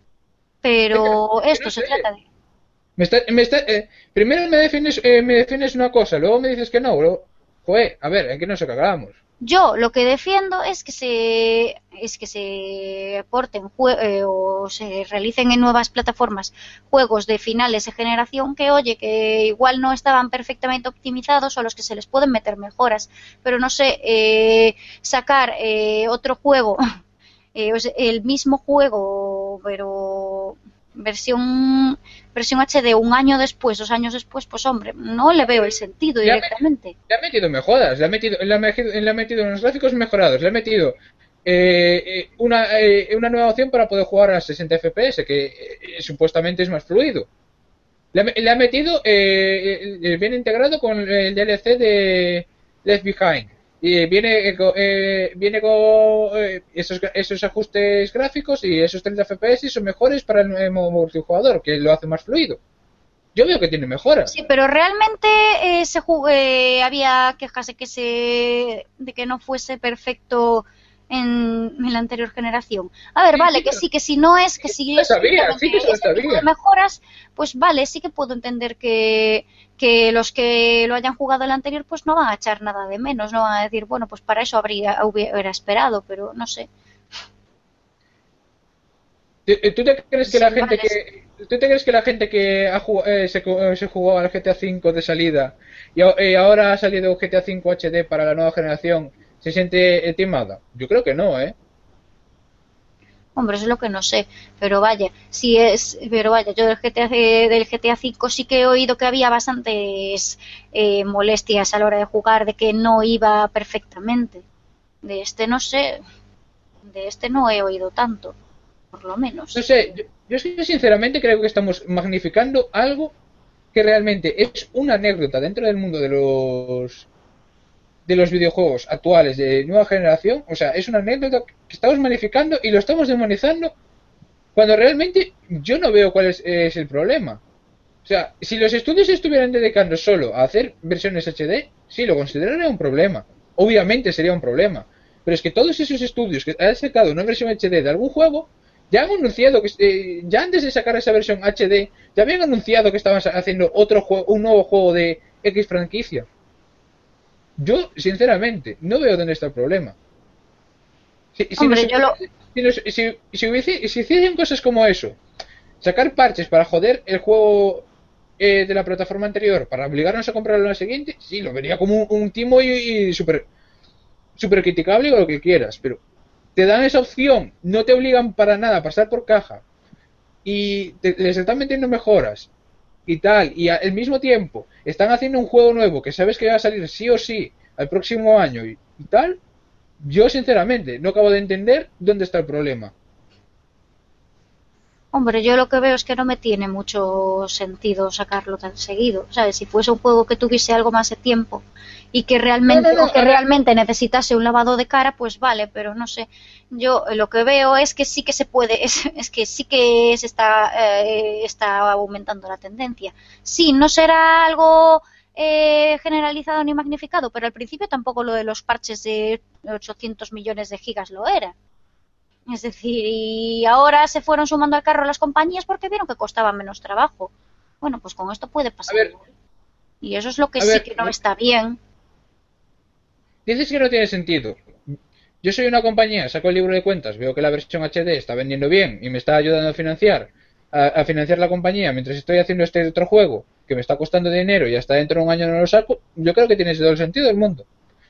Pero Es que, esto no se sé. trata de... Me está, me está, eh, primero me defines, eh, me defines una cosa, luego me dices que no, luego... Joder, a ver, ¿en qué nos acabamos? Yo lo que defiendo es que se es que se aporten eh, o se realicen en nuevas plataformas juegos de finales de generación que, oye, que igual no estaban perfectamente optimizados o a los que se les pueden meter mejoras. Pero no sé, eh, sacar eh, otro juego, eh, o sea, el mismo juego, pero versión versión H D un año después, dos años después, pues hombre, no le veo el sentido Le ha, directamente. le ha metido mejoras, le ha metido, le ha metido, le ha metido unos gráficos mejorados, le ha metido eh, una, eh, una nueva opción para poder jugar a sesenta F P S, que eh, supuestamente es más fluido. Le ha, le ha metido, eh, eh, viene integrado con el D L C de Left Behind. Y viene, eh, viene con eh, esos, esos ajustes gráficos y esos treinta F P S son mejores para el modo multijugador, que lo hace más fluido. Yo veo que tiene mejoras. Sí, pero realmente eh, se jug- eh, había quejas de que se de que no fuese perfecto en, en la anterior generación. A ver, Sí, vale, sí, que pero- sí, que si no es, que si Lo es sabía, simplemente sí que se lo este tipo de sabía. mejoras, pues vale, sí que puedo entender que, que los que lo hayan jugado el anterior pues no van a echar nada de menos, no van a decir, bueno, pues para eso habría hubiera esperado, pero no sé. ¿Tú tú te crees que la Sí, gente vale, que ¿Tú te crees que la gente que ha jugado, eh, se, co- eh, se jugó al G T A cinco de salida y, a- y ahora ha salido G T A cinco H D para la nueva generación se siente eh, timada? Yo creo que no, ¿eh? hombre, eso es lo que no sé, pero vaya, si es, pero vaya, yo del G T A, eh, del G T A cinco sí que he oído que había bastantes eh, molestias a la hora de jugar, de que no iba perfectamente. De este no sé, de este no he oído tanto, por lo No menos. sé, yo, yo es que sinceramente creo que estamos magnificando algo que realmente es una anécdota dentro del mundo de los de los videojuegos actuales de nueva generación. O sea, es una anécdota que estamos magnificando y lo estamos demonizando cuando realmente yo no veo cuál es, es el problema. O sea, si los estudios se estuvieran dedicando solo a hacer versiones H D, sí, lo consideraría un problema. Obviamente sería un problema. Pero es que todos esos estudios que han sacado una versión H D de algún juego, ya han anunciado que, eh, ya antes de sacar esa versión H D, ya habían anunciado que estaban haciendo otro juego, un nuevo juego de X franquicia. Yo, sinceramente, no veo dónde está el problema. Si, si, nos Hombre, yo lo, hubiese- si, nos- si- si hubiese- si hiciesen cosas como eso, sacar parches para joder el juego eh, de la plataforma anterior, para obligarnos a comprarlo en la siguiente, sí, lo vería como un, un timo y, y súper super criticable o lo que quieras, pero te dan esa opción, no te obligan para nada a pasar por caja y te- les están metiendo mejoras y tal, y al mismo tiempo están haciendo un juego nuevo que sabes que va a salir sí o sí al próximo año y, y tal, yo sinceramente no acabo de entender dónde está el problema. hombre, yo lo que veo es que no me tiene mucho sentido sacarlo tan seguido, ¿sabes? Si fuese un juego que tuviese algo más de tiempo y que No, no, realmente no, o que a ver, realmente necesitase un lavado de cara, pues vale, pero no sé. Yo eh, lo que veo es que sí que se puede, es, es que sí que se está eh, está aumentando la tendencia. Sí, no será algo eh, generalizado ni magnificado, pero al principio tampoco lo de los parches de ochocientos millones de gigas lo era. Es decir, y ahora se fueron sumando al carro las compañías porque vieron que costaba menos trabajo. Bueno, pues con esto puede a pasar ver, igual. Y eso es lo que a sí ver, que no está bien. dices que no tiene sentido. Yo soy una compañía, saco el libro de cuentas, veo que la versión H D está vendiendo bien y me está ayudando a financiar, a, a financiar la compañía mientras estoy haciendo este otro juego que me está costando dinero y hasta dentro de un año no lo saco. Yo creo que tiene todo el sentido del mundo.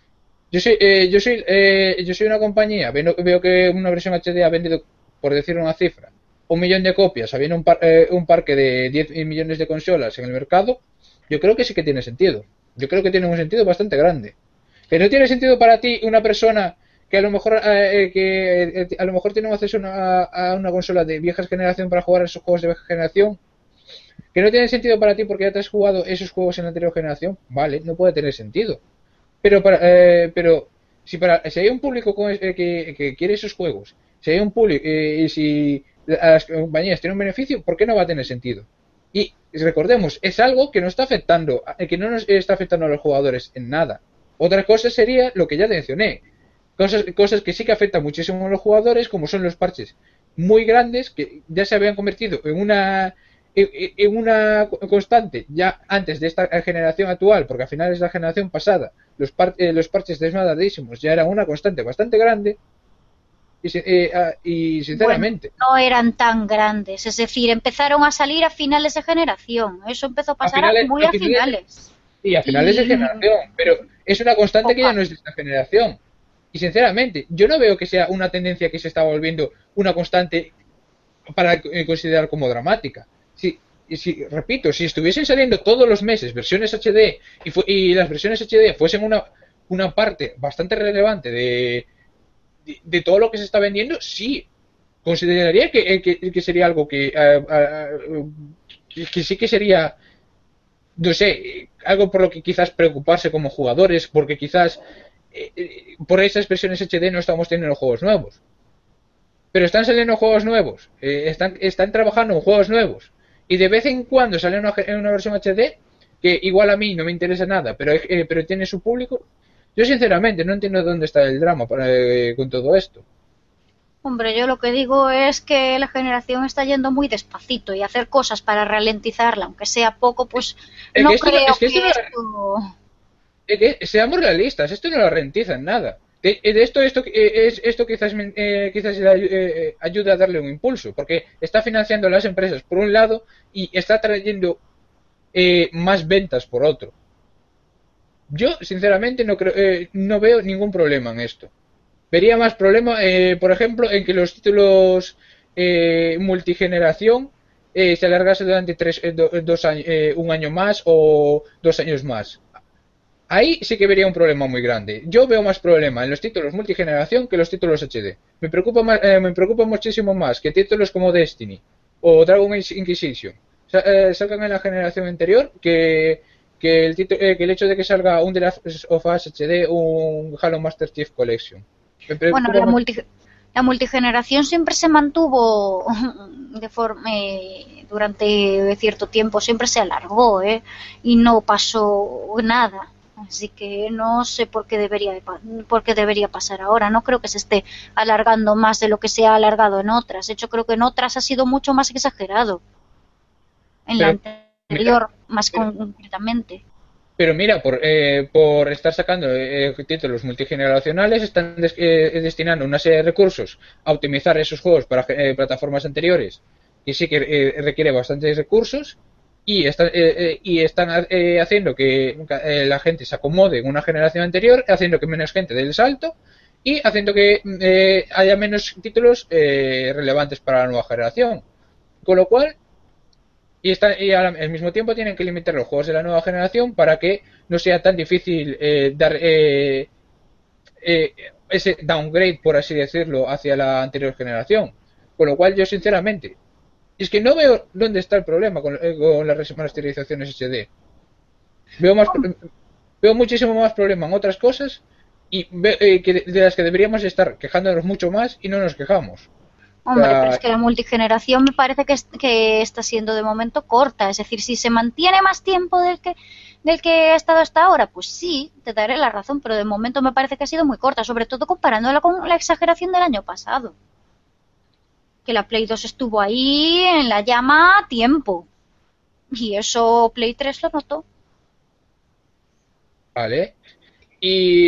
Yo soy, eh, yo soy, eh, yo soy una compañía, veo, veo que una versión H D ha vendido, por decir una cifra, un millón de copias, habiendo un, par, eh, un parque de diez millones de consolas en el mercado. Yo creo que sí que tiene sentido. Yo creo que tiene un sentido bastante grande. Que no tiene sentido para ti una persona que a lo mejor eh, que eh, a lo mejor tiene acceso a una, a una consola de vieja generación para jugar a esos juegos de vieja generación, que no tiene sentido para ti porque ya te has jugado esos juegos en la anterior generación, vale, no puede tener sentido. Pero para, eh, pero si para si hay un público con, eh, que, que quiere esos juegos, si hay un público eh, y si las compañías tienen un beneficio, ¿por qué no va a tener sentido? Y recordemos, es algo que no está afectando, que no nos está afectando a los jugadores en nada. Otra cosa sería lo que ya mencioné, cosas, cosas que sí que afectan muchísimo a los jugadores, como son los parches muy grandes que ya se habían convertido en una en, en una constante ya antes de esta generación actual, porque al final es la generación pasada, los, par, eh, los parches desmadradísimos ya eran una constante bastante grande y, eh, y Bueno, sinceramente no eran tan grandes. Es decir, empezaron a salir a finales de generación. Eso empezó a a pasar finales, muy a a finales finales. y a finales de Y generación, pero es una constante que poco ya no es de esta generación. Y sinceramente, yo no veo que sea una tendencia que se está volviendo una constante para considerar como dramática. Si, si, repito, si estuviesen saliendo todos los meses versiones H D y, fu y las versiones H D fuesen una, una parte bastante relevante de, de, de, todo lo que se está vendiendo, sí, consideraría que, que, que sería algo que, uh, uh, que, que sí que sería, no sé, algo por lo que quizás preocuparse como jugadores, porque quizás eh, por esas versiones H D no estamos teniendo juegos nuevos. Pero están saliendo juegos nuevos, eh, están, están trabajando en juegos nuevos y de vez en cuando sale una, una versión H D que igual a mí no me interesa nada, pero, eh, pero tiene su público. Yo sinceramente no entiendo dónde está el drama para, eh, con todo esto. Hombre, yo lo que digo es que la generación está yendo muy despacito y hacer cosas para ralentizarla, aunque sea poco, pues Es no que esto, creo es que que esto no, esto... es que seamos realistas, esto no lo ralentiza en nada. De, de esto, esto, eh, es, esto quizás, eh, quizás eh, ayude a darle un impulso, porque está financiando a las empresas por un lado y está trayendo eh, más ventas por otro. Yo, sinceramente, no creo, eh, no veo ningún problema en esto. Vería más problema, eh, por ejemplo, en que los títulos eh, multigeneración eh, se alargase durante tres, eh, do, dos años, eh, un año más o dos años más. Ahí sí que vería un problema muy grande. Yo veo más problema en los títulos multigeneración que en los títulos H D. Me preocupa, más, eh, me preocupa muchísimo más que títulos como Destiny o Dragon Age Inquisition eh, salgan en la generación anterior que, que, el, título, eh, que el hecho de que salga un The Last of Us H D o un Halo Master Chief Collection. Bueno, la, multi, la multigeneración siempre se mantuvo de forma, eh, durante cierto tiempo, siempre se alargó, ¿eh? Y no pasó nada. Así que no sé por qué debería por qué debería pasar ahora. No creo que se esté alargando más de lo que se ha alargado en otras. De hecho, creo que en otras ha sido mucho más exagerado. En pero, la anterior, mira, más pero, concretamente. Pero mira, por, eh, por estar sacando eh, títulos multigeneracionales, están des, eh, destinando una serie de recursos a optimizar esos juegos para eh, plataformas anteriores, que sí que eh, requiere bastantes recursos, y, está, eh, eh, y están eh, haciendo que eh, la gente se acomode en una generación anterior, haciendo que menos gente dé el salto, y haciendo que eh, haya menos títulos eh, relevantes para la nueva generación. Con lo cual, Y, está, y al, al mismo tiempo tienen que limitar los juegos de la nueva generación para que no sea tan difícil eh, dar eh, eh, ese downgrade, por así decirlo, hacia la anterior generación. Con lo cual yo sinceramente, es que no veo dónde está el problema con, eh, con las remasterizaciones H D. Veo, más, veo muchísimo más problema en otras cosas y ve, eh, que de, de las que deberíamos estar quejándonos mucho más y no nos quejamos. Hombre, pero es que la multigeneración me parece que, es, que está siendo de momento corta. Es decir, si se mantiene más tiempo del que del que ha estado hasta ahora, pues sí, te daré la razón, pero de momento me parece que ha sido muy corta, sobre todo comparándola con la exageración del año pasado. Que la Play dos estuvo ahí en la llama a tiempo. Y eso Play tres lo notó. Vale. Y,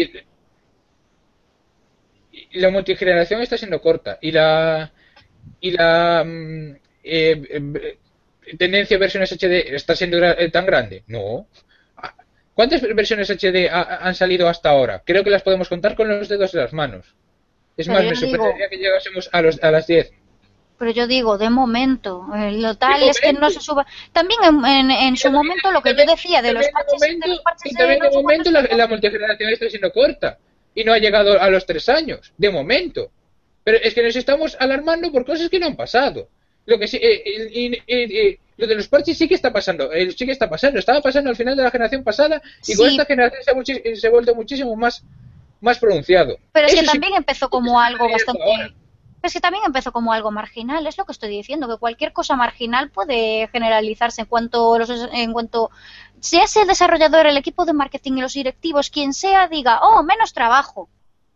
y la multigeneración está siendo corta. Y la... y la eh, eh, tendencia a versiones H D está siendo tan grande. No. ¿Cuántas versiones H D ha, han salido hasta ahora? Creo que las podemos contar con los dedos de las manos. Es pero más, me sorprendería que llegásemos a, los, a las diez. Pero yo digo, de momento, lo tal es que no se suba. También en, en, en su momento lo que yo decía de los parches, de momento, de los parches y también de, de momento la, la multigeneración está siendo corta y no ha llegado a los tres años, de momento. Pero es que nos estamos alarmando por cosas que no han pasado. Lo que sí, eh, eh, eh, eh, lo de los parches sí que está pasando, eh, sí que está pasando. Estaba pasando al final de la generación pasada y sí. Con esta generación se ha, se ha vuelto muchísimo más, más pronunciado. Pero es Eso que también sí, empezó como algo bastante... Ahora. Es que también empezó como algo marginal, es lo que estoy diciendo, que cualquier cosa marginal puede generalizarse en cuanto los, en cuanto si es el desarrollador, el equipo de marketing y los directivos, quien sea, diga, oh, menos trabajo.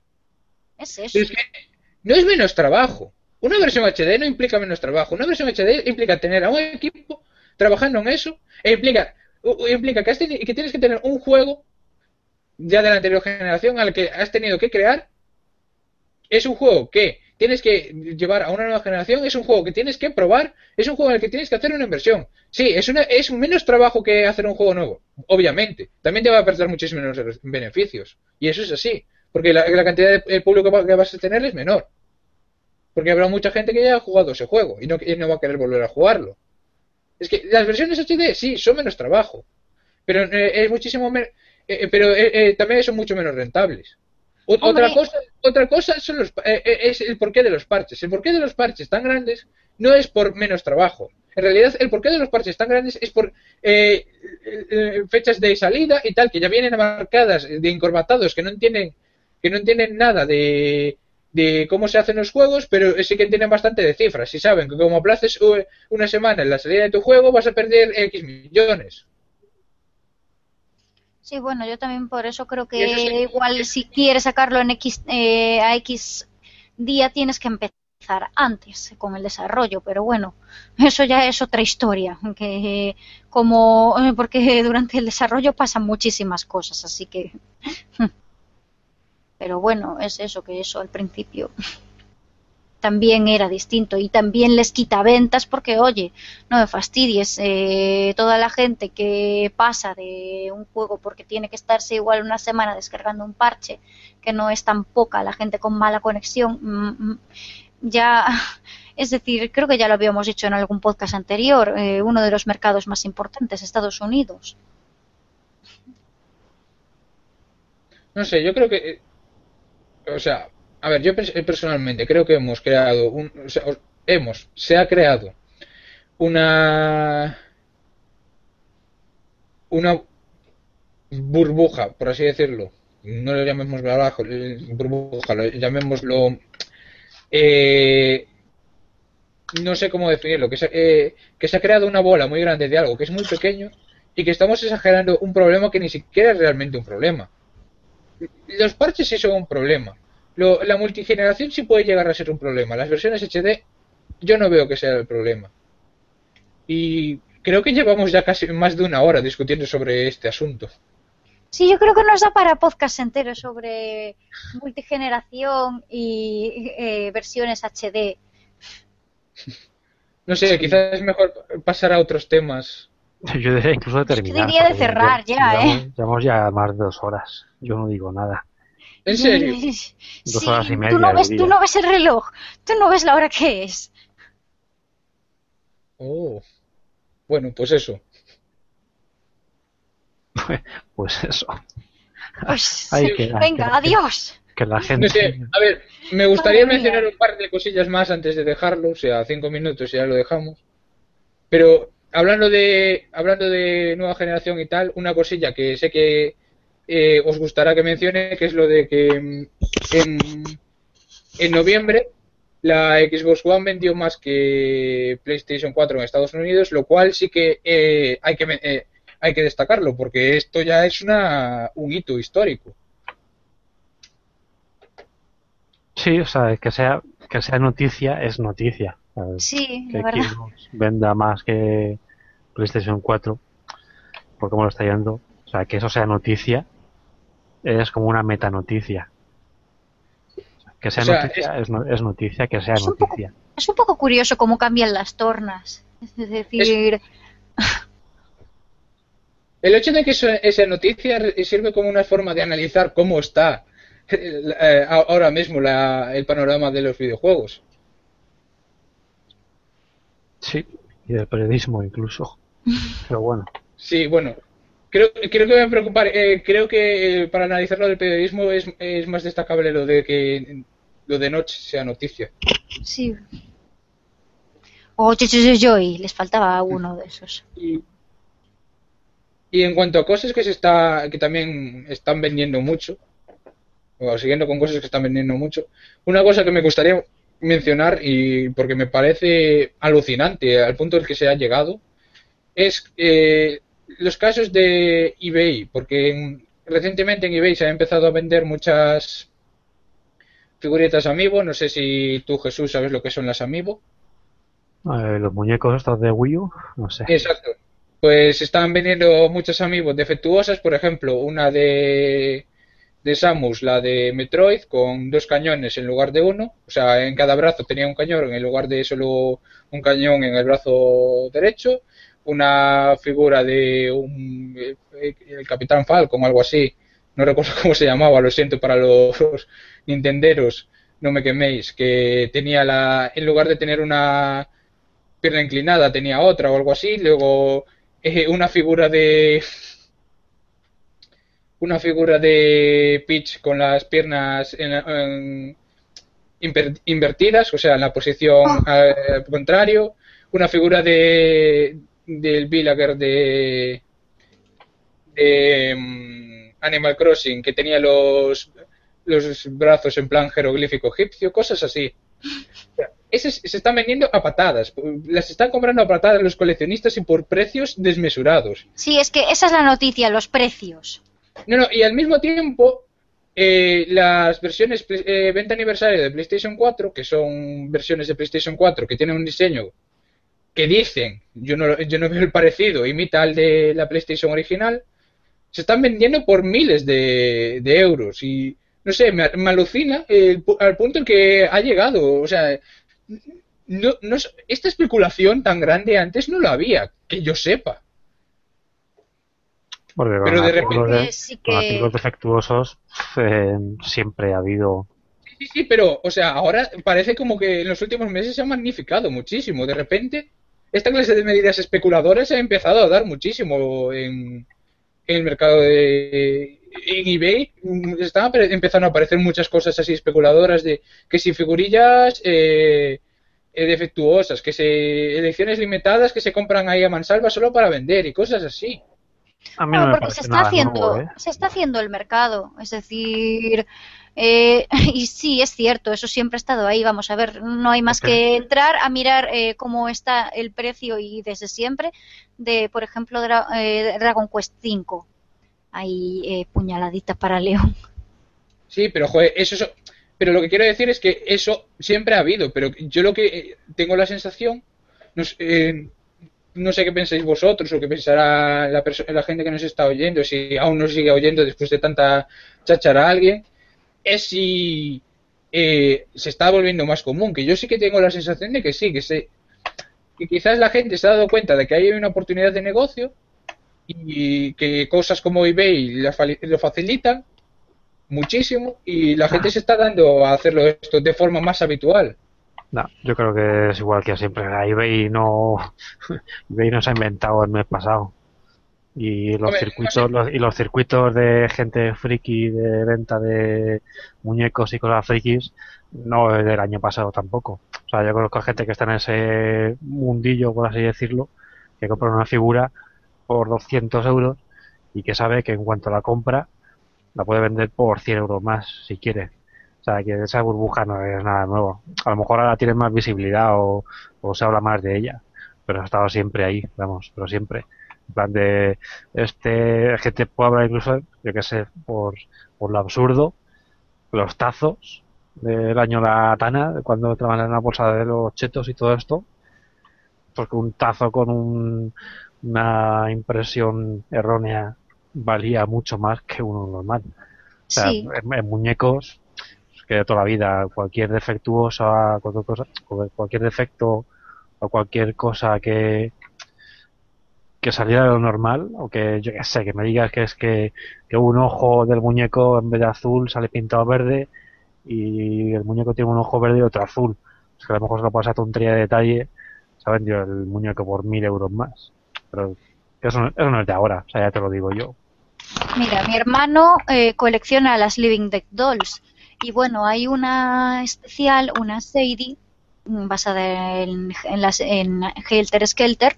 Es eso. Es que no es menos trabajo. Una versión H D no implica menos trabajo. Una versión H D implica tener a un equipo trabajando en eso e implica, implica que, has teni- que tienes que tener un juego ya de la anterior generación al que has tenido que crear. Es un juego que tienes que llevar a una nueva generación, es un juego que tienes que probar, es un juego en el que tienes que hacer una inversión. Sí, es, una, es menos trabajo que hacer un juego nuevo, obviamente. También te va a perder muchísimos menos beneficios. Y eso es así, porque la, la cantidad de público que vas a tener es menor. Porque habrá mucha gente que ya ha jugado ese juego y no, y no va a querer volver a jugarlo. Es que las versiones H D sí, son menos trabajo, pero eh, es muchísimo menos, eh, pero eh, eh, también son mucho menos rentables. Otra cosa, otra cosa son los, eh, es el porqué de los parches. El porqué de los parches tan grandes no es por menos trabajo. En realidad, el porqué de los parches tan grandes es por eh, eh, fechas de salida y tal, que ya vienen marcadas de encorbatados, que no entienden, que no entienden nada de, de cómo se hacen los juegos, pero sí que entienden bastante de cifras. Y saben que como aplaces una semana en la salida de tu juego, vas a perder X millones. Sí, bueno, yo también por eso creo Y eso que sí, igual si quieres sacarlo en X, eh, a X día tienes que empezar antes con el desarrollo, pero bueno, eso ya es otra historia, que como eh, porque durante el desarrollo pasan muchísimas cosas, así que pero bueno, es eso, que eso al principio también era distinto y también les quita ventas porque, oye, no me fastidies, eh, toda la gente que pasa de un juego porque tiene que estarse igual una semana descargando un parche, que no es tan poca la gente con mala conexión, mm, ya, es decir, creo que ya lo habíamos dicho en algún podcast anterior, eh, uno de los mercados más importantes, Estados Unidos. no sé, yo creo que, eh, o sea, a ver, yo pers- personalmente creo que hemos creado un, o sea, os- hemos, se ha creado una, una burbuja, por así decirlo. No lo llamemos abajo, burbuja, lo llamémoslo, eh, no sé cómo definirlo, que se, eh, que se ha creado una bola muy grande de algo que es muy pequeño y que estamos exagerando un problema que ni siquiera es realmente un problema. Los parches sí son un problema. Lo, la multigeneración sí puede llegar a ser un problema. Las versiones H D yo no veo que sea el problema. Y creo que llevamos ya casi más de una hora discutiendo sobre este asunto. Sí, yo creo que nos da para podcast entero sobre multigeneración y eh, versiones H D. No sé, quizás es mejor pasar a otros temas. Yo diría incluso de Yo terminar. diría de porque cerrar ya, llevamos, ¿eh? llevamos ya más de dos horas. Yo no digo nada. ¿En serio? Dos Sí, horas y tú media, no ves, diría. tú no ves el reloj, tú no ves la hora que es. Oh. Bueno, pues eso. Pues eso. Pues Ahí queda, venga, que, adiós. que la No gente... sé, a ver, me gustaría Madre mía. mencionar un par de cosillas más antes de dejarlo, o sea, cinco minutos y ya lo dejamos. Pero hablando de hablando de nueva generación y tal, una cosilla que sé que eh, os gustará que mencione, que es lo de que mm, en, en noviembre la Xbox One vendió más que PlayStation cuatro en Estados Unidos, lo cual sí que eh, hay que me- eh, hay que destacarlo, porque esto ya es una un hito histórico. Sí, o sea, que sea, que sea noticia es noticia. ¿Sabes? Sí, Que la verdad. Xbox venda más que PlayStation cuatro, por cómo lo está yendo. O sea, que eso sea noticia es como una metanoticia. Que sea O sea, noticia es, no- es noticia, que sea Es un poco, noticia. es un poco curioso cómo cambian las tornas. Es decir, El hecho de que eso- esa noticia re- sirve como una forma de analizar cómo está eh, ahora mismo la- el panorama de los videojuegos. Sí, y del periodismo incluso. Pero bueno, Sí, bueno, creo, creo que me va a preocupar. eh, creo que eh, para analizar lo del periodismo es, es más destacable lo de que lo de noche sea noticia. sí. Oye, oye, oye, oye, les faltaba uno de esos. Y, y en cuanto a cosas que se está que también están vendiendo mucho, o siguiendo con cosas que están vendiendo mucho, una cosa que me gustaría mencionar y porque me parece alucinante al punto al que se ha llegado es eh, los casos de eBay, porque en- recientemente en eBay se han empezado a vender muchas figuritas Amiibo, no sé si tú, Jesús, sabes lo que son las Amiibo. eh, los muñecos estos de Wii U, no sé. Exacto. Pues están vendiendo muchas Amiibo defectuosas, por ejemplo, una de, de Samus, la de Metroid, con dos cañones en lugar de uno, o sea, en cada brazo tenía un cañón en lugar de solo un cañón en el brazo derecho, una figura de un, eh, el Capitán Falcon o algo así, no recuerdo cómo se llamaba, lo siento para los nintenderos, no me queméis, que tenía la, en lugar de tener una pierna inclinada tenía otra o algo así, luego eh, una figura de una figura de Peach con las piernas en, en, inver, invertidas, o sea, en la posición Oh, al contrario, una figura de del Villager de, de um, Animal Crossing que tenía los los brazos en plan jeroglífico egipcio, cosas así. Esas se están vendiendo a patadas, las están comprando a patadas los coleccionistas y por precios desmesurados. sí, es que esa es la noticia, los precios. No, no, y al mismo tiempo, eh, las versiones eh, venta aniversario de PlayStation cuatro, que son versiones de PlayStation cuatro que tienen un diseño que dicen, yo no, yo no veo el parecido, imita al de la PlayStation original, se están vendiendo por miles de, de euros. Y no sé, me, me alucina el, al punto en que ha llegado. O sea, no, no, esta especulación tan grande antes no la había, que yo sepa. Porque con Pero de artículos, repente. de, Sí con artículos que... defectuosos eh, siempre ha habido. Sí, sí, pero, o sea, ahora parece como que en los últimos meses se ha magnificado muchísimo. De repente, esta clase de medidas especuladoras se ha empezado a dar muchísimo en, en el mercado de en eBay. Están empezando a aparecer muchas cosas así especuladoras de que si figurillas eh, eh, defectuosas, que se ediciones limitadas que se compran ahí a mansalva solo para vender y cosas así. A mí no Bueno, me porque se parece está nada nuevo, haciendo, ¿eh? se está haciendo el mercado, es decir, eh, y sí, es cierto, eso siempre ha estado ahí. Vamos a ver, no hay más Es que, que entrar a mirar eh, cómo está el precio y desde siempre de, por ejemplo, Dra- eh, Dragon Quest cinco. Hay eh, puñaladitas para León. Sí, pero joder, eso, eso- pero lo que quiero decir es que eso siempre ha habido, pero yo lo que eh, tengo la sensación, no sé, eh, no sé qué pensáis vosotros o qué pensará la, perso- la gente que nos está oyendo, si aún nos sigue oyendo después de tanta cháchara a alguien, es si eh, se está volviendo más común, que yo sí que tengo la sensación de que sí, que se, que quizás la gente se ha dado cuenta de que hay una oportunidad de negocio y que cosas como eBay la fali- lo facilitan muchísimo y la gente ah, se está dando a hacerlo esto de forma más habitual. no, yo creo que es igual que siempre. La eBay no, eBay no se ha inventado el mes pasado. Y los Hombre, no sé, circuitos los, y los circuitos de gente friki de venta de muñecos y cosas frikis no es del año pasado tampoco. O sea, yo conozco a gente que está en ese mundillo, por así decirlo, que compra una figura por doscientos euros y que sabe que en cuanto la compra la puede vender por cien euros más si quiere. O sea, que esa burbuja no es nada nuevo. A lo mejor ahora tiene más visibilidad o, o se habla más de ella, pero ha estado siempre ahí, vamos, pero siempre. En plan de, este, es que te puedo hablar incluso, yo qué sé, por, por lo absurdo, los tazos del año La Tana, cuando trabajan en la bolsa de los chetos y todo esto, porque un tazo con un, una impresión errónea valía mucho más que uno normal. O sea, Sí, en, en muñecos, que de toda la vida, cualquier defectuosa, cualquier cosa, cualquier defecto o cualquier cosa que, que saliera de lo normal, o que yo qué sé, que me digas que es que, que un ojo del muñeco en vez de azul sale pintado verde y el muñeco tiene un ojo verde y otro azul. Es que a lo mejor se lo pasa tontería de detalle, se ha vendido el muñeco por mil euros más. Pero eso, no- eso no es de ahora, o sea, ya te lo digo yo. mira, mi hermano eh, colecciona las Living Dead Dolls y bueno, hay una especial, una Sadie, mm, basada en, en, las, en Helter Skelter,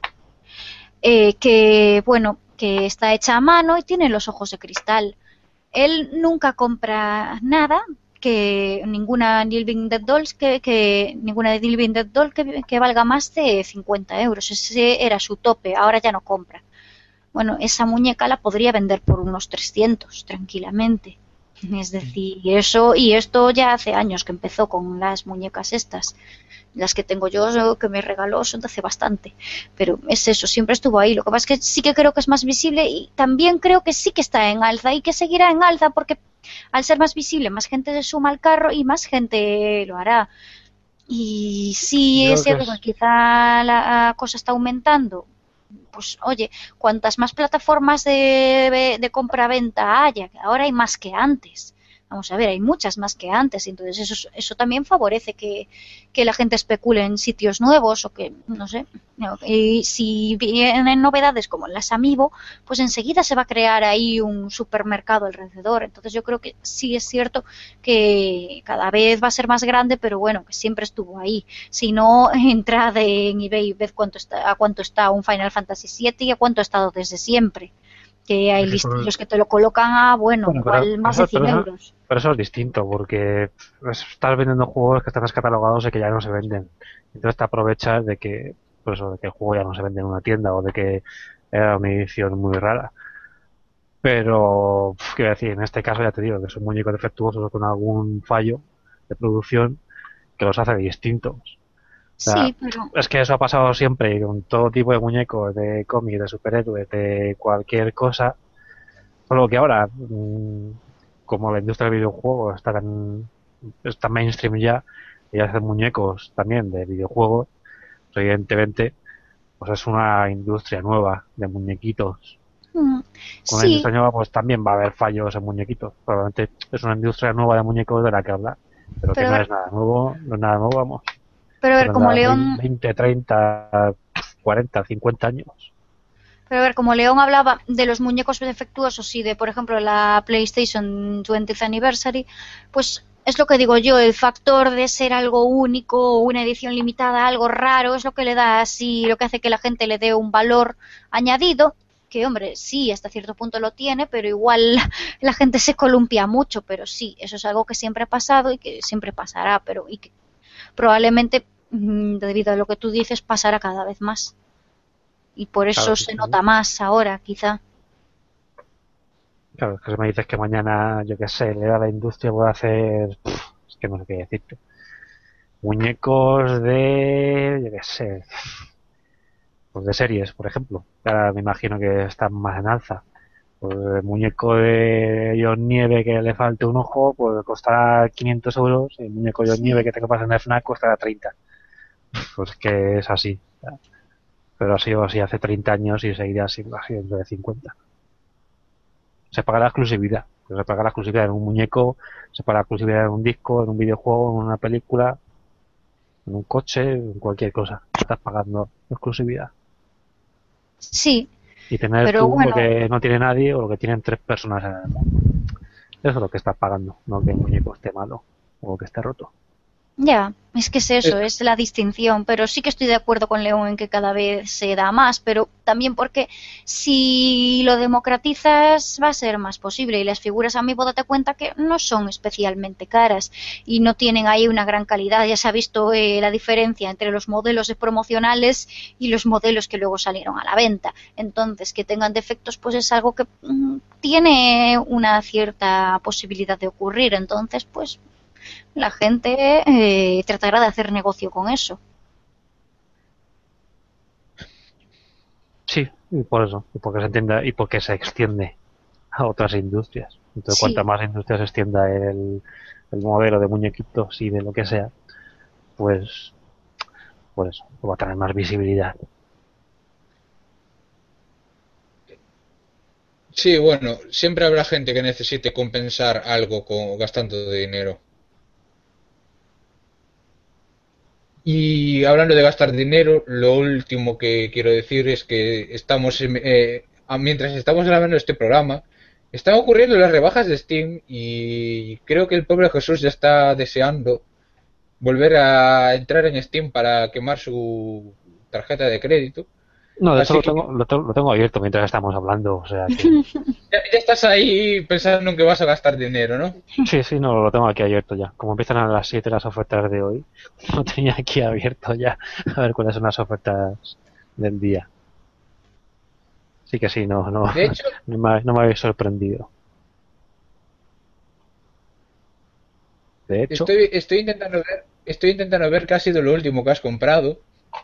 eh, que bueno, que está hecha a mano y tiene los ojos de cristal. Él nunca compra nada, que ninguna Living Dead Dolls que, que ninguna de Living Dead Doll que, que valga más de cincuenta euros. Ese era su tope, ahora ya no compra. Bueno, esa muñeca la podría vender por unos trescientos tranquilamente. Es decir, eso, y esto ya hace años que empezó con las muñecas estas. Las que tengo yo, que me regaló, son de hace bastante. Pero es eso, siempre estuvo ahí. Lo que pasa es que sí que creo que es más visible y también creo que sí que está en alza y que seguirá en alza porque al ser más visible, más gente se suma al carro y más gente lo hará. Y sí Yo es creo que cierto que es, quizá la cosa está aumentando. Pues oye, cuantas más plataformas de, de compra-venta haya, que ahora hay más que antes. Vamos a ver, hay muchas más que antes, entonces eso, eso también favorece que, que la gente especule en sitios nuevos o que, no sé, no, y si vienen novedades como las Amiibo, pues enseguida se va a crear ahí un supermercado alrededor. Entonces yo creo que sí es cierto que cada vez va a ser más grande, pero bueno, que siempre estuvo ahí. Si no, entrad en eBay y ved cuánto está, a cuánto está un Final Fantasy siete y a cuánto ha estado desde siempre. Que hay es que con- listillos que te lo colocan a, bueno, bueno, pero, igual pero más de eso, pero cien eso- euros. pero eso es distinto, porque pues, estás vendiendo juegos que están descatalogados y que ya no se venden. Entonces te aprovechas de que, pues eso, de que el juego ya no se vende en una tienda o de que era una edición muy rara. Pero, pf, quiero decir, en este caso ya te digo que son muñecos defectuosos o con algún fallo de producción que los hace distintos. O sea, Sí, pero... es que eso ha pasado siempre con todo tipo de muñecos, de cómics, de superhéroes, de cualquier cosa. Solo que ahora, mmm, como la industria del videojuego está tan, está mainstream ya, y hacen muñecos también de videojuegos, pues evidentemente, pues es una industria nueva de muñequitos. mm, Con una sí, industria nueva, pues también va a haber fallos en muñequitos. Probablemente es una industria nueva de muñecos de la que hablar, pero que pero a no ver, es nada nuevo, no es nada nuevo, vamos. pero a ver, Pues como anda León, veinte, treinta, cuarenta, cincuenta años. pero a ver, como León hablaba de los muñecos defectuosos y de, por ejemplo, la PlayStation twentieth Anniversary, pues es lo que digo yo, el factor de ser algo único, una edición limitada, algo raro, es lo que le da así, lo que hace que la gente le dé un valor añadido, que hombre, sí, hasta cierto punto lo tiene, pero igual la gente se columpia mucho, pero sí, eso es algo que siempre ha pasado y que siempre pasará, pero y que probablemente, mm, debido a lo que tú dices, pasará cada vez más. Y por Claro, eso sí, se sí. nota más ahora, quizá. Claro, es que si me dices que mañana, yo qué sé, le da a la industria por hacer, pff, es que no sé qué decirte. Muñecos de, yo qué sé, pues de series, por ejemplo. Ahora me imagino que están más en alza. Pues el muñeco de John Nieve que le falte un ojo, pues costará quinientos euros. Y el muñeco de John Nieve Sí, que te compras en el FNAC costará treinta. Pues que es así. Pero ha sido así hace treinta años y seguirá siendo así dentro de cincuenta. Se paga la exclusividad. Pues se paga la exclusividad en un muñeco, se paga la exclusividad en un disco, en un videojuego, en una película, en un coche, en cualquier cosa. Estás pagando exclusividad. sí, Y tener pero tú lo bueno, que no tiene nadie o lo que tienen tres personas en el mundo. Eso es lo que estás pagando, no que el muñeco esté malo o que esté roto. ya, es que es eso, Eh, es la distinción, pero sí que estoy de acuerdo con León en que cada vez se da más, pero también porque si lo democratizas va a ser más posible y las figuras a mí date cuenta que no son especialmente caras y no tienen ahí una gran calidad, ya se ha visto eh, la diferencia entre los modelos promocionales y los modelos que luego salieron a la venta, entonces que tengan defectos pues es algo que mm, tiene una cierta posibilidad de ocurrir, entonces pues la gente eh, tratará de hacer negocio con eso. Sí, y por eso, y porque se entienda y porque se extiende a otras industrias. Entonces, cuanta Sí, más industrias se extienda el, el modelo de muñequitos y de lo que sea, pues, pues va a tener más visibilidad. sí, bueno, siempre habrá gente que necesite compensar algo con, gastando de dinero. Y hablando de gastar dinero, lo último que quiero decir es que estamos, en- eh, a- mientras estamos grabando este programa, están ocurriendo las rebajas de Steam y creo que el pobre Jesús ya está deseando volver a entrar en Steam para quemar su tarjeta de crédito. No, de hecho Así lo que tengo, lo, tengo- lo tengo abierto mientras estamos hablando, o sea que ya, ya estás ahí pensando en que vas a gastar dinero, ¿no? sí, sí, no, lo tengo aquí abierto ya. Como empiezan a las siete las ofertas de hoy, lo tenía aquí abierto ya, a ver cuáles son las ofertas del día. Sí que sí, no, no, De hecho, no me, no me habéis sorprendido. De hecho, estoy, estoy intentando ver, estoy intentando ver qué ha sido lo último que has comprado.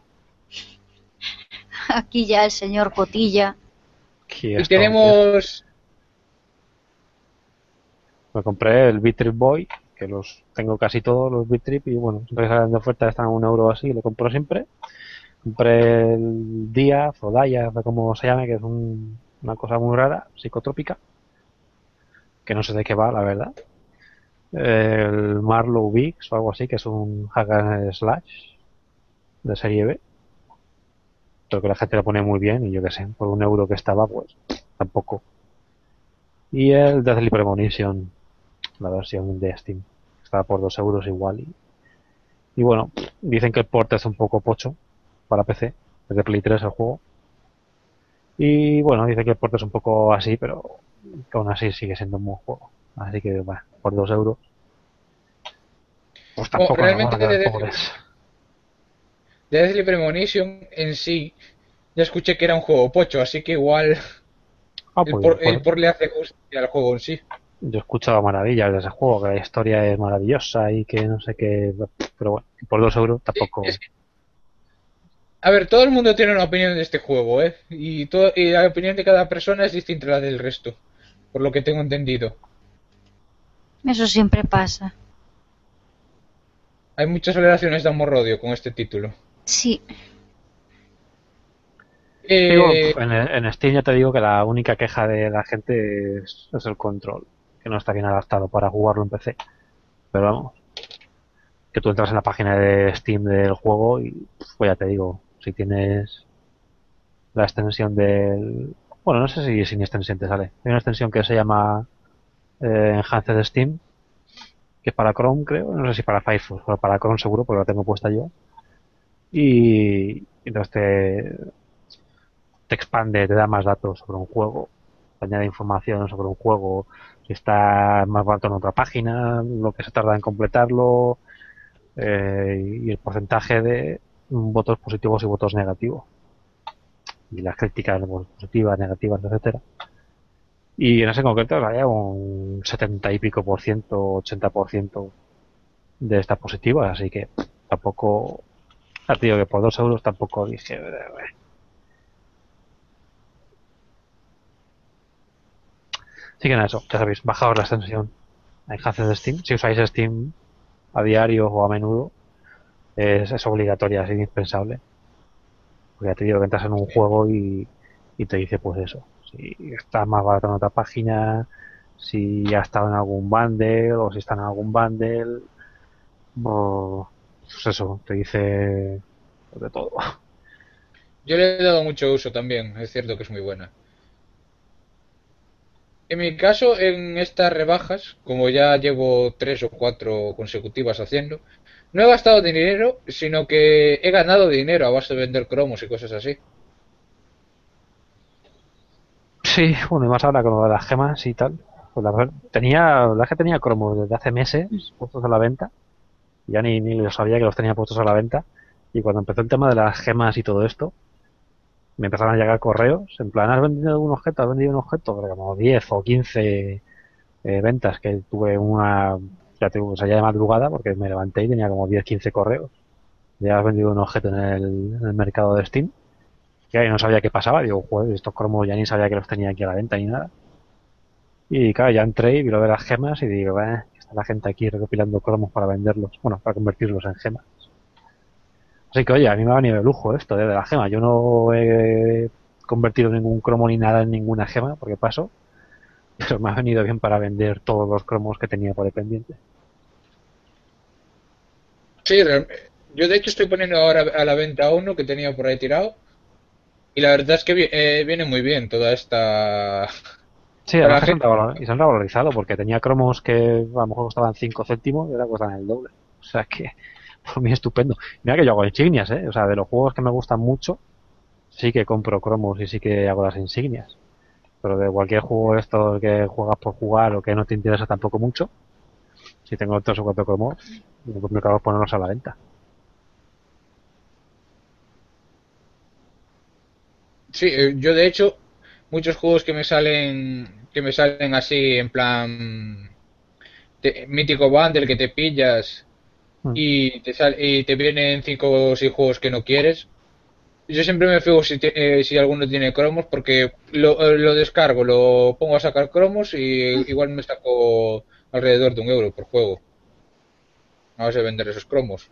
aquí ya el señor Cotilla. aquí Y estoy, tío. tenemos. Me compré el Beat Boy, que los tengo casi todos los Beat Trip y bueno, siempre que salen de oferta están a un euro así, lo compro siempre. Compré el Dia, o Daya, no sé cómo se llame, que es un- una cosa muy rara, psicotrópica, que no sé de qué va, la verdad. El Marlow Biggs o algo así, que es un hack and slash de serie B. Creo que la gente lo pone muy bien y yo qué sé, por un euro que estaba, pues tampoco. Y el Deathly Premonition, la versión de Steam, estaba por dos euros igual. Y, y bueno, dicen que el port es un poco pocho para P C, es de Play tres el juego. Y bueno, dicen que el port es un poco así, pero que aún así sigue siendo un buen juego. Así que, bueno, por dos euros, pues Bueno, tampoco nos van realmente a de quedar Deathly, pobres. de Deathly Premonition en sí, ya escuché que era un juego pocho, así que igual. Ah, El pues, por, pues, el por le hace justicia al juego en sí. yo he escuchado maravillas de ese juego, que la historia es maravillosa y que no sé qué, pero bueno, por dos euros tampoco. Es que, a ver, todo el mundo tiene una opinión de este juego, ¿eh? Y, todo, y la opinión de cada persona es distinta a la del resto, por lo que tengo entendido. Eso siempre pasa. Hay muchas relaciones de amor-odio con este título. Sí. Digo, Eh, en, en Steam ya te digo que la única queja de la gente es, es el control, que no está bien adaptado para jugarlo en P C. Pero vamos, que tú entras en la página de Steam del juego y pues ya te digo, si tienes la extensión del... Bueno, no sé si sin extensión te sale. Hay una extensión que se llama eh, Enhanced Steam, que es para Chrome, creo. No sé si para Firefox, pero para Chrome seguro, porque la tengo puesta yo. Y entonces te, te expande, te da más datos sobre un juego, te añade información sobre un juego, si está más barato en otra página, lo que se tarda en completarlo, eh, y el porcentaje de votos positivos y votos negativos. Y las críticas positivas, negativas, etcétera. Y en ese concreto había un setenta y pico por ciento, ochenta por ciento de estas positivas, así que tampoco, ya te digo que por dos euros tampoco dije. Así que nada, eso, ya sabéis, bajaos la extensión Enhanced de Steam. Si usáis Steam a diario o a menudo, es, es obligatoria, es indispensable. Porque ya te digo que entras en un juego y, y te dice pues eso, si está más barato en otra página, si ha estado en algún bundle o si está en algún bundle, o pues eso, te dice de todo. yo le he dado mucho uso también, es cierto que es muy buena. En mi caso, en estas rebajas, como ya llevo tres o cuatro consecutivas haciendo, no he gastado dinero, sino que he ganado dinero a base de vender cromos y cosas así. Sí, bueno, y más ahora con lo de las gemas y tal. Pues la verdad, tenía, la verdad es que tenía cromos desde hace meses puestos a la venta. Ya ni, ni lo sabía que los tenía puestos a la venta. Y cuando empezó el tema de las gemas y todo esto, me empezaron a llegar correos. En plan, ¿has vendido un objeto? ¿Has vendido un objeto? Pero como diez o quince eh, ventas que tuve una, ya te digo, o sea, ya de madrugada, porque me levanté y tenía como diez quince correos. Ya has vendido un objeto en el, en el mercado de Steam. Y ahí no sabía qué pasaba. Digo, joder, estos cromos ya ni sabía que los tenía aquí a la venta ni nada. Y claro, ya entré y vi lo de las gemas y digo, eh, está la gente aquí recopilando cromos para venderlos, bueno, para convertirlos en gemas. Así que oye, a mí me ha venido de lujo esto eh, de la gema. Yo no he convertido ningún cromo ni nada en ninguna gema, porque paso, pero me ha venido bien para vender todos los cromos que tenía por ahí pendiente. Sí, yo de hecho estoy poniendo ahora a la venta uno que tenía por ahí tirado. Y la verdad es que eh, viene muy bien toda esta... Sí, Para además la que se han, gente. revalor- y se han revalorizado, porque tenía cromos que a lo mejor costaban cinco céntimos y ahora cuestan el doble. O sea que, por mí estupendo. Mira que yo hago insignias, ¿eh? O sea, de los juegos que me gustan mucho, sí que compro cromos y sí que hago las insignias. Pero de cualquier juego de estos que juegas por jugar o que no te interesa tampoco mucho, si tengo tres o cuatro cromos, me acabo de ponerlos a la venta. Sí, eh, yo de hecho, muchos juegos que me salen que me salen así en plan te- mítico bundle que te pillas Mm. y te sal- y te vienen cinco o seis juegos que no quieres. Yo siempre me fijo si, te- eh, si alguno tiene cromos porque lo, eh, lo descargo, lo pongo a sacar cromos y igual me saco alrededor de un euro por juego. A base de vender esos cromos.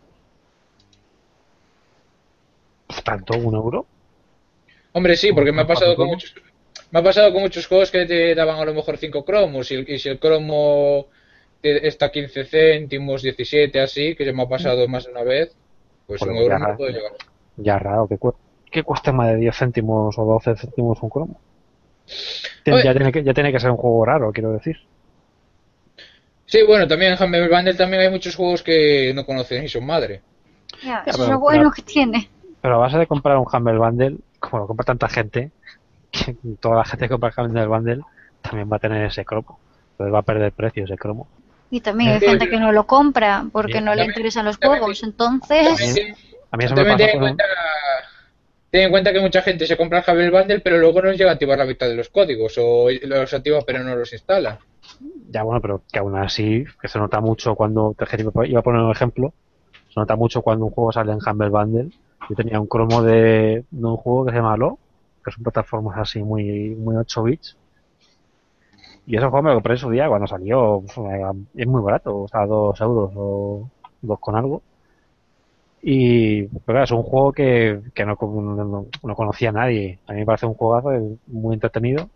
¿Tanto? ¿Un euro? Hombre, sí, ¿Por, porque me por ha cuatro pasado con cromos? muchos, me ha pasado con muchos juegos que te daban a lo mejor cinco cromos y, y si el cromo te- está quince céntimos, diecisiete así, que se me ha pasado más de una vez, pues Joder, un pues euro ya, me lo ra- puedo ya, llevar. ya raro, que, cu- que cueste más de diez céntimos o doce céntimos un cromo. A Tien- Ya ver, tiene, que, ya tiene que ser un juego raro, quiero decir. sí, bueno, también en Humble Bundle también hay muchos juegos que no conocen ni su madre. Ya, Ya, eso es lo pero, bueno pero, que tiene. pero a base de comprar un Humble Bundle, como lo compra tanta gente, que toda la gente que compra el Humble Bundle también va a tener ese cromo. Entonces va a perder precio ese cromo. Y también hay Eh, Sí, gente que no lo compra a mí, porque no le también, interesan los también, juegos. también, a mí, Entonces, ten- a mí eso me también pasó ten en con un... cuenta, ten en cuenta que mucha gente se compra el Humble Bundle, pero luego no llega a activar la mitad de los códigos, o los activa pero no los instala. Ya bueno, pero que aún así, que se nota mucho cuando, te iba a poner un ejemplo, se nota mucho cuando un juego sale en Humble Bundle. Yo tenía un cromo de, de un juego que se llama Lo, que son plataformas así muy, muy ocho bits. Y ese juego me lo compré en su día cuando salió, pues, es muy barato, o sea, dos euros o dos con algo. Y pero claro, es un juego que, que no, no, no conocía a nadie. A mí me parece un juegazo muy entretenido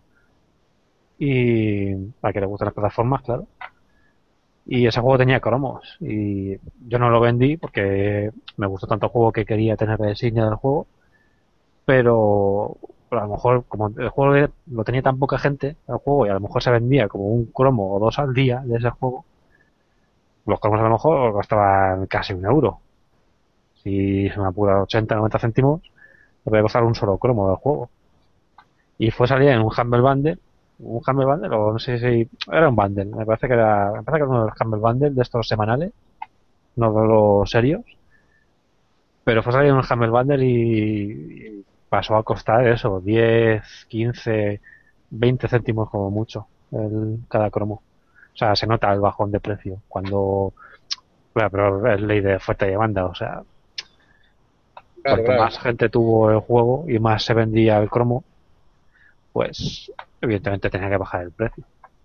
y para que le gusten las plataformas, claro. Y ese juego tenía cromos y yo no lo vendí porque me gustó tanto el juego que quería tener la insignia del juego, pero, pero a lo mejor como el juego lo tenía tan poca gente el juego y a lo mejor se vendía como un cromo o dos al día de ese juego, los cromos a lo mejor costaban casi un euro. Si se me apura ochenta noventa céntimos, me puede costar un solo cromo del juego. Y fue salir en un Humble Bundle, un Humble Bundle, o no sé si era un bundle, me parece que era, me parece que era uno de los Humble Bundle de estos semanales, no de los serios, pero fue salir en un Humble Bundle y, y pasó a costar eso, diez quince veinte céntimos como mucho el, cada cromo. O sea, se nota el bajón de precio cuando, bueno, pero es ley de oferta y demanda, o sea, Claro, cuanto claro. más gente tuvo el juego y más se vendía el cromo, pues evidentemente tenía que bajar el precio.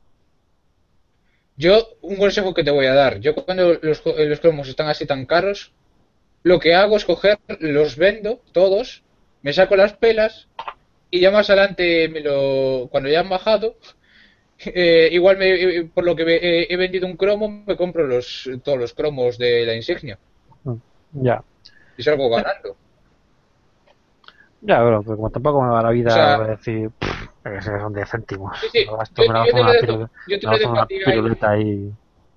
Yo, un consejo que te voy a dar. Yo cuando los, jo- los cromos están así tan caros, lo que hago es coger, los vendo todos, me saco las pelas y ya más adelante, me lo, cuando ya han bajado, eh, igual me, eh, por lo que me- eh, he vendido un cromo, me compro los, todos los cromos de la insignia Mm, Ya, y salgo sí, ganando. ya, pero pues como tampoco me va la O vida sea, voy a decir "Pff, que son diez céntimos. sí, Me sí, lo gasto, yo, me lo yo gasto te en lo una dejo, piruleta, yo te me lo lo gasto en dejo a una ti ahí. piruleta y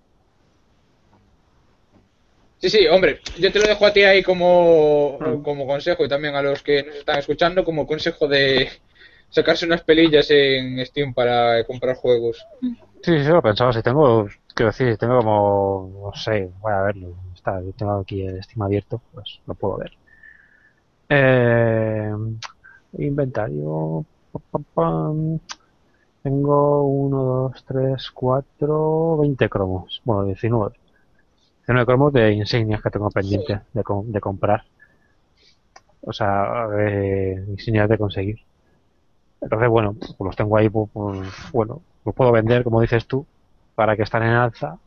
Sí, sí, hombre, yo te lo dejo a ti ahí como, mm. como consejo y también a los que nos están escuchando como consejo de sacarse unas pelillas en Steam para comprar juegos. Sí, sí, sí, lo pensaba. Si tengo, quiero decir, si tengo como, no sé, voy a verlo. Está, yo tengo aquí el Steam abierto, pues lo puedo ver. Eh, inventario. Pa, pa, pam. Tengo uno, dos, tres, cuatro, veinte cromos. Bueno, diecinueve. diecinueve cromos de insignias que tengo pendientes de, com- de comprar. O sea, de insignias de conseguir. Entonces, bueno, pues los tengo ahí, pues, pues, bueno, los puedo vender, como dices tú, para que están en alza,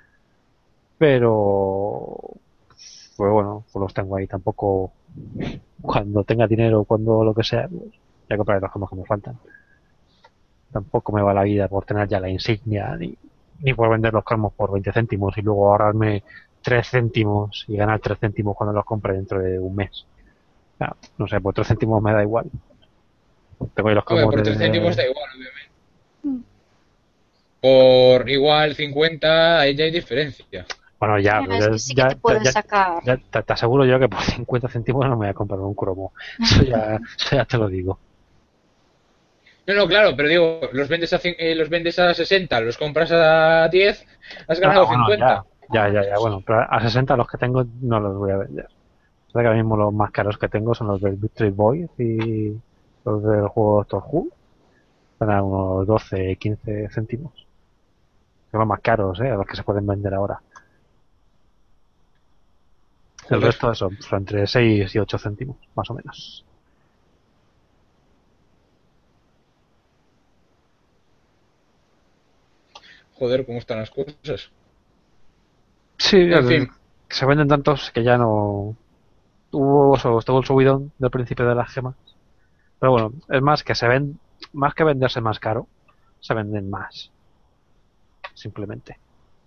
pero, pues bueno, pues los tengo ahí. Tampoco, cuando tenga dinero, cuando lo que sea, pues, ya compraré los cromos que me faltan. Tampoco me va la vida por tener ya la insignia, ni, ni por vender los cromos por veinte céntimos y luego ahorrarme tres céntimos y ganar tres céntimos cuando los compre dentro de un mes. No, no sé, por tres céntimos me da igual. Tengo ahí los Hombre, cromos por tres céntimos de... da igual, obviamente. Por igual cincuenta, ahí ya hay diferencia. Bueno, ya, Ya, pero es que ya, sí que ya, te puedes ya, sacar. ya te, te aseguro yo que por cincuenta céntimos no me voy a comprar un cromo. Eso ya, eso ya te lo digo. No, no, claro, pero digo, los vendes a, cien- eh, los vendes a sesenta, los compras a diez, has Ah, ganado bueno, ya, cincuenta. ya, ya, ya, bueno, pero a sesenta los que tengo no los voy a vender. O sea que ahora mismo los más caros que tengo son los del Victory Boy y los del juego Doctor Who. Están a unos doce quince céntimos. Son los más caros, ¿eh? Los que se pueden vender ahora. El Joder, resto, eso, pues entre seis y ocho céntimos, más o menos. joder, cómo están las cosas. Sí, En el- fin, se venden tantos que ya no... Hubo, so- estuvo el subidón del principio de las gemas. Pero bueno, es más que se ven, más que venderse más caro, se venden más. Simplemente.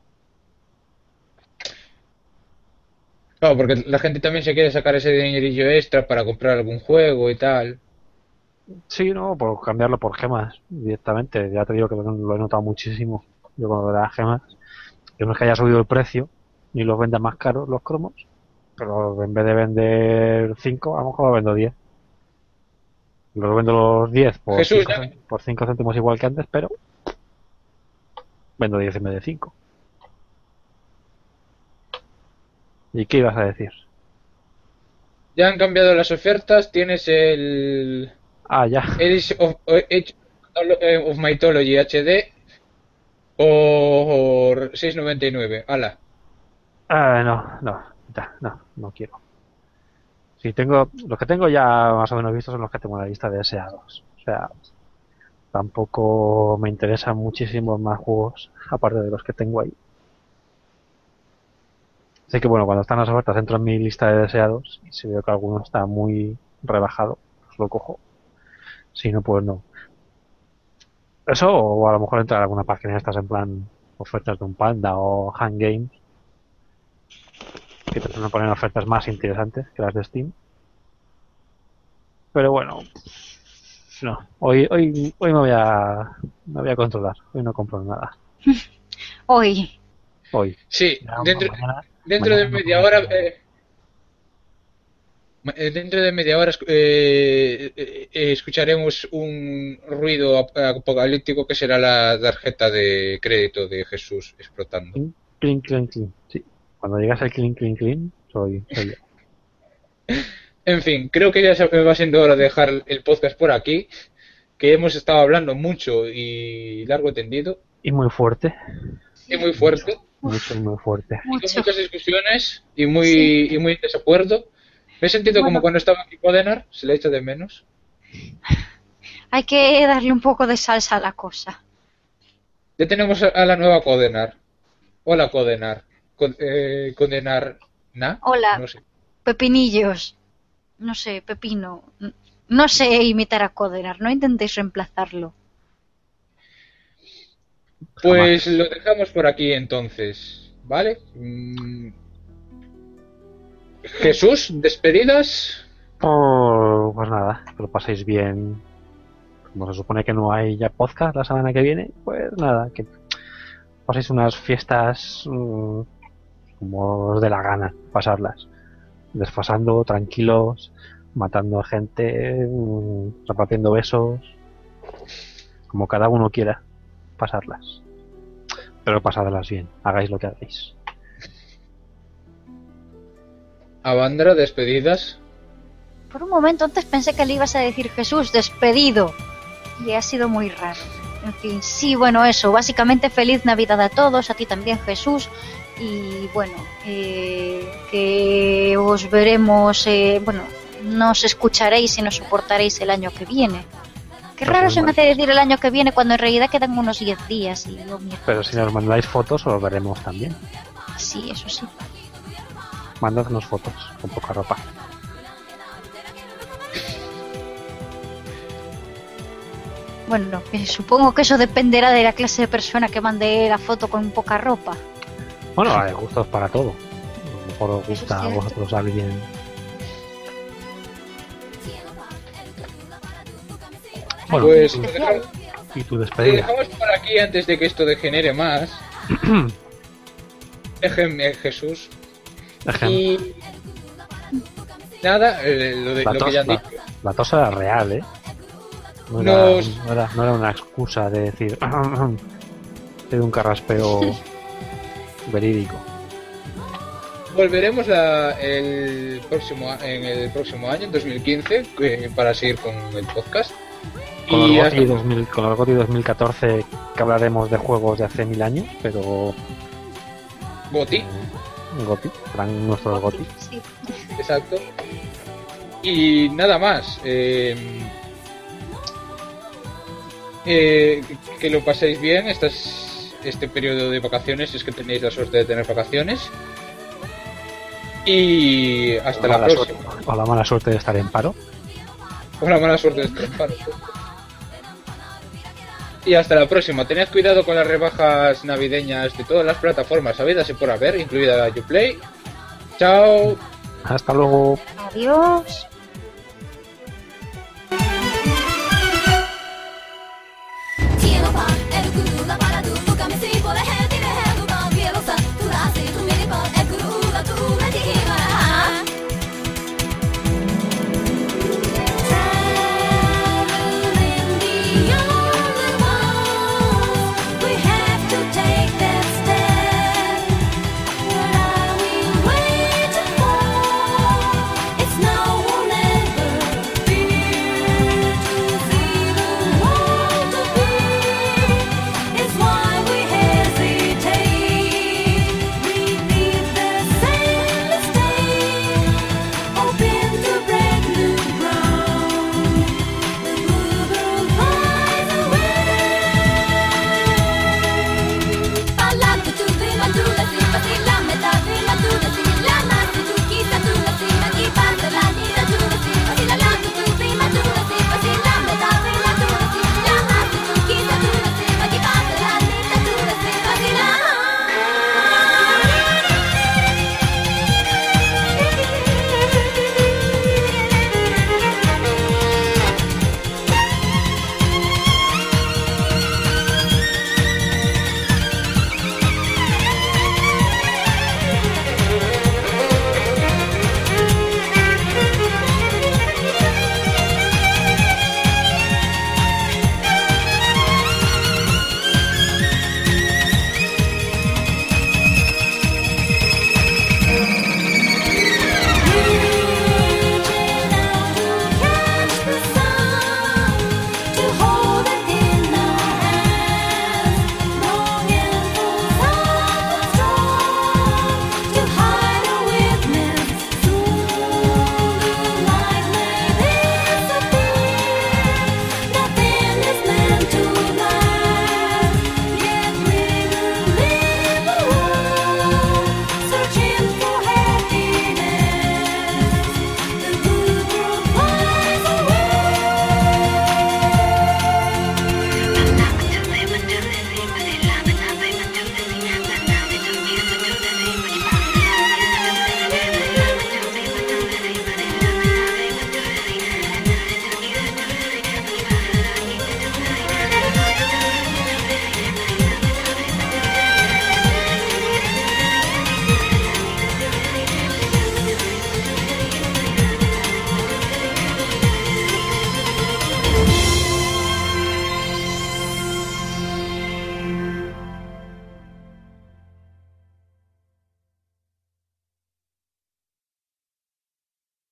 claro, porque la gente también se quiere sacar ese dinerillo extra para comprar algún juego y tal. Sí, no, por cambiarlo por gemas directamente. Ya te digo que lo, lo he notado muchísimo. Yo con lo de las gemas, que no es que haya subido el precio, ni los vendan más caros los cromos, pero en vez de vender cinco a lo mejor lo vendo diez. Los vendo los diez por Jesús, cinco ya, por cinco céntimos igual que antes, pero vendo diez en vez de cinco. ¿Y qué ibas a decir? ya han cambiado las ofertas. Tienes el Ah, ya. Edge of, Edge of Mythology H D por seis noventa y nueve. Ala. Ah, no, no, ya, no, no quiero. Sí, tengo, los que tengo ya más o menos vistos son los que tengo en la lista de deseados. O sea, tampoco me interesan muchísimos más juegos, aparte de los que tengo ahí. Así que bueno, cuando están las ofertas entro en mi lista de deseados y si veo que alguno está muy rebajado, pues lo cojo. Si no, pues no. Eso, o a lo mejor entrar a alguna página de estas en plan ofertas de un Panda o Hand Games, que te van a poner ofertas más interesantes que las de Steam. Pero bueno, no. Hoy, hoy, hoy me voy a, me voy a controlar. Hoy no compro nada. Hoy. Hoy. Sí, Ya, dentro, mañana, dentro mañana de no media compro hora... nada. Eh, eh, dentro de media hora eh, eh, eh, escucharemos un ruido ap- apocalíptico que será la tarjeta de crédito de Jesús explotando. Clink, clink, clink, clink. Sí. Cuando llegas al clink, clink, clink, soy, soy yo. En fin, creo que ya se- va siendo hora de dejar el podcast por aquí, que hemos estado hablando mucho y largo y tendido, Y muy fuerte. y muy fuerte, Mucho, muy fuerte. y con Mucho. muchas discusiones y muy, Sí. y muy en desacuerdo. Me he sentido como Bueno. cuando estaba en Codenar, se le echa de menos. Hay que darle un poco de salsa a la cosa. Ya tenemos a, a la nueva Codenar. Hola Codenar. Co- eh, Codenar... ¿Na? Hola. No sé. Pepinillos. No sé, pepino. No sé imitar a Codenar, no intentéis reemplazarlo. Pues lo dejamos por aquí entonces, ¿vale? Mm. Jesús, despedidas. Oh, pues nada, que lo paséis bien. Como se supone que no hay ya podcast la semana que viene, pues nada, que paséis unas fiestas mm, como os dé la gana pasarlas. Desfasando, tranquilos, matando a gente, mm, repartiendo besos, como cada uno quiera pasarlas. Pero pasadlas bien, hagáis lo que hagáis. Avandra, despedidas. Por un momento antes pensé que le ibas a decir Jesús, despedido. Y ha sido muy raro. En fin, sí, bueno, eso. Básicamente feliz Navidad a todos, a ti también Jesús. Y bueno, eh, que os veremos, eh, bueno, nos escucharéis y nos soportaréis el año que viene. Qué Pues raro muy se me mal. hace decir el año que viene cuando en realidad quedan unos diez días. Y yo, mierda. Pero si nos mandáis fotos, os veremos también. Sí, eso sí. Mandadnos fotos con poca ropa. Bueno, eh, supongo que eso dependerá de la clase de persona que mande la foto con poca ropa. Bueno, hay gustos para todo. A lo mejor os Eso es gusta a cierto. vosotros alguien. Bueno, Pues y, lo especial. dejamos, y tu lo despedida. dejamos por aquí antes de que esto degenere más. Déjenme, Jesús. Ejem, Y nada, eh, lo, de, La lo que tos, ya han la, dicho. la tos era real, ¿eh? No era, Nos- no era, no era una excusa de decir de un carraspeo verídico. Volveremos la- el próximo, a- en el próximo año, en dos mil quince, eh, para seguir con el podcast. Con los Y GOTY hasta- dos mil, con los GOTY dos mil catorce que hablaremos de juegos de hace mil años, pero Goti, eh, GOTY, serán nuestros GOTY. Sí. exacto. Y nada más. eh, eh, que lo paséis bien estas, este periodo de vacaciones, si es que tenéis la suerte de tener vacaciones. Y hasta O la mala próxima. suerte- o la mala suerte de estar en paro. O la mala suerte de estar en paro. Y hasta la próxima. Tened cuidado con las rebajas navideñas de todas las plataformas habidas y por haber, incluida Uplay. Chao. Hasta luego. Adiós.